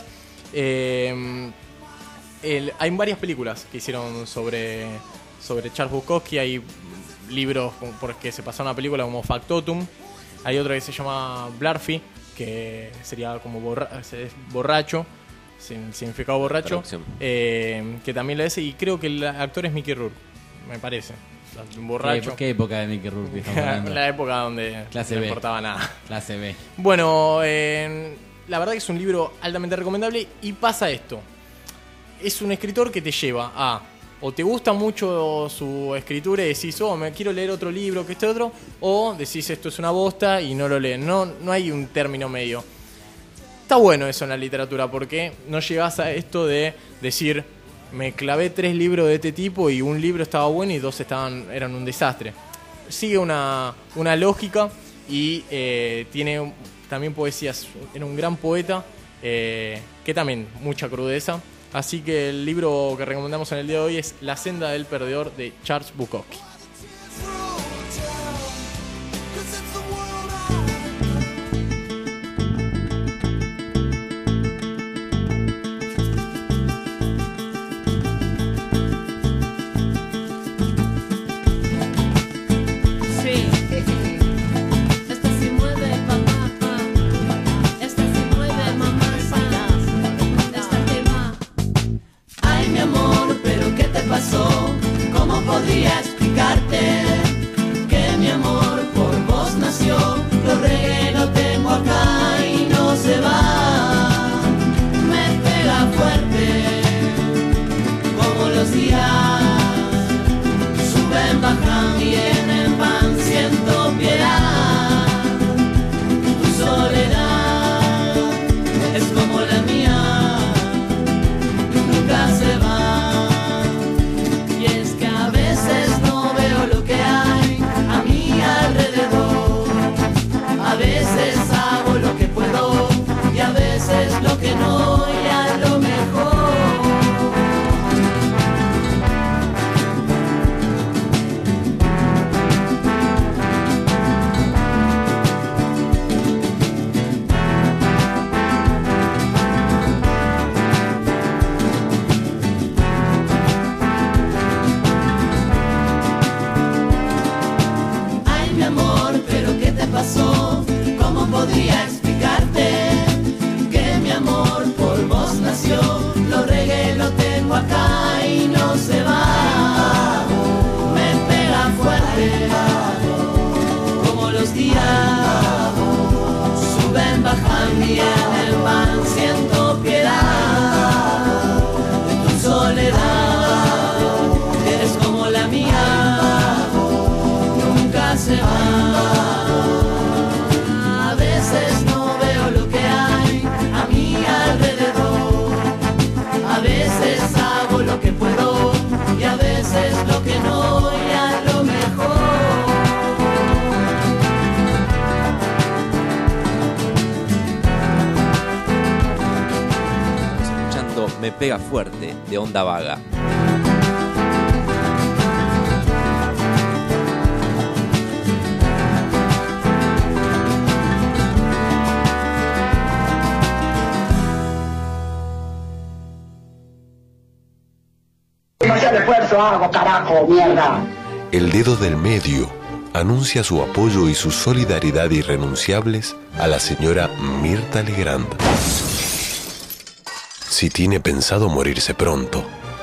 E: Hay varias películas que hicieron sobre Charles Bukowski. Hay libros porque se pasó una película como Factotum. Hay otra que se llama Blarfi, que sería como borracho, significado borracho, que también la hace, y creo que el actor es Mickey Rourke, me parece. Un borracho.
J: ¿Qué época de Mickey Rourke?
E: La época donde
J: Clase
E: no
J: B.
E: importaba nada.
J: Clase B.
E: Bueno, la verdad que es un libro altamente recomendable y pasa esto. Es un escritor que te lleva a... O te gusta mucho su escritura y decís, me quiero leer otro libro que este otro, o decís, esto es una bosta y no lo lees. No hay un término medio. Está bueno eso en la literatura, porque no llegás a esto de decir, me clavé 3 libros de este tipo y un libro estaba bueno y 2 eran un desastre. Sigue una lógica y tiene también poesías. Era un gran poeta, que también mucha crudeza. Así que el libro que recomendamos en el día de hoy es La senda del perdedor, de Charles Bukowski.
C: ¿Cómo podría explicar
K: Me Pega Fuerte, de Onda Vaga.
R: Demasiado esfuerzo hago, carajo, mierda.
B: El Dedo del Medio anuncia su apoyo y su solidaridad irrenunciables a la señora Mirta Legrand. Si tiene pensado morirse pronto.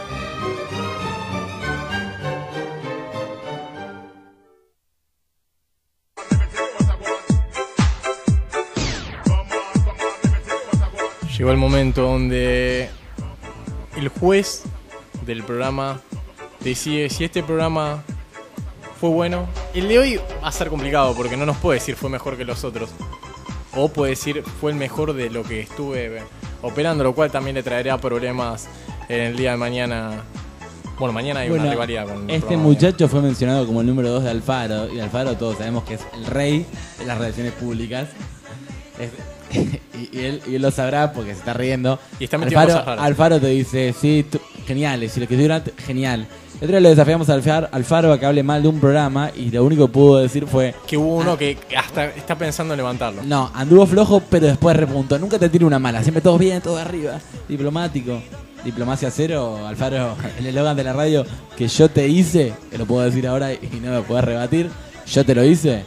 E: Llegó el momento donde el juez del programa decide si este programa fue bueno. El de hoy va a ser complicado porque no nos puede decir fue mejor que los otros. O puede decir fue el mejor de lo que estuve operando, lo cual también le traerá problemas en el día de mañana. Bueno, mañana hay una rivalidad con el
J: este
E: programa.
J: muchacho fue mencionado como el número 2 de Alfaro. Y Alfaro todos sabemos que es el rey de las relaciones públicas. Y él lo sabrá porque se está riendo.
E: Y está metido en cosas raras.
J: Alfaro te dice, sí, genial, si lo que estoy genial. El otro día lo desafiamos a Alfaro a que hable mal de un programa y lo único que pudo decir fue...
E: Que hubo uno que hasta está pensando en levantarlo.
J: No, anduvo flojo, pero después repuntó. Nunca te tira una mala, siempre todos bien, todos arriba. Diplomático. Diplomacia cero, Alfaro, el eslogan de la radio que yo te hice, que lo puedo decir ahora y no me puedes rebatir, yo te lo hice,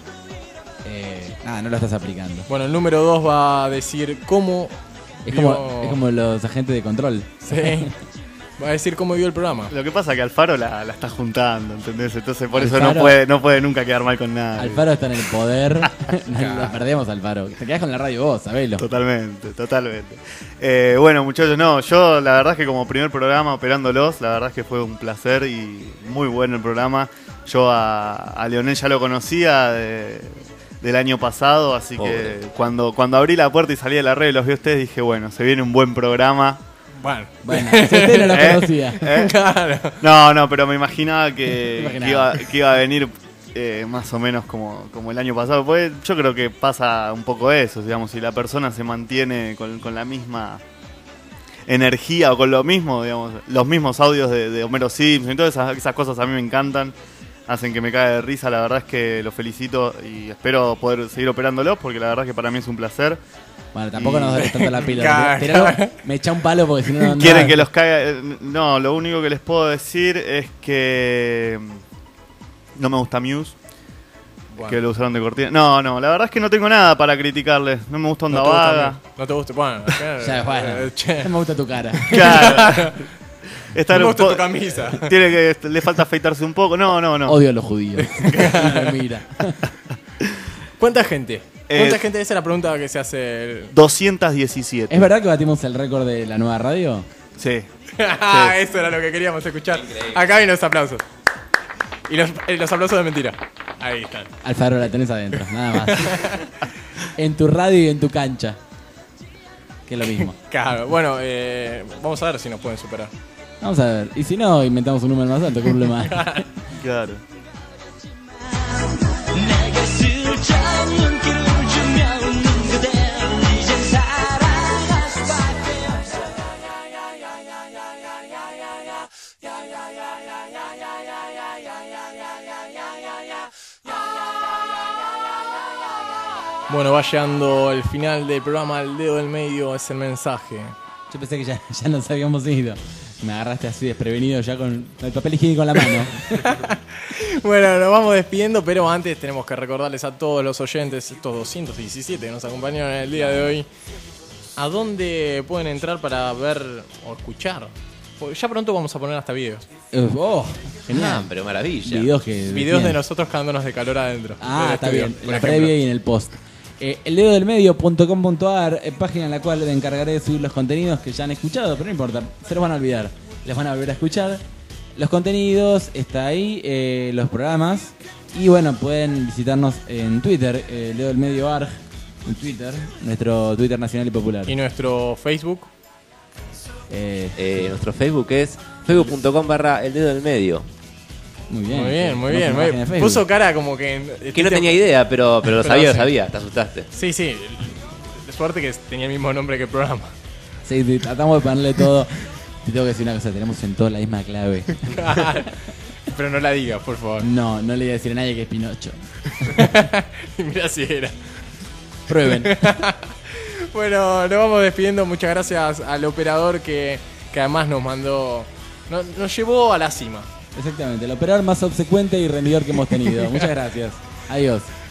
J: no lo estás aplicando.
E: Bueno, el número 2 va a decir cómo...
J: Es como los agentes de control.
E: Sí. Va a decir cómo vio el programa.
P: Lo que pasa es que Alfaro la está juntando, ¿entendés? Entonces por
J: Alfaro,
P: eso no puede nunca quedar mal con nadie.
J: Alfaro está en el poder. Lo perdemos, Alfaro. Te quedás con la radio vos, sabelo.
P: Totalmente. Bueno, muchachos, yo la verdad es que como primer programa operándolos, la verdad es que fue un placer y muy bueno el programa. Yo a Leonel ya lo conocía del año pasado, así que cuando abrí la puerta y salí de la red y los vi a ustedes, dije, bueno, se viene un buen programa.
J: Bueno, si usted no lo conocía.
P: Claro. No, pero me imaginaba que iba a venir más o menos como el año pasado. Pues yo creo que pasa un poco eso, digamos, si la persona se mantiene con la misma energía o con lo mismo, digamos, los mismos audios de Homero Simpson y todas esas cosas a mí me encantan, hacen que me caiga de risa. La verdad es que los felicito y espero poder seguir operándolos porque la verdad es que para mí es un placer.
J: Bueno, tampoco nos des tanto la pila. Pero me echa un palo porque si no...
P: ¿Quieren que los caiga? No, lo único que les puedo decir es que no me gusta Muse. Bueno. Que lo usaron de cortina. No, la verdad es que no tengo nada para criticarles. No me gusta Onda Vaga.
E: No te gusta, bueno.
J: No me gusta tu cara.
P: Claro.
E: No me gusta tu camisa.
P: Le falta afeitarse un poco. No.
J: Odio a los judíos. Mira.
E: ¿Cuánta gente? ¿Cuánta gente? Esa es la pregunta que se hace.
P: 217.
J: ¿Es verdad que batimos el récord de la nueva radio?
P: Sí.
E: Eso era lo que queríamos escuchar. Increíble. Acá vienen los aplausos. Y los aplausos de mentira. Ahí están.
J: Alfaro, la tenés adentro, nada más. En tu radio y en tu cancha. Que es lo mismo.
E: Claro, bueno, vamos a ver si nos pueden superar.
J: Vamos a ver. Y si no, inventamos un número más alto, ¿qué problema hay?
P: Claro.
E: Bueno, va llegando el final del programa. El dedo del medio es el mensaje.
J: Yo pensé que ya nos habíamos ido. Me agarraste así desprevenido ya con el papel higiénico en la mano.
E: Bueno, nos vamos despidiendo, pero antes tenemos que recordarles a todos los oyentes, estos 217 que nos acompañaron en el día de hoy, a dónde pueden entrar para ver o escuchar. Porque ya pronto vamos a poner hasta videos.
K: Genial, pero maravilla.
E: Videos de nosotros cagándonos de calor adentro.
J: Está bien, en la previa y en el post. Eldedodelmedio.com.ar, página en la cual me encargaré de subir los contenidos que ya han escuchado, pero no importa, se los van a olvidar. Les van a volver a escuchar. Los contenidos, está ahí, los programas. Y bueno, pueden visitarnos en Twitter, El Dedo del Medio ARG, en Twitter, nuestro Twitter nacional y popular.
E: ¿Y nuestro Facebook?
K: Nuestro Facebook es facebook.com/El Dedo del Medio.
J: Muy bien.
E: Muy bien. Puso cara como que...
K: Que no tenía idea, pero lo sabía, te asustaste.
E: Sí. De suerte que tenía el mismo nombre que el programa.
J: Sí, tratamos de ponerle todo. Te tengo que decir una cosa, tenemos en toda la misma clave.
E: Pero no la digas, por favor.
J: No le voy a decir a nadie que es Pinocho.
E: Mirá si era.
J: Prueben.
E: Bueno, nos vamos despidiendo. Muchas gracias al operador que además nos mandó... Nos llevó a la cima.
J: Exactamente, el operador más obsecuente y rendidor que hemos tenido. Muchas gracias. Adiós.